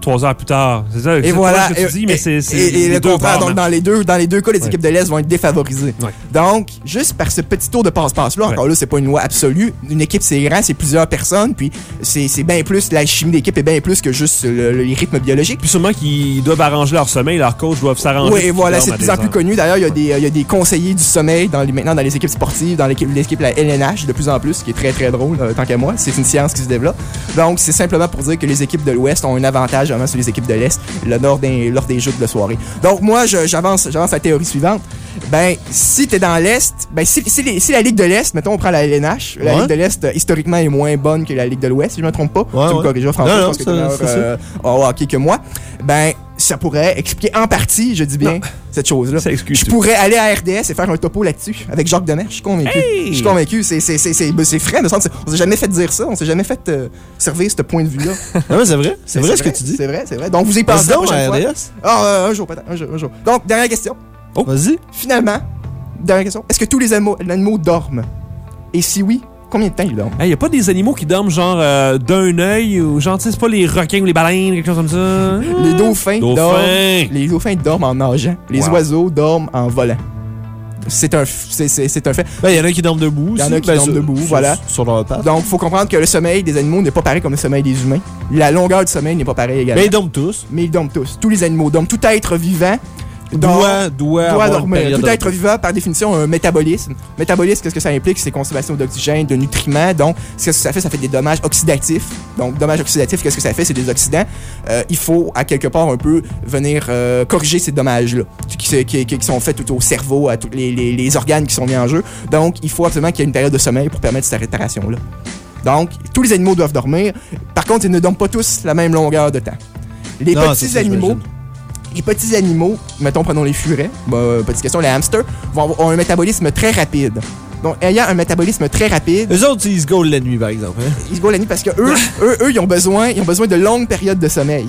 trois heures plus tard. C'est ça, Et c'est voilà. pas ce que tu dis, et, mais c'est, c'est et, et le deux contraire, bords, donc hein. dans les deux, dans les deux cas, les Ouais. équipes de l'Est vont être défavorisées. Ouais. Donc, juste par ce petit tour de passe-passe-là, Ouais. encore là, c'est pas une loi absolue. Une équipe, c'est grand, c'est plusieurs personnes, puis c'est, c'est bien plus, la chimie d'équipe est bien plus que juste le, le- les rythmes biologiques. Puis sûrement qu'ils doivent arranger leur sommeil, leurs coachs doivent s'arranger. Oui, et voilà, pour c'est qu'ils de plus dorment en à plus des heures. connu. D'ailleurs, il y a des, il y a des conseillers du sommeil dans les, maintenant dans les équipes sportives, dans l'équipe, l'équipe la L N H, de plus en plus, ce qui est très très drôle, euh, tant qu'à moi. C'est une science qui se développe. Donc, c'est simplement pour dire que les équipes de l'Ouest ont un avantage vraiment sur les équipes de l'Est le lors des, lors des jeux de soirée. Donc, moi, je- j'avance, j'avance à la théorie suivante. Ben, si t'es dans l'Est, ben, si, si, les- si la Ligue de l'Est, mettons, on prend la L N H, la Ouais. Ligue de l'Est, euh, historiquement, est moins bonne que la Ligue de l'Ouest, si je me trompe pas. Ouais, tu me ouais. corrigeras, François, Non, je non, pense que ça, t'es meilleur c'est ça. euh, au hockey que moi. Ben, ça pourrait expliquer en partie, je dis bien, Non. cette chose-là. Ça excuse Je tout. pourrais aller à R D S et faire un topo là-dessus avec Jacques Demers. Je suis convaincu. Hey! Je suis convaincu. C'est, c'est, c'est, c'est, ben, c'est frais, me semble. C'est- On s'est jamais fait dire ça. On s'est jamais fait euh, servir ce point de vue-là. Non, mais c'est vrai. C'est vrai ce que tu dis. C'est vrai, c'est vrai. Donc, vous y Vas-y pensez la donc, prochaine à fois. R D S. Ah, euh, un jour, peut-être. Un jour, un jour. Donc, dernière question. Vas-y. Finalement, dernière question. Est-ce que tous les animaux, les animaux dorment? Et si oui, combien de temps ils dorment? Il hey, y a pas des animaux qui dorment genre euh, d'un œil ou genre, tu sais, c'est pas les requins ou les baleines, quelque chose comme ça. Les dauphins, Dauphins. dorment. Les dauphins dorment en nageant. Les Wow. oiseaux dorment en volant. C'est un, f- c'est, c'est, c'est un fait. Ben, il y en a qui dorment debout. Il y en aussi. a qui Ben, dorment sur- debout, sur- voilà. Sur leur patte. Donc, il faut comprendre que le sommeil des animaux n'est pas pareil comme le sommeil des humains. La longueur du sommeil n'est pas pareille également. Mais ils dorment tous. Mais ils dorment tous. Tous les animaux dorment. Tout être vivant dort- Doit, doit, doit avoir une dormir. période Tout de être repos. vivant, par définition, a un métabolisme. Métabolisme, qu'est-ce que ça implique? C'est consommation d'oxygène, de nutriments. Donc, qu'est-ce que ça fait? Ça fait des dommages oxydatifs. Donc, dommages oxydatifs, qu'est-ce que ça fait? C'est des oxydants. Euh, il faut, à quelque part, un peu venir euh, corriger ces dommages-là, qui, se- qui- qui sont faits tout au cerveau, à tous les, les- les organes qui sont mis en jeu. Donc, il faut absolument qu'il y ait une période de sommeil pour permettre cette réparation-là. Donc, tous les animaux doivent dormir. Par contre, ils ne dorment pas tous la même longueur de temps. Les Non, petits c'est ça, animaux... j'imagine. Les petits animaux, mettons, prenons les furets, bah, euh, petite question, les hamsters, vont avoir ont un métabolisme très rapide. Donc, ayant un métabolisme très rapide, Eux autres, ils se gaulent la nuit, par exemple. Hein? ils se gaulent la nuit parce que eux, eux, eux, ils ont besoin, ils ont besoin de longues périodes de sommeil.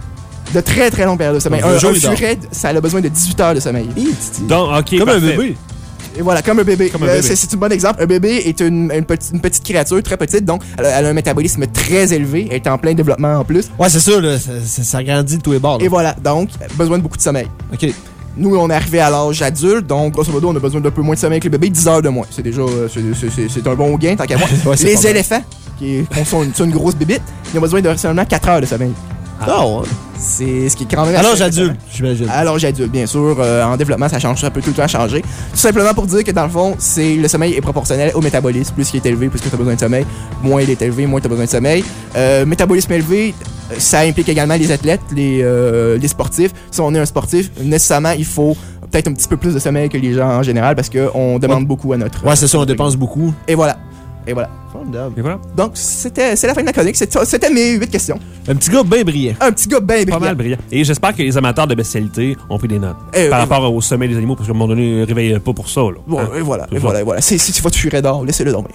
De très, très longues périodes de sommeil. Donc, Un, le jour, un il dort. furet, ça a besoin de dix-huit heures de sommeil. Donc, ok, Comme un parfait. bébé. Et voilà, comme un bébé. Comme un Euh, bébé. C'est, c'est un bon exemple. Un bébé est une, une, petite, une petite créature très petite, donc elle a, elle a un métabolisme très élevé, elle est en plein développement en plus. Ouais, c'est ça, là. Ça, ça, ça grandit de tous les bords. là. Et voilà, donc, besoin de beaucoup de sommeil. OK. Nous, on est arrivé à l'âge adulte, donc grosso modo, on a besoin d'un peu moins de sommeil que le bébé, dix heures de moins. C'est déjà euh, c'est, c'est, c'est, c'est un bon gain, tant qu'à moi. Ouais, c'est pas Les mal. éléphants, qui sont une, sont une grosse bébite, ils ont besoin de seulement quatre heures de sommeil. Ah, ouais. C'est ce qui est quand même... À assez l'âge adulte, impressionnant. j'imagine. À l'âge adulte, bien sûr. Euh, en développement, ça change, ça peut tout le temps changer. Tout simplement pour dire que dans le fond, c'est le sommeil est proportionnel au métabolisme. Plus il est élevé, plus tu as besoin de sommeil. Moins il est élevé, moins tu as besoin de sommeil. Euh, métabolisme élevé, euh, ça implique également les athlètes, les, euh, les sportifs. Si on est un sportif, nécessairement, il faut peut-être un petit peu plus de sommeil que les gens en général parce qu'on demande Ouais. beaucoup à notre... Ouais, c'est ça, on dépense beaucoup. Et voilà. Et voilà. Formidable. Et voilà. Donc, c'était c'est la fin de la chronique. C'était c'était mes huit questions. Un petit gars bien brillant. Un petit gars bien Pas brillant. mal brillant. Et j'espère que les amateurs de bestialité ont pris des notes. Eh, par eh, rapport au sommeil des animaux, parce qu'à un moment donné, ne réveille pas pour ça. Là. Bon, Hein? et voilà, C'est et ça. voilà, et voilà. C'est- Si tu vas te furer d'or, laissez-le dormir.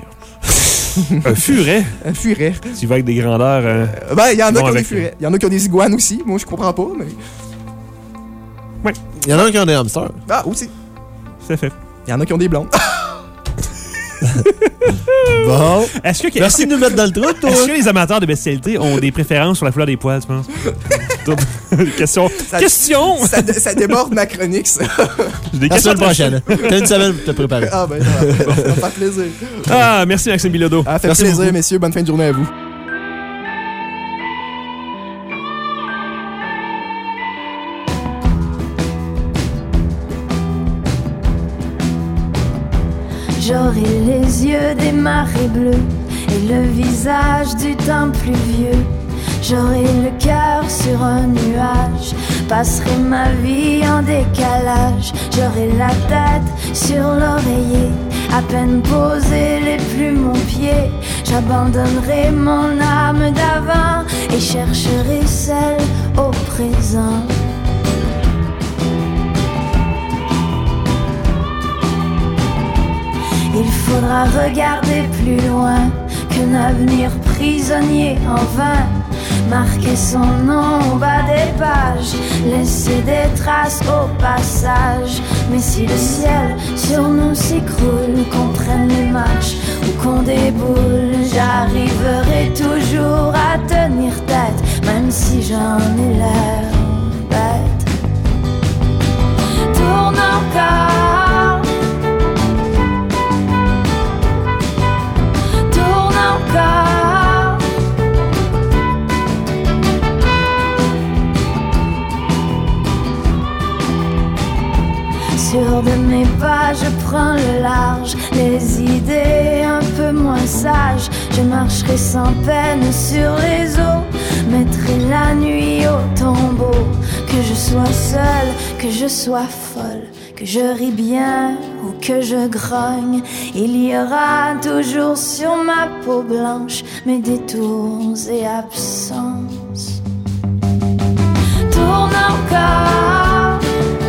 Un furet, Un furet. tu vas avec des grandeurs. euh, Euh, Ben, il y en a Bon, qui ont des avec- furets. Il y en a qui ont des iguanes aussi. Moi, je comprends pas, mais. Il y en a un qui a des hamsters. Ah, aussi. C'est fait. Il y en a qui ont des blondes. Bon. Est-ce que, Merci de nous mettre dans le trou, toi. est-ce que les amateurs de bestialité ont des préférences sur la couleur des poils, tu penses? Question. Ça- Question! ça, dé- ça déborde ma chronique, ça. J'ai des La questions semaine prochaine. T'as une semaine pour te préparer. Ah, ben, ça va, ça va faire plaisir. Ah, merci Maxime Bilodeau. Ah, fait Merci plaisir, beaucoup. messieurs. Bonne fin de journée à vous. J'aurai les yeux des marées bleues et le visage du temps pluvieux. J'aurai le cœur sur un nuage, passerai ma vie en décalage. J'aurai la tête sur l'oreiller, à peine posé les plumes mon pied. J'abandonnerai mon âme d'avant et chercherai celle au présent. Il faudra regarder plus loin qu'un avenir prisonnier en vain. Marquer son nom au bas des pages, laisser des traces au passage. Mais si le ciel sur nous s'écroule, qu'on prenne les marches ou qu'on déboule, j'arriverai toujours à tenir tête, même si j'en ai Sûr de mes pas, je prends le large. Les idées un peu moins sages, je marcherai sans peine sur les eaux. Mettrai la nuit au tombeau. Que je sois seule, que je sois folle, que je ris bien ou que je grogne, il y aura toujours sur ma peau blanche mes détours et absences. Tourne encore,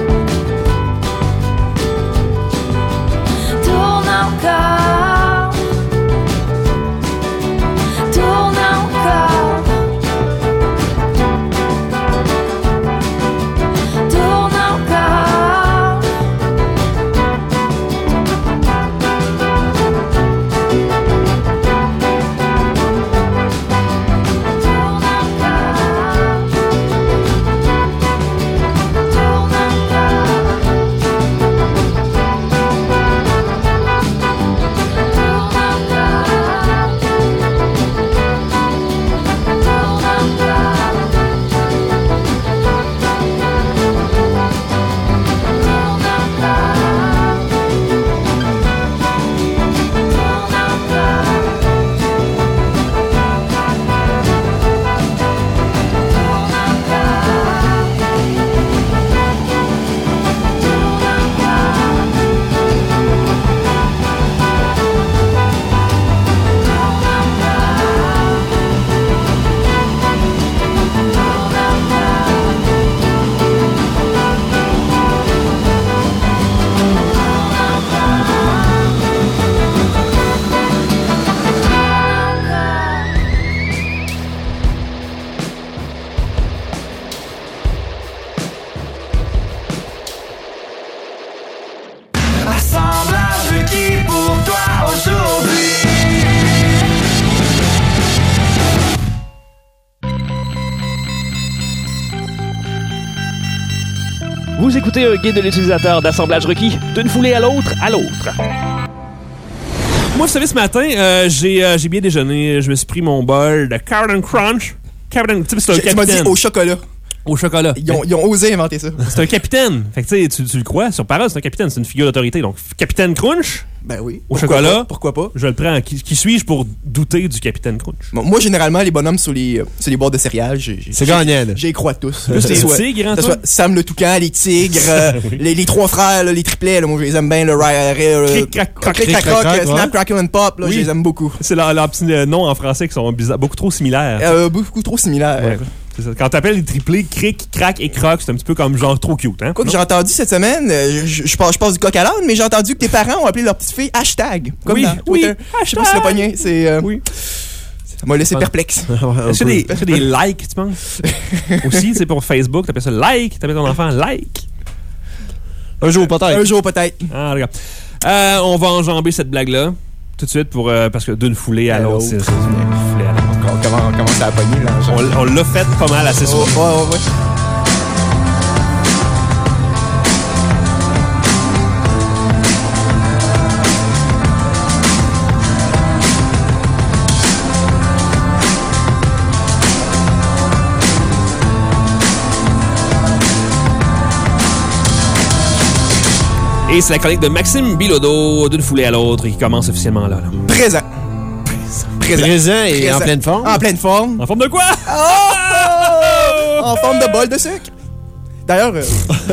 tourne encore, tourne encore. Vous écoutez un guide de l'utilisateur d'assemblage requis d'une foulée à l'autre à l'autre. Moi, vous savez, ce matin, euh, j'ai, euh, j'ai bien déjeuné. Je me suis pris mon bol de Captain Crunch. Captain, tu sais, c'est un Je- Tu m'as capitaine. dit au chocolat. Au chocolat. Ils ont, ils ont osé inventer ça. C'est un capitaine. Fait que tu sais, tu, tu le crois, sur parole, c'est un capitaine, c'est une figure d'autorité. Donc, Capitaine Crunch, Ben oui. Au Pourquoi chocolat? pas? Pourquoi pas? je le prends. Qui, qui suis-je pour douter du Capitaine Crunch? Bon, moi, généralement, les bonhommes sur les, euh, sur les boîtes de céréales, j'ai, j'ai- C'est j'ai- gagnant, là. j'y crois tous. Plus Que les ce soit- tigres, hein, que ce toi? soit Sam le Toucan, les tigres, euh, les, les trois frères, là, les triplets, là, moi, je les aime bien. Le euh, Cric, crac, croc, Cric, cric, crac, croc, crac, euh, ouais. Snap, Crackle and Pop, là, Oui. je les aime beaucoup. C'est leurs leur petits euh, noms en français qui sont bizarres, beaucoup trop similaires. Euh, beaucoup trop similaires. Ouais, c'est ça. Quand t'appelles les triplés cric, crack et croc, c'est un petit peu comme genre trop cute, hein? Quoi que j'ai entendu cette semaine, euh, je, je, passe, je passe du coq à l'âne, mais j'ai entendu que tes parents ont appelé leur petite fille hashtag. Comme Oui, dans oui, Twitter. Je sais pas si le pogné, c'est. euh, Oui. Ça m'a laissé perplexe. Est-ce qu'il y a des, est-ce qu'il y a des likes, tu penses? Aussi, c'est pour Facebook, t'appelles ça like, t'appelles ton enfant like. Un jour, peut-être. Un jour peut-être. Ah, regarde. Euh, on va enjamber cette blague-là tout de suite pour, euh, parce que d'une foulée à À l'autre, l'autre. c'est c'est une foulée à l'autre. On commence, on commence à pogner, là. genre. On, on l'a fait pas mal assez Oh, souvent. ouais, ouais, ouais. Et c'est la chronique de Maxime Bilodeau, d'une foulée à l'autre, qui commence officiellement là. là. Présent. Présent. Présent et Présent. en pleine forme. En pleine forme. En forme de quoi? Oh! En forme de bol de sucre. D'ailleurs, euh,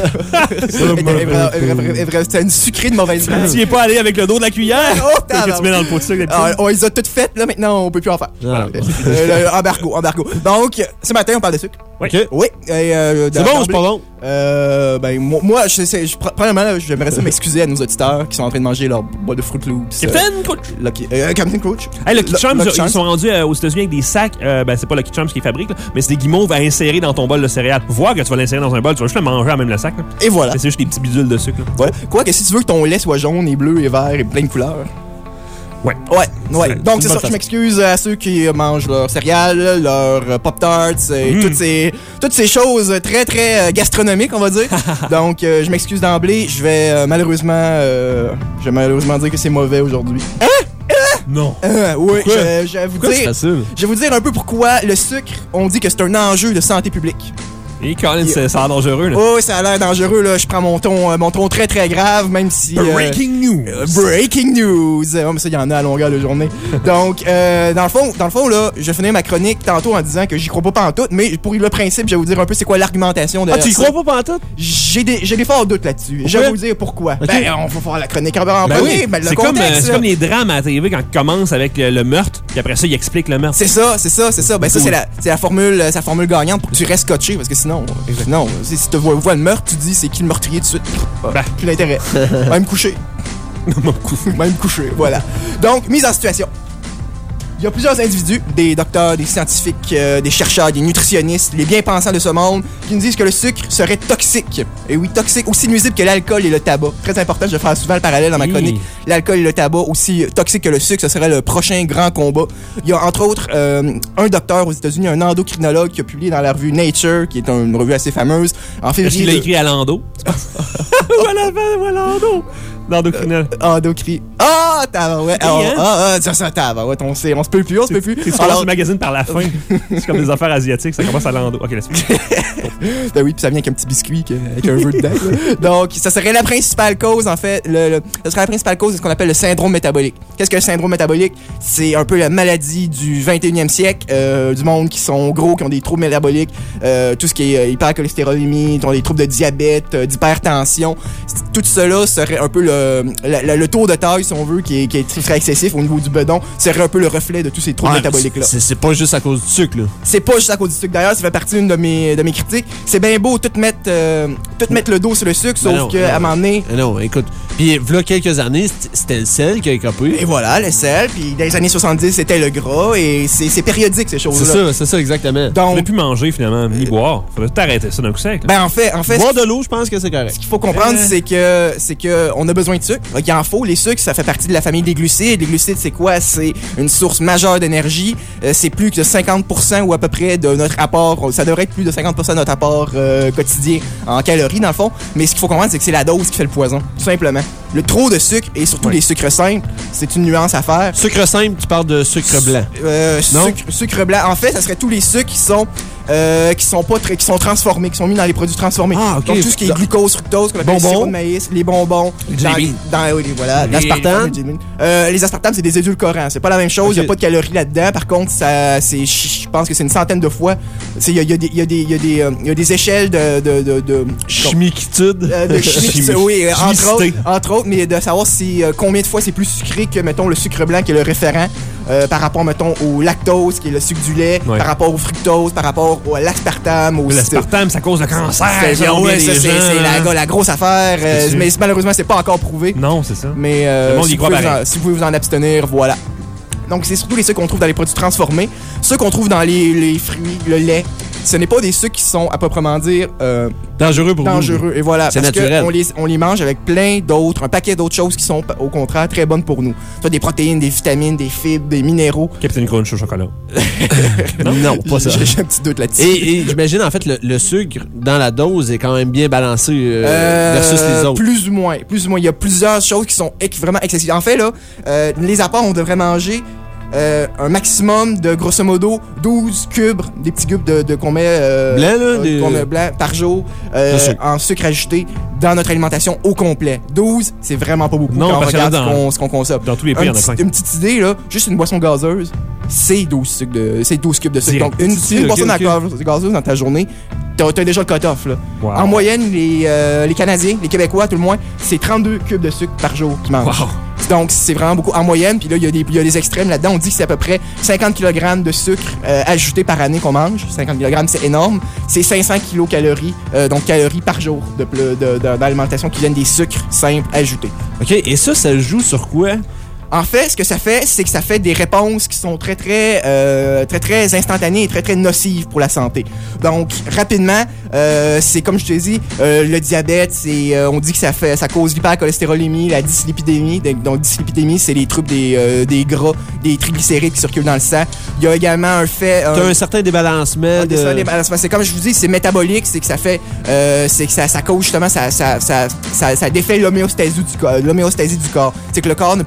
c'était une sucrée de mauvaise blague. Tu y es pas allé avec le dos de la cuillère? Oh, que tu mets dans le pot de sucre d'habitude? Ah, on les a toutes faites, là, maintenant, on peut plus en faire. Ah. Euh, le- embargo, embargo. Donc, ce matin, on parle de sucre. Oui. Ok. Oui. et, euh, C'est bon ou c'est pas bon? Euh, ben, moi, moi je, sais- je, premièrement, là, j'aimerais ça m'excuser à nos auditeurs qui sont en train de manger leur boîte de Fruit Loops. Captain Crunch! Euh, Lucky, euh, Captain Crunch. Hey, Lucky Lu- Charms, Lucky ils Charms. sont rendus euh, aux États-Unis avec des sacs. Euh, ben, c'est pas Lucky Charms qui les fabrique, là, mais c'est des guimauves à insérer dans ton bol de céréales. Voir que tu vas l'insérer dans un bol, tu vas juste le manger à même le sac. Là. Et voilà. Mais c'est juste des petits bidules de sucre. Là. Voilà. Quoi que si tu veux que ton lait soit jaune et bleu et vert et plein de couleurs. Ouais. Ouais, ouais. C'est- Donc, c'est c'est une ça. bonne Je m'excuse à ceux qui mangent leurs céréales, leurs euh, Pop-Tarts et Mm. toutes, ces, toutes ces choses très, très euh, gastronomiques, on va dire. Donc, euh, je m'excuse d'emblée. Je vais euh, malheureusement euh, je vais malheureusement dire que c'est mauvais aujourd'hui. Non. Euh, oui, Pourquoi? je, je vais vous Pourquoi c'est dire, facile? je vais vous dire un peu pourquoi le sucre, on dit que c'est un enjeu de santé publique. Et Colin, c'est- ça a l'air dangereux, là. Oh, ça a l'air dangereux, là. Je prends mon ton, euh, mon ton très, très grave, même si... euh, Breaking news! euh, breaking news! Oh, mais ça, il y en a à longueur de journée. Donc, euh, dans le fond, dans le fond, là, je vais finir ma chronique tantôt en disant que j'y crois pas pantoute, mais pour le principe, je vais vous dire un peu c'est quoi l'argumentation de Ah, tu y crois pas pantoute? J'ai des, j'ai des forts doutes là-dessus. Je vais vous dire pourquoi. Ok. Ben, on va faire la chronique en Ben premier, oui, ben, le c'est comme, euh, contexte, c'est là. comme les drames à la T V quand ils commencent avec le, le meurtre, puis après ça, ils expliquent le meurtre. C'est ça, c'est ça, c'est ça. Ben ça, Oui. c'est la, c'est la formule, c'est la formule gagnante pour que tu restes scotché, parce que sinon, non, si tu vois, vois le meurtre, tu dis c'est qui le meurtrier tout de suite. Ah, Ben. plus d'intérêt. Même couché. Même couché, voilà. Donc, mise en situation. Il y a plusieurs individus, des docteurs, des scientifiques, euh, des chercheurs, des nutritionnistes, les bien-pensants de ce monde, qui nous disent que le sucre serait toxique. Et oui, toxique, aussi nuisible que l'alcool et le tabac. Très important, je vais faire souvent le parallèle dans ma Hi. chronique. L'alcool et le tabac, aussi toxique que le sucre, ce serait le prochain grand combat. Il y a entre autres euh, un docteur aux États-Unis, un endocrinologue qui a publié dans la revue Nature, qui est une revue assez fameuse, en Est-ce février... qu'il a de- écrit à Lando? Voilà, voilà, Lando! L'endocrinal. Endocri... Ah, t'as ouais. Ah, hein? ah, ah, ça, ça, t'as ouais, on sait, on se peut plus, on se peut plus. Tu commences Alors, le magazine par la fin. C'est comme des affaires asiatiques, ça commence à Lando. Ok, laisse-moi. ben oui, puis ça vient avec un petit biscuit que- avec un vœu dedans. là. Donc, ça serait la principale cause, en fait. Le, le- ça serait la principale cause de ce qu'on appelle le syndrome métabolique. Qu'est-ce que le syndrome métabolique? C'est un peu la maladie du vingt et unième siècle, euh, du monde qui sont gros, qui ont des troubles métaboliques, euh, tout ce qui est euh, hypercholestérolémie, qui ont des troubles de diabète, euh, d'hypertension. C'est- Tout cela serait un peu le, la- la- le tour de taille, si on veut, qui, est, qui, est, qui serait excessif au niveau du bedon, serait un peu le reflet de tous ces troubles Ouais, métaboliques-là. c'est c'est pas juste à cause du sucre, là. C'est pas juste à cause du sucre. D'ailleurs, ça fait partie d'une de mes, de mes critiques. C'est bien beau tout mettre, euh, tout mettre le dos sur le sucre, sauf Ben non, qu'à non. un moment donné, Eh Non, écoute. Puis, v'là quelques années, c'était- c'était le sel qui a écopé. et voilà, le sel. Puis dans les années soixante-dix, c'était le gras. Et c'est c'est périodique, ces C'est choses-là. ça, c'est ça, exactement. Tu Donc, ne plus manger, finalement, ni boire. Faudrait t'arrêter ça d'un coup sec. là. ben en fait, en fait, Boire de l'eau, je pense que c'est correct. ce qu'il faut comprendre, c'est que c'est que on a besoin de sucre. Donc, il en faut. Les sucres, ça fait partie de la famille des glucides. Les glucides, c'est quoi? C'est une source majeure d'énergie. Euh, c'est plus que cinquante pour cent ou à peu près de notre apport. Ça devrait être plus de cinquante pour cent de notre apport euh, quotidien en calories, dans le fond. Mais ce qu'il faut comprendre, c'est que c'est la dose qui fait le poison, tout simplement. Le trop de sucre, et surtout les sucres simples, c'est une nuance à faire. Sucre simple, tu parles de sucre blanc. Euh, Non? sucre, sucre blanc. En fait, ça serait tous les sucres qui sont euh, qui sont pas très, qui sont transformés, qui sont mis dans les produits transformés. Ah, ok. Donc tout ce qui est glucose, fructose, qu'on appelle le Bonbons. sirop de maïs, les bonbons, Les dans, jelly dans- oui, voilà, L'aspartame. les jelly beans. Euh, les aspartames, c'est des édulcorants. C'est pas la même chose. Il Ok. y a pas de calories là-dedans. Par contre, ça, c'est, je je pense que c'est une centaine de fois. C'est, il y a, il y a des, il y a des, il y a des, euh, il y a des échelles de, de, de, de Chimiquitude. euh, de chimie, Chimie. oui, euh, entre Chimicité. autres, entre autres, mais de savoir si euh, combien de fois c'est plus sucré que, mettons, le sucre blanc qui est le référent euh, par rapport, mettons, au lactose qui est le sucre du lait, Ouais. par rapport au fructose, par rapport au, à l'aspartame, au L'aspartame, ça cause le cancer. c'est, selon ouais, bien ça, des c'est, gens, c'est la, hein. la grosse affaire, euh, C'est-tu? mais malheureusement, c'est pas encore prouvé. Non, c'est ça. Mais euh, Le monde y si, vous croit pouvez vous en, pareil. si vous pouvez vous en abstenir, voilà. Donc, c'est surtout les sucres qu'on trouve dans les produits transformés. Ceux qu'on trouve dans les, les fruits, le lait, ce n'est pas des sucres qui sont, à proprement dire, euh, Dangereux pour dangereux. Et voilà. C'est parce naturel. qu'on les, on les mange avec plein d'autres, un paquet d'autres choses qui sont, au contraire, très bonnes pour nous. Soit des protéines, des vitamines, des fibres, des minéraux. Capitaine Crunch au chocolat. nous. Non, pas ça. J'ai j'ai un petit doute là-dessus. Et, et j'imagine, en fait, le, le sucre dans la dose est quand même bien balancé euh, Euh, versus les autres. Plus ou moins. Plus ou moins. Il y a plusieurs choses qui sont ex- vraiment excessives. En fait, là, euh, les apports, on devrait manger euh, un maximum de, grosso modo, douze cubes, des petits cubes de, de qu'on met, euh, Blanc, là, euh, des- qu'on met blanc par jour euh, De sucre. en sucre ajouté dans notre alimentation au complet. douze, c'est vraiment pas beaucoup Non, quand on parce qu'il y en a regarde ce dans- qu'on, ce qu'on consomme. Dans tous les pays, il y Un en a petit- cinq. une petite idée, là, juste une boisson gazeuse, c'est douze, sucres de, c'est douze cubes de sucre. Direct. Donc, une, Si, une ok, boisson ok. gazeuse- gazeuse dans ta journée, t'as, t'as déjà le cut-off. Là. Wow. En moyenne, les, euh, les Canadiens, les Québécois, tout le moins, c'est trente-deux cubes de sucre par jour qu'ils mangent. Wow. Donc, c'est vraiment beaucoup en moyenne. Puis là, il y, a des- il y a des extrêmes là-dedans. On dit que c'est à peu près cinquante kilogrammes de sucre euh, ajouté par année qu'on mange. cinquante kilogrammes, c'est énorme. C'est cinq cents kilocalories, euh, donc calories par jour de, de, de- de- d'alimentation qui viennent des sucres simples ajoutés. OK, et ça, ça joue sur quoi? En fait, ce que ça fait, c'est que ça fait des réponses qui sont très, très, euh, très, très instantanées et très, très nocives pour la santé. Donc, rapidement, euh, c'est comme je te dis, euh, le diabète, c'est, euh, on dit que ça fait, ça cause l'hypercholestérolémie, la dyslipidémie. Donc, dyslipidémie, c'est les troubles des, euh, des gras, des triglycérides qui circulent dans le sang. Il y a également un fait. T'as un certain débalancement Ah, de... désolé, ben, c'est- c'est comme je vous dis, c'est métabolique, c'est que ça fait, euh, c'est que ça, ça cause justement, ça, ça, ça, ça, ça défait l'homéostasie du corps, l'homéostasie du corps. C'est que le corps ne peut pas supporter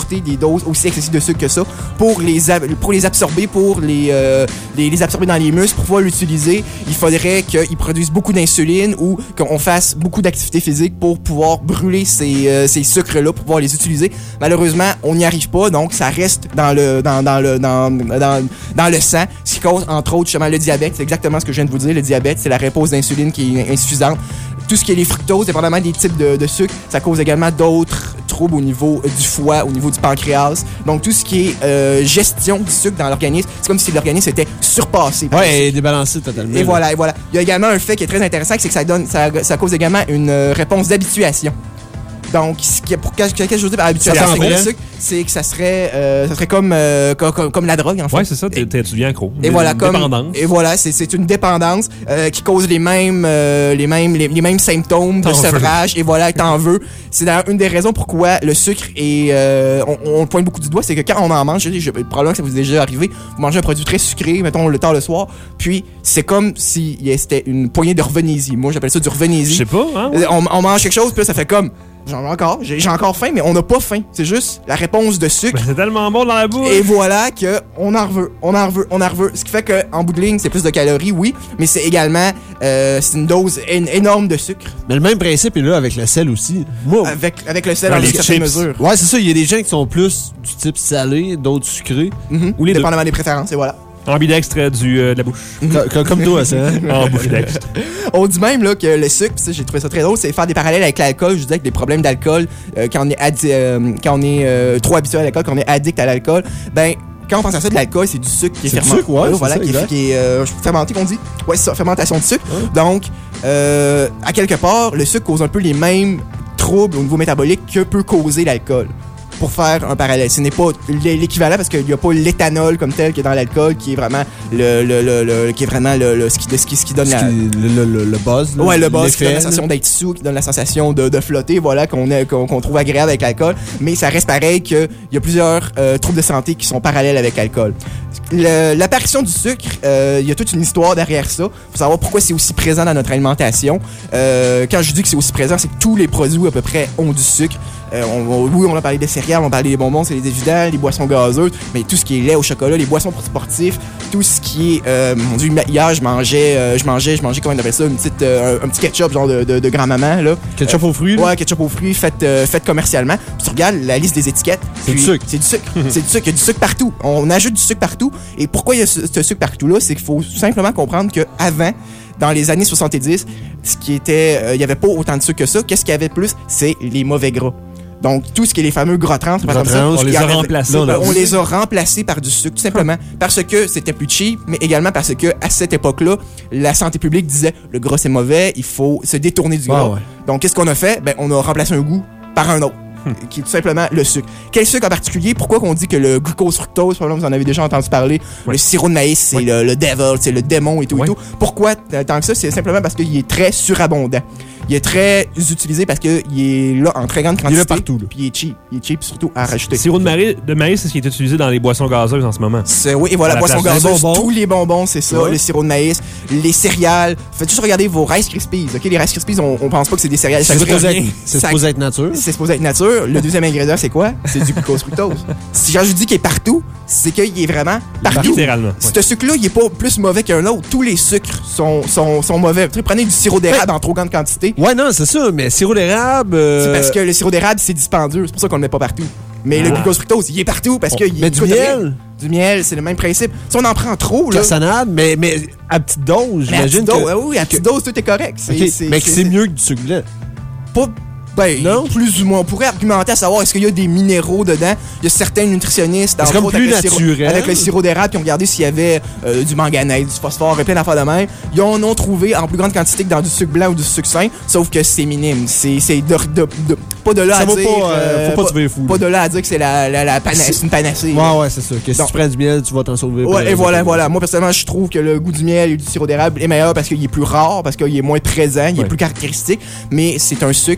supporter des doses aussi excessives de sucre que ça pour les, ab- pour les absorber, pour les, euh, les, les absorber dans les muscles, pour pouvoir l'utiliser. Il faudrait qu'ils produisent beaucoup d'insuline ou qu'on fasse beaucoup d'activité physique pour pouvoir brûler ces, euh, ces sucres-là, pour pouvoir les utiliser. Malheureusement, on n'y arrive pas, donc ça reste dans le, dans, dans le, dans, dans, dans le sang, ce qui cause entre autres justement le diabète. C'est exactement ce que je viens de vous dire. Le diabète, c'est la réponse d'insuline qui est insuffisante. Tout ce qui est les fructoses, dépendamment des types de, de sucre, ça cause également d'autres troubles au niveau du foie, au niveau du pancréas. Donc, tout ce qui est euh, gestion du sucre dans l'organisme, c'est comme si l'organisme était surpassé. Ouais, et débalancé totalement. Et voilà, et voilà. Il y a également un fait qui est très intéressant, c'est que ça donne, ça, ça cause également une euh, réponse d'habituation. Donc, ce qui, pour qu'est-ce que je veux dire par habituation, c'est, le sucre, c'est que ça serait, euh, ça serait comme, euh, comme, comme la drogue, en fait. Ouais, c'est ça, tu deviens accro. Et voilà, comme, dépendance. Et voilà, c'est, c'est une dépendance euh, qui cause les mêmes, euh, les mêmes, les, les mêmes symptômes de sevrage. Et voilà, t'en veux. C'est d'ailleurs une des raisons pourquoi le sucre est, euh, on, on pointe beaucoup du doigt, c'est que quand on en mange, je, je, probablement que ça vous est déjà arrivé, vous mangez un produit très sucré, mettons le tard le soir, puis c'est comme si c'était une poignée de revenaisie. Moi, j'appelle ça du revenaisie. Je sais pas, hein? Ouais. On, on mange quelque chose, puis là, ça fait comme. J'en ai encore, j'ai, j'ai encore faim, mais on n'a pas faim. C'est juste la réponse de sucre. Ben, c'est tellement bon dans la bouche. Et voilà que on en veut, on en veut, on en veut. Ce qui fait qu'en bout de ligne, c'est plus de calories, oui, mais c'est également euh, c'est une dose é- énorme de sucre. Mais le même principe est là avec le sel aussi. Moi, avec, avec le sel dans en les certaines chips. mesures. Ouais, c'est ça. Il y a des gens qui sont plus du type salé, d'autres sucrés. Mm-hmm. Ou les deux. Dépendamment des préférences, et voilà. Ambidextre du, euh, de la bouche. comme, comme toi, ça. Hein? Ambidextre. On dit même là, que le sucre, pis ça, j'ai trouvé ça très drôle, c'est faire des parallèles avec l'alcool. Je disais que des problèmes d'alcool, euh, quand on est, addi- euh, quand on est euh, trop habitué à l'alcool, quand on est addict à l'alcool, ben quand on pense à ça, de l'alcool, c'est du sucre qui est, C'est du fermenté. sucre, ouais, c'est voilà, ça, qui est, exact. qui est euh, fermenté, qu'on dit. Ouais, c'est ça, fermentation de sucre. Ouais. Donc, euh, à quelque part, le sucre cause un peu les mêmes troubles au niveau métabolique que peut causer l'alcool. Pour faire un parallèle. Ce n'est pas l'équivalent parce qu'il n'y a pas l'éthanol comme tel qui est dans l'alcool qui est vraiment le, le, le, le qui est vraiment le, le ce, qui, ce, qui, ce qui donne Ce la qui- le, le, le buzz. Là, ouais le buzz qui donne la l'effet, sensation d'être sous, qui donne la sensation de, de flotter, voilà qu'on, a, qu'on, qu'on trouve agréable avec l'alcool, mais ça reste pareil qu'il y a plusieurs euh, troubles de santé qui sont parallèles avec l'alcool. Le, l'apparition du sucre, euh, il y a toute une histoire derrière ça. Faut savoir pourquoi c'est aussi présent dans notre alimentation. Euh, quand je dis que c'est aussi présent, c'est que tous les produits à peu près ont du sucre. Euh, on, on, oui, on a parlé des céréales, on a parlé des bonbons, c'est les évidents, les boissons gazeuses, mais tout ce qui est lait au chocolat, les boissons pour sportifs, tout ce qui est... Euh, mon Dieu, hier, je mangeais, euh, je mangeais, je mangeais, comment on appelle ça, une petite, euh, un, un petit ketchup genre de, de, de grand-maman, là. Ketchup Euh, aux fruits. là. Ouais, ketchup aux fruits, fait, euh, fait commercialement. Puis tu regardes la liste des étiquettes. C'est puis du sucre. C'est du sucre. C'est du sucre. Il y a du sucre partout. On ajoute du sucre partout. Et pourquoi il y a ce, ce sucre partout-là? C'est qu'il faut simplement comprendre qu'avant, dans les années soixante-dix, ce qui était, euh, il y avait pas autant de sucre que ça. Qu'est-ce qu'il y avait de plus? C'est les mauvais gras. Donc, tout ce qui est les fameux gras trans, par Gras exemple ça, trans, on il les y a avait- remplacés on, par du les a remplacés par du sucre, tout simplement. Parce que c'était plus cheap, mais également parce que à cette époque-là, la santé publique disait le gras c'est mauvais, il faut se détourner du gras. Ah ouais. Donc, qu'est-ce qu'on a fait? Ben, on a remplacé un goût par un autre. Qui est tout simplement le sucre. Quel sucre en particulier? Pourquoi qu'on dit que le glucose fructose, probablement vous en avez déjà entendu parler, Ouais. le sirop de maïs, c'est Ouais. le, le devil, c'est le démon et tout Ouais. et tout. Pourquoi euh, tant que ça? C'est simplement parce qu'il est très surabondant. Il est très utilisé parce qu'il est là en très grande quantité. Il est là partout, là. Puis il est cheap. Il est cheap surtout à rajouter. Le sirop de maïs, de maïs, c'est ce qui est utilisé dans les boissons gazeuses en ce moment. C'est- oui, et voilà, À la boisson place des gazeuse, bonbons. tous les bonbons, c'est ça, Ouais. le sirop de maïs, les céréales. Faites juste regarder vos Rice Krispies, ok? Les Rice Krispies, on, on pense pas que c'est des céréales. C'est Ça goûte supposé rien. être- c'est Ça- supposé être nature. C'est supposé être nature. Le deuxième ingrédient, c'est quoi? C'est du glucose fructose. Si quand je dis qu'il est partout, c'est qu'il est vraiment partout. Littéralement. ouais. Ce sucre-là, il est pas plus mauvais qu'un autre. Tous les sucres sont, sont, sont mauvais. Tu sais, prenez du sirop d'érable en trop grande quantité. Ouais, non, c'est ça, mais sirop d'érable. euh, C'est parce que le sirop d'érable, c'est dispendieux. C'est pour ça qu'on le met pas partout. Mais le Ah. glucose fructose, il est partout parce que il mais du coûte rien. miel, Du miel, c'est le même principe. Si on en prend trop, là. cassonade, mais, mais à petite dose, Mais à j'imagine petite dose, que... ah oui, à petite dose, tout est correct. C'est, Ok, c'est- mais que c'est mieux que du sucre blanc. pas. Ben, Non? plus ou moins. On pourrait argumenter à savoir est-ce qu'il y a des minéraux dedans. Il y a certains nutritionnistes, C'est entre comme autres, plus avec, le sirop, naturel. avec le sirop d'érable, qui ont regardé s'il y avait euh, du manganèse, du phosphore et plein d'affaires de même. Ils en ont trouvé en plus grande quantité que dans du sucre blanc ou du sucre sain, sauf que c'est minime. C'est, c'est de, de- de- pas de là Ça à vaut dire. pas, euh, faut pas te virer fou, Pas là. de là à dire que c'est la, la, la pana- C'est- c'est une panacée. Ouais, ouais, c'est ça. Que si Donc- tu prends du miel, tu vas t'en sauver. Ouais, par et exemple. voilà, voilà. Moi, personnellement, je trouve que le goût du miel et du sirop d'érable est meilleur parce qu'il est plus rare, parce qu'il est moins présent, il est Ouais. plus caractéristique, mais c'est un sucre et C'est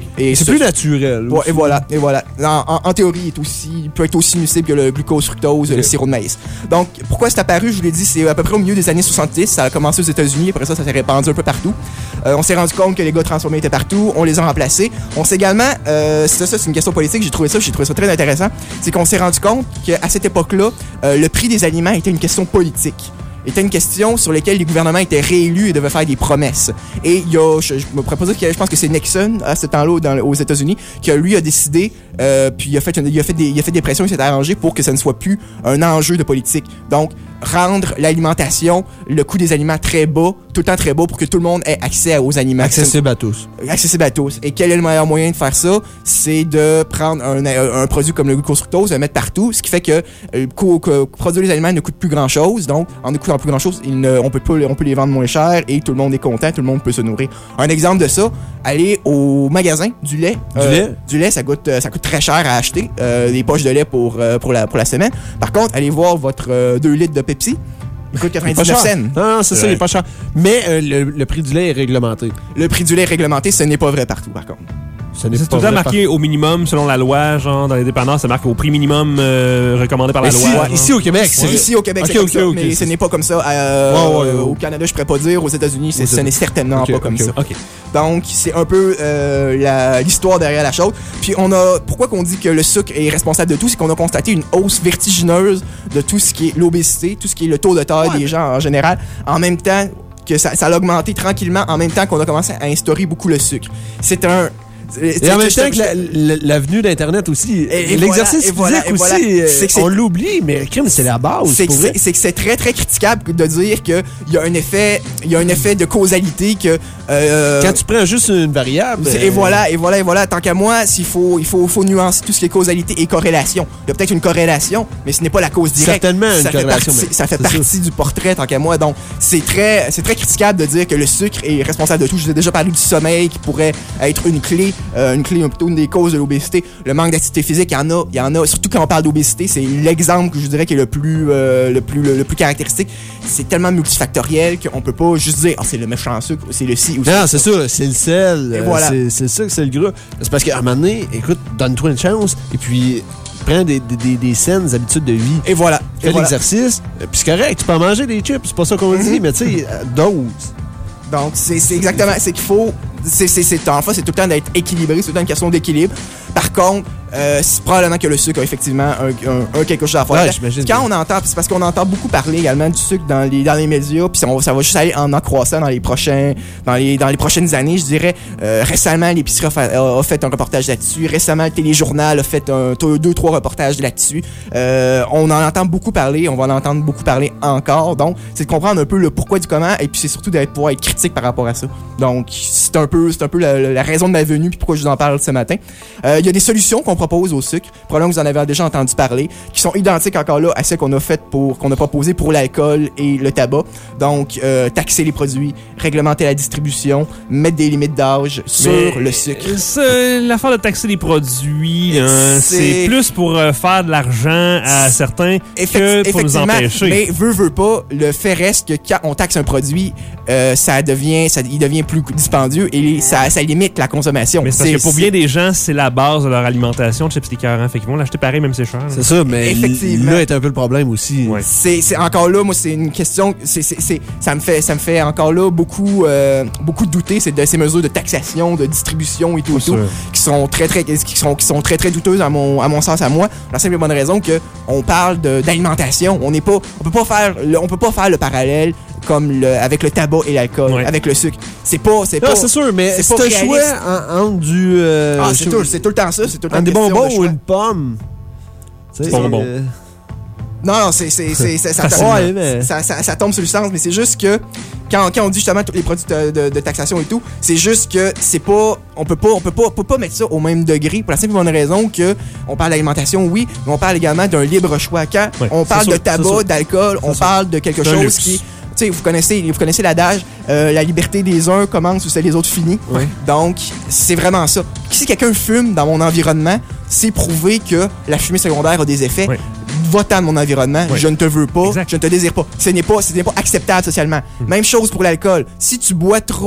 C'est plus naturel. Ouais, et voilà, et voilà. En, en, en théorie, il, est aussi, il peut être aussi nuisible que le glucose, fructose, okay. le sirop de maïs. Donc, pourquoi c'est apparu? Je vous l'ai dit, c'est à peu près au milieu des années soixante-dix. Ça a commencé aux États-Unis. Après ça, ça s'est répandu un peu partout. Euh, on s'est rendu compte que les gars transformés étaient partout. On les a remplacés. On s'est également... Euh, c'est ça, c'est une question politique. J'ai trouvé ça, j'ai trouvé ça très intéressant. C'est qu'on s'est rendu compte qu'à cette époque-là, euh, le prix des aliments était une question politique. Était une question sur laquelle les gouvernements étaient réélus et devaient faire des promesses. Et il y a, je, je me propose qu'il y a, je pense que c'est Nixon, à ce temps-là, dans, aux États-Unis, qui a, lui, a décidé, euh, puis il a fait, une, il a fait des, il a fait des pressions, il s'est arrangé pour que ça ne soit plus un enjeu de politique. Donc, rendre l'alimentation, le coût des aliments très bas, tout le temps très bas, pour que tout le monde ait accès aux aliments. Accessible à tous. Accessible à tous. Et quel est le meilleur moyen de faire ça? C'est de prendre un, un produit comme le glucose fructose, de le mettre partout, ce qui fait que, euh, que, que produire les aliments ne coûte plus grand-chose. Donc, en ne coûtant plus grand-chose, il ne, on peut pas, on peut les vendre moins cher et tout le monde est content, tout le monde peut se nourrir. Un exemple de ça, aller au magasin du lait. Du euh, lait? Du lait, ça coûte, ça coûte très cher à acheter, euh, des poches de lait pour, euh, pour, la, pour la semaine. Par contre, allez voir votre euh, deux litres de Pepsi. Il coûte quatre-vingt-dix-neuf cents. Non, non, c'est, c'est ça, il est pas cher. Mais euh, le, le prix du lait est réglementé. Le prix du lait est réglementé, ce n'est pas vrai partout, par contre. Ce n'est c'est tout le temps marqué par... au minimum, selon la loi, genre dans les dépanneurs, ça marque au prix minimum euh, recommandé par la ici, loi. Ouais, ici au Québec, c'est ouais. Ici au Québec, okay, c'est okay, comme okay, ça, mais okay. Ce n'est pas comme ça. Euh, ouais, ouais, ouais. Au Canada, je pourrais pas dire. Aux États-Unis, c'est, ce n'est certainement okay, pas comme okay, ça. Okay. Donc, c'est un peu euh, la, l'histoire derrière la chose. Puis, on a pourquoi qu'on dit que le sucre est responsable de tout, c'est qu'on a constaté une hausse vertigineuse de tout ce qui est l'obésité, tout ce qui est le taux de taille ouais. des gens en général, en même temps que ça, ça a augmenté tranquillement, en même temps qu'on a commencé à instaurer beaucoup le sucre. C'est un Et en même temps que la, la, l'avenue d'Internet aussi, et, et l'exercice voilà, physique voilà, aussi, voilà. C'est que c'est, on l'oublie, mais crime, c'est la base. C'est que c'est, c'est que c'est très, très critiquable de dire qu'il y a un effet, il y a un effet de causalité que... Euh, Quand tu prends juste une variable... Et euh... voilà, et voilà, et voilà. Tant qu'à moi, s'il faut, il faut, faut nuancer tout ce qui est causalité et corrélation. Il y a peut-être une corrélation, mais ce n'est pas la cause directe. Certainement une ça corrélation. Fait partie, ça fait partie sûr. du portrait, tant qu'à moi. Donc, c'est très, c'est très critiquable de dire que le sucre est responsable de tout. Je vous ai déjà parlé du sommeil qui pourrait être une clé, euh, une clé plutôt une des causes de l'obésité. Le manque d'activité physique, il y en a, il y en a. Surtout quand on parle d'obésité, c'est l'exemple que je dirais qui est le plus, euh, le plus, le, le plus caractéristique. C'est tellement multifactoriel qu'on peut pas juste dire, ah, oh, c'est le méchant sucre, c'est le ci ou ça. Non, c'est ça, c'est le sel. Et voilà. C'est, c'est ça que c'est le gras. C'est parce qu'à un moment donné, écoute, donne-toi une chance, et puis prends des, des, des saines habitudes de vie. Et voilà. Fais et l'exercice, voilà. Puis c'est correct, tu peux en manger des chips, c'est pas ça qu'on mm-hmm. dit, mais tu sais, dose. Donc, c'est, c'est exactement, c'est qu'il faut, c'est, c'est, c'est, en fait, c'est tout le temps d'être équilibré, c'est tout le temps une question d'équilibre. Par contre, euh, c'est probablement que le sucre a effectivement un, un, un quelque chose à faire. Ouais, j'imagine. Quand on entend, c'est parce qu'on entend beaucoup parler également du sucre dans les, dans les médias, puis ça, ça va juste aller en accroissant dans les prochains, dans les, dans les prochaines années, je dirais. Euh, récemment, l'épicerie a fait, a fait un reportage là-dessus. Récemment, le téléjournal a fait un, deux, trois reportages là-dessus. Euh, on en entend beaucoup parler, on va en entendre beaucoup parler encore. Donc, c'est de comprendre un peu le pourquoi du comment, et puis c'est surtout d'être pouvoir être critique par rapport à ça. Donc, c'est un peu, c'est un peu la, la raison de ma venue, puis pourquoi je vous en parle ce matin. Euh, il y a des solutions qu'on propose au sucre, probablement que vous en avez déjà entendu parler, qui sont identiques encore là à celles qu'on a faites pour, qu'on a proposées pour l'alcool et le tabac. Donc, euh, taxer les produits, réglementer la distribution, mettre des limites d'âge sur mais le sucre. C'est l'affaire de taxer les produits, hein, c'est... c'est plus pour euh, faire de l'argent à certains que pour nous empêcher. Mais veut, veut pas, le fait reste que quand on taxe un produit, euh, ça devient, ça, il devient plus dispendieux et ça, ça limite la consommation. Mais c'est parce c'est, que pour c'est... bien des gens, c'est la base de leur alimentation, chips écœurant. Fait qu'ils vont l'acheter pareil, même si c'est cher. C'est ça, mais effectivement, là est un peu le problème aussi. Ouais. C'est, c'est encore là, moi, c'est une question. C'est, c'est, c'est, ça me fait, ça me fait encore là beaucoup, euh, beaucoup douter. C'est de ces mesures de taxation, de distribution et tout, et tout qui sont très, très, qui sont, qui sont très, très douteuses à mon, à mon sens, à moi. La simple et bonne raison que on parle de, d'alimentation. On n'est pas, on peut pas faire, le, on peut pas faire le parallèle comme le, avec le tabac et l'alcool, ouais. avec le sucre. C'est pas, c'est non, pas. c'est sûr, mais c'est, c'est un choix en, entre du. Euh, ah, c'est tout, c'est tout le temps ça, c'est tout le temps. Des bonbons ou une pomme. C'est bonbon. Euh... Non, non, c'est, c'est, c'est, c'est ça, tombe, ouais, mais... ça, ça, ça tombe sur le sens, mais c'est juste que quand, quand on dit justement tous les produits de, de, de taxation et tout, c'est juste que c'est pas, on peut pas, on peut pas, on peut pas mettre ça au même degré pour la simple et bonne raison que on parle d'alimentation, oui, mais on parle également d'un libre choix. Quand ouais, on parle de sûr, tabac, d'alcool, on sûr. parle de quelque chose luxe. qui Tu sais, vous connaissez, vous connaissez l'adage, euh, la liberté des uns commence où celle des autres finit. Oui. Donc, c'est vraiment ça. Si quelqu'un fume dans mon environnement, c'est prouvé que la fumée secondaire a des effets. Oui. Va-t'en de mon environnement, oui. je ne te veux pas, exact. je ne te désire pas. Ce n'est pas, ce n'est pas acceptable socialement. Mmh. Même chose pour l'alcool. Si tu bois trop,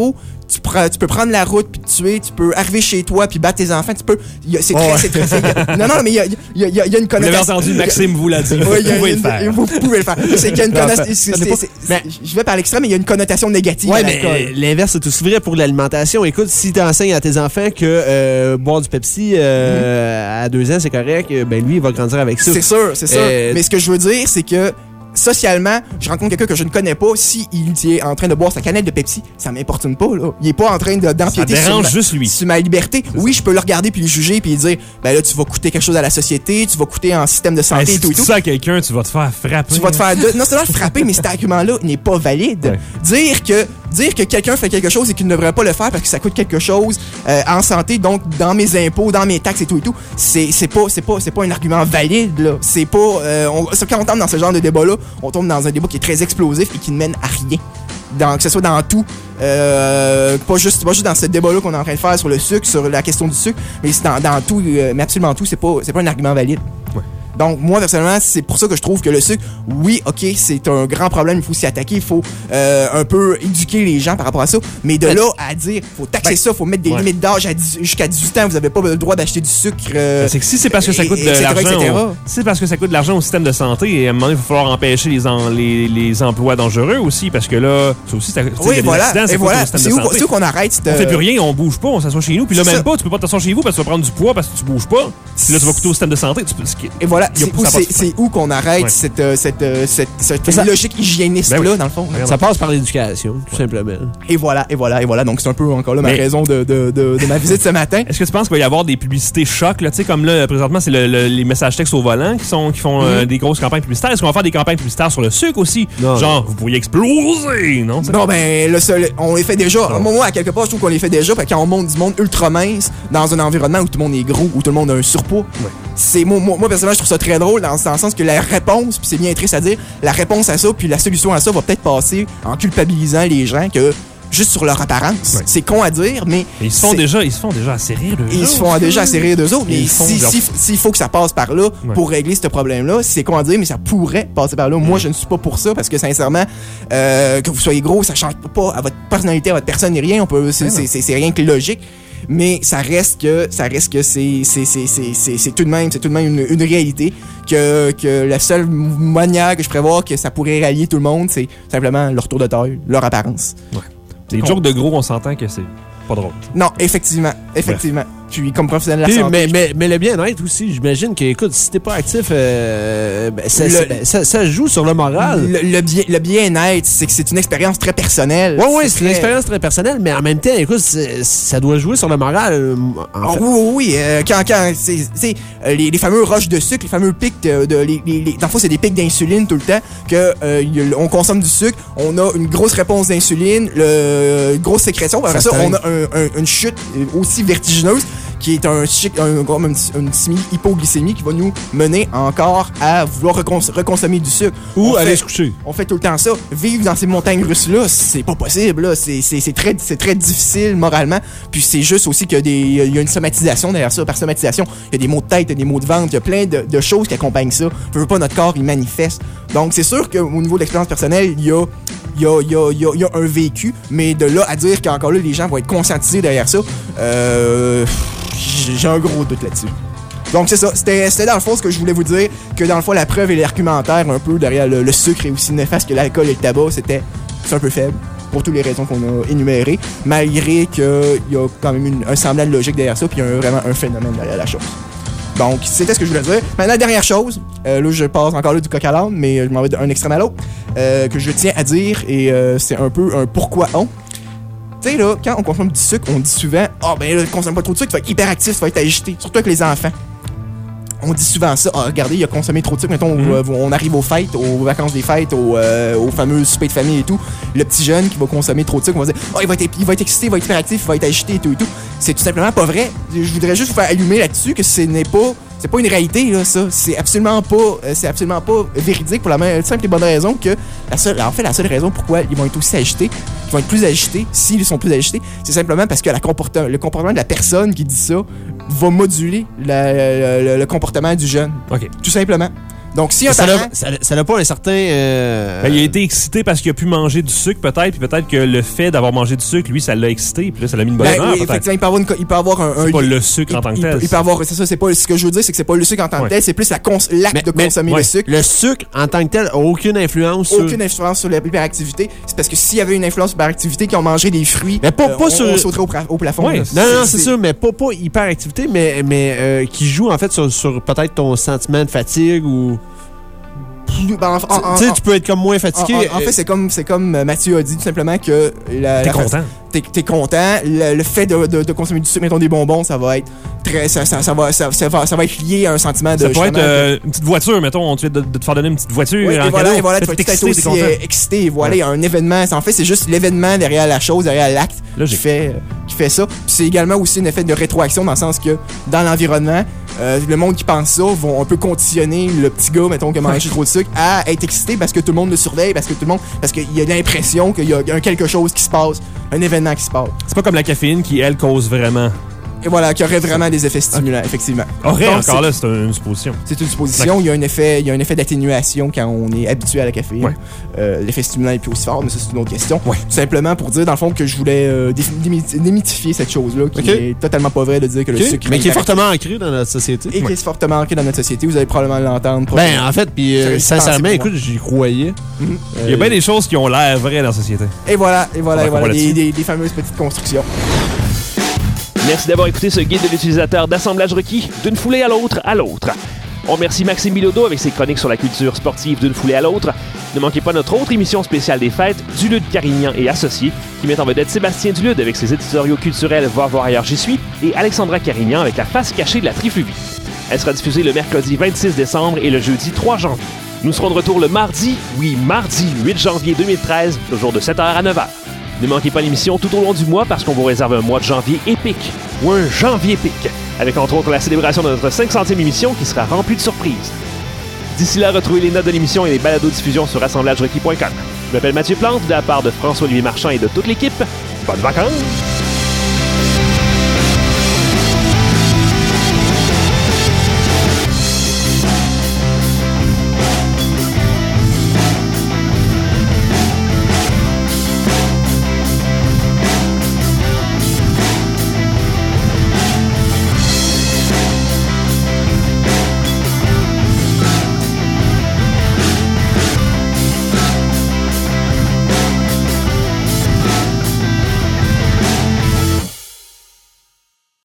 Tu, prends, tu peux prendre la route puis te tuer, tu peux arriver chez toi puis battre tes enfants, tu peux. Y a, c'est très, oh. c'est très, c'est, non, non, mais il y a, y, a, y, a, y a une connotation. Vous l'avez entendu, Maxime vous l'a dit. Vous ouais, pouvez une, le faire. Vous pouvez le faire. C'est qu'il y a une connotation. Je vais par l'extrême, mais il y a une connotation négative. Ouais, mais l'inverse c'est aussi vrai pour l'alimentation. Écoute, si tu enseignes à tes enfants que euh, boire du Pepsi euh, mm-hmm. à deux ans c'est correct, ben lui il va grandir avec ça. C'est sûr, c'est sûr. Euh, mais ce que je veux dire, c'est que socialement, je rencontre quelqu'un que je ne connais pas, si il est en train de boire sa canette de Pepsi, ça m'importune pas, là. Il est pas en train de, d'empiéter ça dérange sur, juste ma, lui. sur ma liberté. C'est oui, ça. Je peux le regarder puis le juger puis lui dire, ben là, tu vas coûter quelque chose à la société, tu vas coûter en système de santé ben, et tout si et tout. tu dis ça à quelqu'un, tu vas te faire frapper. Tu vas te faire de... non seulement frapper, mais cet argument-là n'est pas valide. Ouais. Dire que dire que quelqu'un fait quelque chose et qu'il ne devrait pas le faire parce que ça coûte quelque chose euh, en santé, donc dans mes impôts, dans mes taxes et tout et tout, c'est, c'est pas c'est pas c'est pas un argument valide là. C'est pas euh, on, quand on tombe dans ce genre de débat-là, on tombe dans un débat qui est très explosif et qui ne mène à rien. Dans, que ce soit dans tout, euh, pas juste pas juste dans ce débat-là qu'on est en train de faire sur le sucre, sur la question du sucre, mais c'est dans, dans tout, euh, mais absolument tout, c'est pas c'est pas un argument valide. Ouais. Donc, moi, personnellement, c'est pour ça que je trouve que le sucre, oui, OK, c'est un grand problème, il faut s'y attaquer, il faut euh, un peu éduquer les gens par rapport à ça, mais de là à dire, faut taxer ben, ça, faut mettre des ouais. limites d'âge à dix, jusqu'à dix-huit ans, vous n'avez pas le droit d'acheter du sucre. Euh, ben, c'est que si c'est parce que ça coûte et, de et cetera, l'argent, au, si c'est parce que ça coûte de l'argent au système de santé, et à un moment donné, il va falloir empêcher les, en, les, les emplois dangereux aussi, parce que là, ça aussi, ça, oui, voilà, accidents, et voilà, c'est où, c'est où qu'on arrête. Cette... On fait plus rien, on bouge pas, on s'assoit chez nous, puis là, même pas, tu peux pas t'asseoir chez vous parce que tu vas prendre du poids parce que tu bouges pas, puis là, tu vas coûter au système de santé. Et voilà, c'est où qu'on arrête ouais. cette, euh, cette, euh, cette, cette ça, logique hygiéniste-là, ben oui. dans le fond. Ça passe par l'éducation, tout ouais. simplement. Et voilà, et voilà, et voilà. Donc, c'est un peu encore là ma Mais... raison de, de, de, de ma visite ce matin. Est-ce que tu penses qu'il va y avoir des publicités chocs, là, tu sais, comme là, présentement, c'est le, le, les messages textes au volant qui, sont, qui font mm-hmm. euh, des grosses campagnes publicitaires. Est-ce qu'on va faire des campagnes publicitaires sur le sucre aussi? Non, Genre, vous pourriez exploser, non? Non, ben, le seul, on les fait déjà. Non. Moi, à quelque part, je trouve qu'on les fait déjà, parce que quand on monte du monde ultra mince dans un environnement où tout le monde est gros, où tout le monde a un surpoids, ouais. c'est moi, moi, moi, personnellement, je trouve ça très drôle dans, dans le sens que la réponse, puis c'est bien triste à dire, la réponse à ça, puis la solution à ça va peut-être passer en culpabilisant les gens que juste sur leur apparence. Ouais. C'est con à dire, mais... Et ils se font déjà, ils se font déjà assez rire d'eux autres. Ils se font déjà assez rire d'eux autres, mais s'il si, si faut que ça passe par là ouais. pour régler ce problème-là, c'est con à dire, mais ça pourrait passer par là. Moi, ouais. je ne suis pas pour ça, parce que sincèrement, euh, que vous soyez gros, ça change pas à votre personnalité, à votre personne, ni rien. On peut, c'est, ouais. c'est, c'est, c'est rien que logique. Mais ça reste que ça reste que c'est c'est c'est c'est c'est, c'est tout de même c'est tout de même une, une réalité que que la seule manière que je prévois que ça pourrait rallier tout le monde, c'est simplement leur tour de taille, leur apparence. Ouais. Les jokes de gros, on s'entend que c'est pas drôle. Non, effectivement, effectivement. Ouais. Puis comme professionnel de la santé. Mais, mais, mais le bien-être aussi, j'imagine que, écoute, si t'es pas actif, euh, ben, ça, le, ça, ça joue sur le moral. Le, le, bien, le bien-être, c'est que c'est une expérience très personnelle. Oui, oui, c'est, c'est une expérience très personnelle, mais en même temps, écoute, ça doit jouer sur le moral. En fait. Oh, oui, oui, euh, quand, quand, c'est, c'est les, les fameux roches de sucre, les fameux pics de, de les, les, les, dans le fond, c'est des pics d'insuline tout le temps, que euh, on consomme du sucre, on a une grosse réponse d'insuline, le, une grosse sécrétion, après ça, on a un, un, une chute aussi vertigineuse, qui est un, un, un, une semi-hypoglycémie qui va nous mener encore à vouloir recons- reconsommer du sucre. Ou on aller fait, se coucher. On fait tout le temps ça. Vivre dans ces montagnes russes-là, c'est pas possible. Là. C'est, c'est, c'est, très, c'est très difficile moralement. Puis c'est juste aussi qu'il y a, des, il y a une somatisation derrière ça. Par somatisation, il y a des maux de tête, il y a des maux de ventre, il y a plein de, de choses qui accompagnent ça. Je veux pas, notre corps, il manifeste. Donc c'est sûr qu'au niveau de l'expérience personnelle, il y a Il y, a, il, y a, il, y a, il y a un vécu, mais de là à dire qu'encore là, les gens vont être conscientisés derrière ça, euh, j'ai un gros doute là-dessus. Donc c'est ça, c'était, c'était dans le fond ce que je voulais vous dire, que dans le fond la preuve et l'argumentaire un peu derrière le, le sucre est aussi néfaste que l'alcool et le tabac, c'était c'est un peu faible, pour toutes les raisons qu'on a énumérées, malgré qu'il y a quand même une, un semblant de logique derrière ça, puis il y a un, vraiment un phénomène derrière la chose. Donc, c'était ce que je voulais dire. Maintenant, dernière chose, euh, là, je passe encore là du coq à l'âne, mais je m'en vais d'un extrême à l'autre, euh, que je tiens à dire, et euh, c'est un peu un pourquoi on. Tu sais, là, quand on consomme du sucre, on dit souvent, ah, oh, ben là, consomme pas trop de sucre, tu vas être hyperactif, tu vas être agité, surtout avec les enfants. On dit souvent ça, ah, regardez, il a consommé trop de sucre, mettons, mm-hmm. on, on arrive aux fêtes, aux vacances des fêtes, aux, euh, aux fameux soupers de famille et tout. Le petit jeune qui va consommer trop de sucre, on va dire, oh, il va être, il va être excité, il va être hyperactif, il va être agité et tout et tout. C'est tout simplement pas vrai. Je voudrais juste vous faire allumer là-dessus que ce n'est pas, c'est pas une réalité, là, ça. C'est absolument pas, euh, c'est absolument pas véridique pour la même simple et bonne raison que la seule, en fait, la seule raison pourquoi ils vont être aussi agités, ils vont être plus agités, s'ils sont plus agités, c'est simplement parce que la comporte- le comportement de la personne qui dit ça va moduler la, la, la, le comportement du jeune. OK. Tout simplement. Donc, si un Ça parent... n'a ça, ça n'a pas un certain... Euh... Ben, il a été excité parce qu'il a pu manger du sucre, peut-être, puis peut-être que le fait d'avoir mangé du sucre, lui, ça l'a excité, puis là, ça l'a mis une bonne Ben, humeur, oui, peut-être. effectivement, il peut avoir, une, il peut avoir un... C'est un pas le sucre il, en tant que il, tel. peut, il peut avoir... C'est ça, c'est pas... Ce que je veux dire, c'est que c'est pas le sucre en tant que Ouais. tel, c'est plus la cons, l'acte Mais- de mais- consommer ouais. le sucre. Le sucre, en tant que tel, a aucune influence sur... Aucune influence sur l'hyperactivité. C'est parce que s'il y avait une influence sur l'hyperactivité, qu'ils ont mangé des fruits, Mais pas- euh, pas on, sur- on sauterait au, pra- au plafond. Ouais. là. Non, non, c'est sûr, mais pas, pas hyperactivité, mais, mais euh, qui joue en fait sur, sur peut-être ton sentiment de fatigue ou... Ben, en- en- Tu sais, en- tu peux être comme moins En, fatigué. en- en fait, c'est comme, c'est comme euh, Mathieu a dit, tout simplement que... la- T'es la- content. T'es, t'es content. Le, le fait de, de, de consommer du sucre, mettons des bonbons, ça va être très... Ça, ça, ça, va, ça, ça va, ça va être lié à un sentiment de... Ça pourrait être justement, euh, une petite voiture, mettons, tu viens de, de te faire donner une petite voiture. Oui, en et voilà, cadeau. et voilà, Là, tu vas t'es tout être excité, t'es aussi content. euh, excité. Et voilà, Ouais. il y a un événement. En fait, c'est juste l'événement derrière la chose, derrière l'acte qui Logique. fait, euh, qui fait ça. Puis c'est également aussi un effet de rétroaction dans le sens que dans l'environnement, euh, le monde qui pense ça vont un peu conditionner le petit gars, mettons, qui a mangé trop de sucre, à être excité parce que tout le monde le surveille, parce que tout le monde, parce qu'il y a l'impression qu'il y a un quelque chose qui se passe, un événement qui se passe. C'est pas comme la caféine qui, elle, cause vraiment. Et voilà, qui aurait vraiment des effets stimulants, effectivement. Aurait, Donc, encore c'est- là, c'est une supposition. C'est une supposition. Il y a un effet, il y a un effet d'atténuation quand on est habitué à la caféine. Ouais. Euh, L'effet stimulant est plus aussi fort, mais ça, c'est une autre question. Ouais. Tout simplement pour dire, dans le fond, que je voulais euh, dé- démyth- démythifier cette chose-là, qui Ok. est totalement pas vrai de dire que le Ok, sucre... mais qui est hyperactif fortement ancré dans notre société. Et qui est fortement ancré dans notre société. Vous allez probablement l'entendre. Ben, en fait, puis euh, C'est sincèrement, resté pour écoute, j'y croyais. Mhm. Il y a bien des choses qui ont l'air vraies dans la société. Et voilà, et voilà, On va et voilà, qu'on va des, là-dessus. des- des fameuses petites constructions. Merci d'avoir écouté ce guide de l'utilisateur d'assemblage requis d'une foulée à l'autre à l'autre. On remercie Maxime Bilodeau avec ses chroniques sur la culture sportive d'une foulée à l'autre. Ne manquez pas notre autre émission spéciale des fêtes, Dulude Carignan et Associés, qui met en vedette Sébastien Dulude avec ses éditoriaux culturels Va voir ailleurs j'y suis et Alexandra Carignan avec la face cachée de la trifluvie. Elle sera diffusée le mercredi vingt-six décembre et le jeudi trois janvier. Nous serons de retour le mardi, oui, mardi huit janvier deux mille treize, toujours de sept heures à neuf heures. Ne manquez pas l'émission tout au long du mois parce qu'on vous réserve un mois de janvier épique, ou un janvier épique, avec entre autres la célébration de notre cinq centième émission qui sera remplie de surprises. D'ici là, retrouvez les notes de l'émission et les balados-diffusions sur assemblage requis point com. Je m'appelle Mathieu Plante, de la part de François-Olivier Marchand et de toute l'équipe. Bonnes vacances!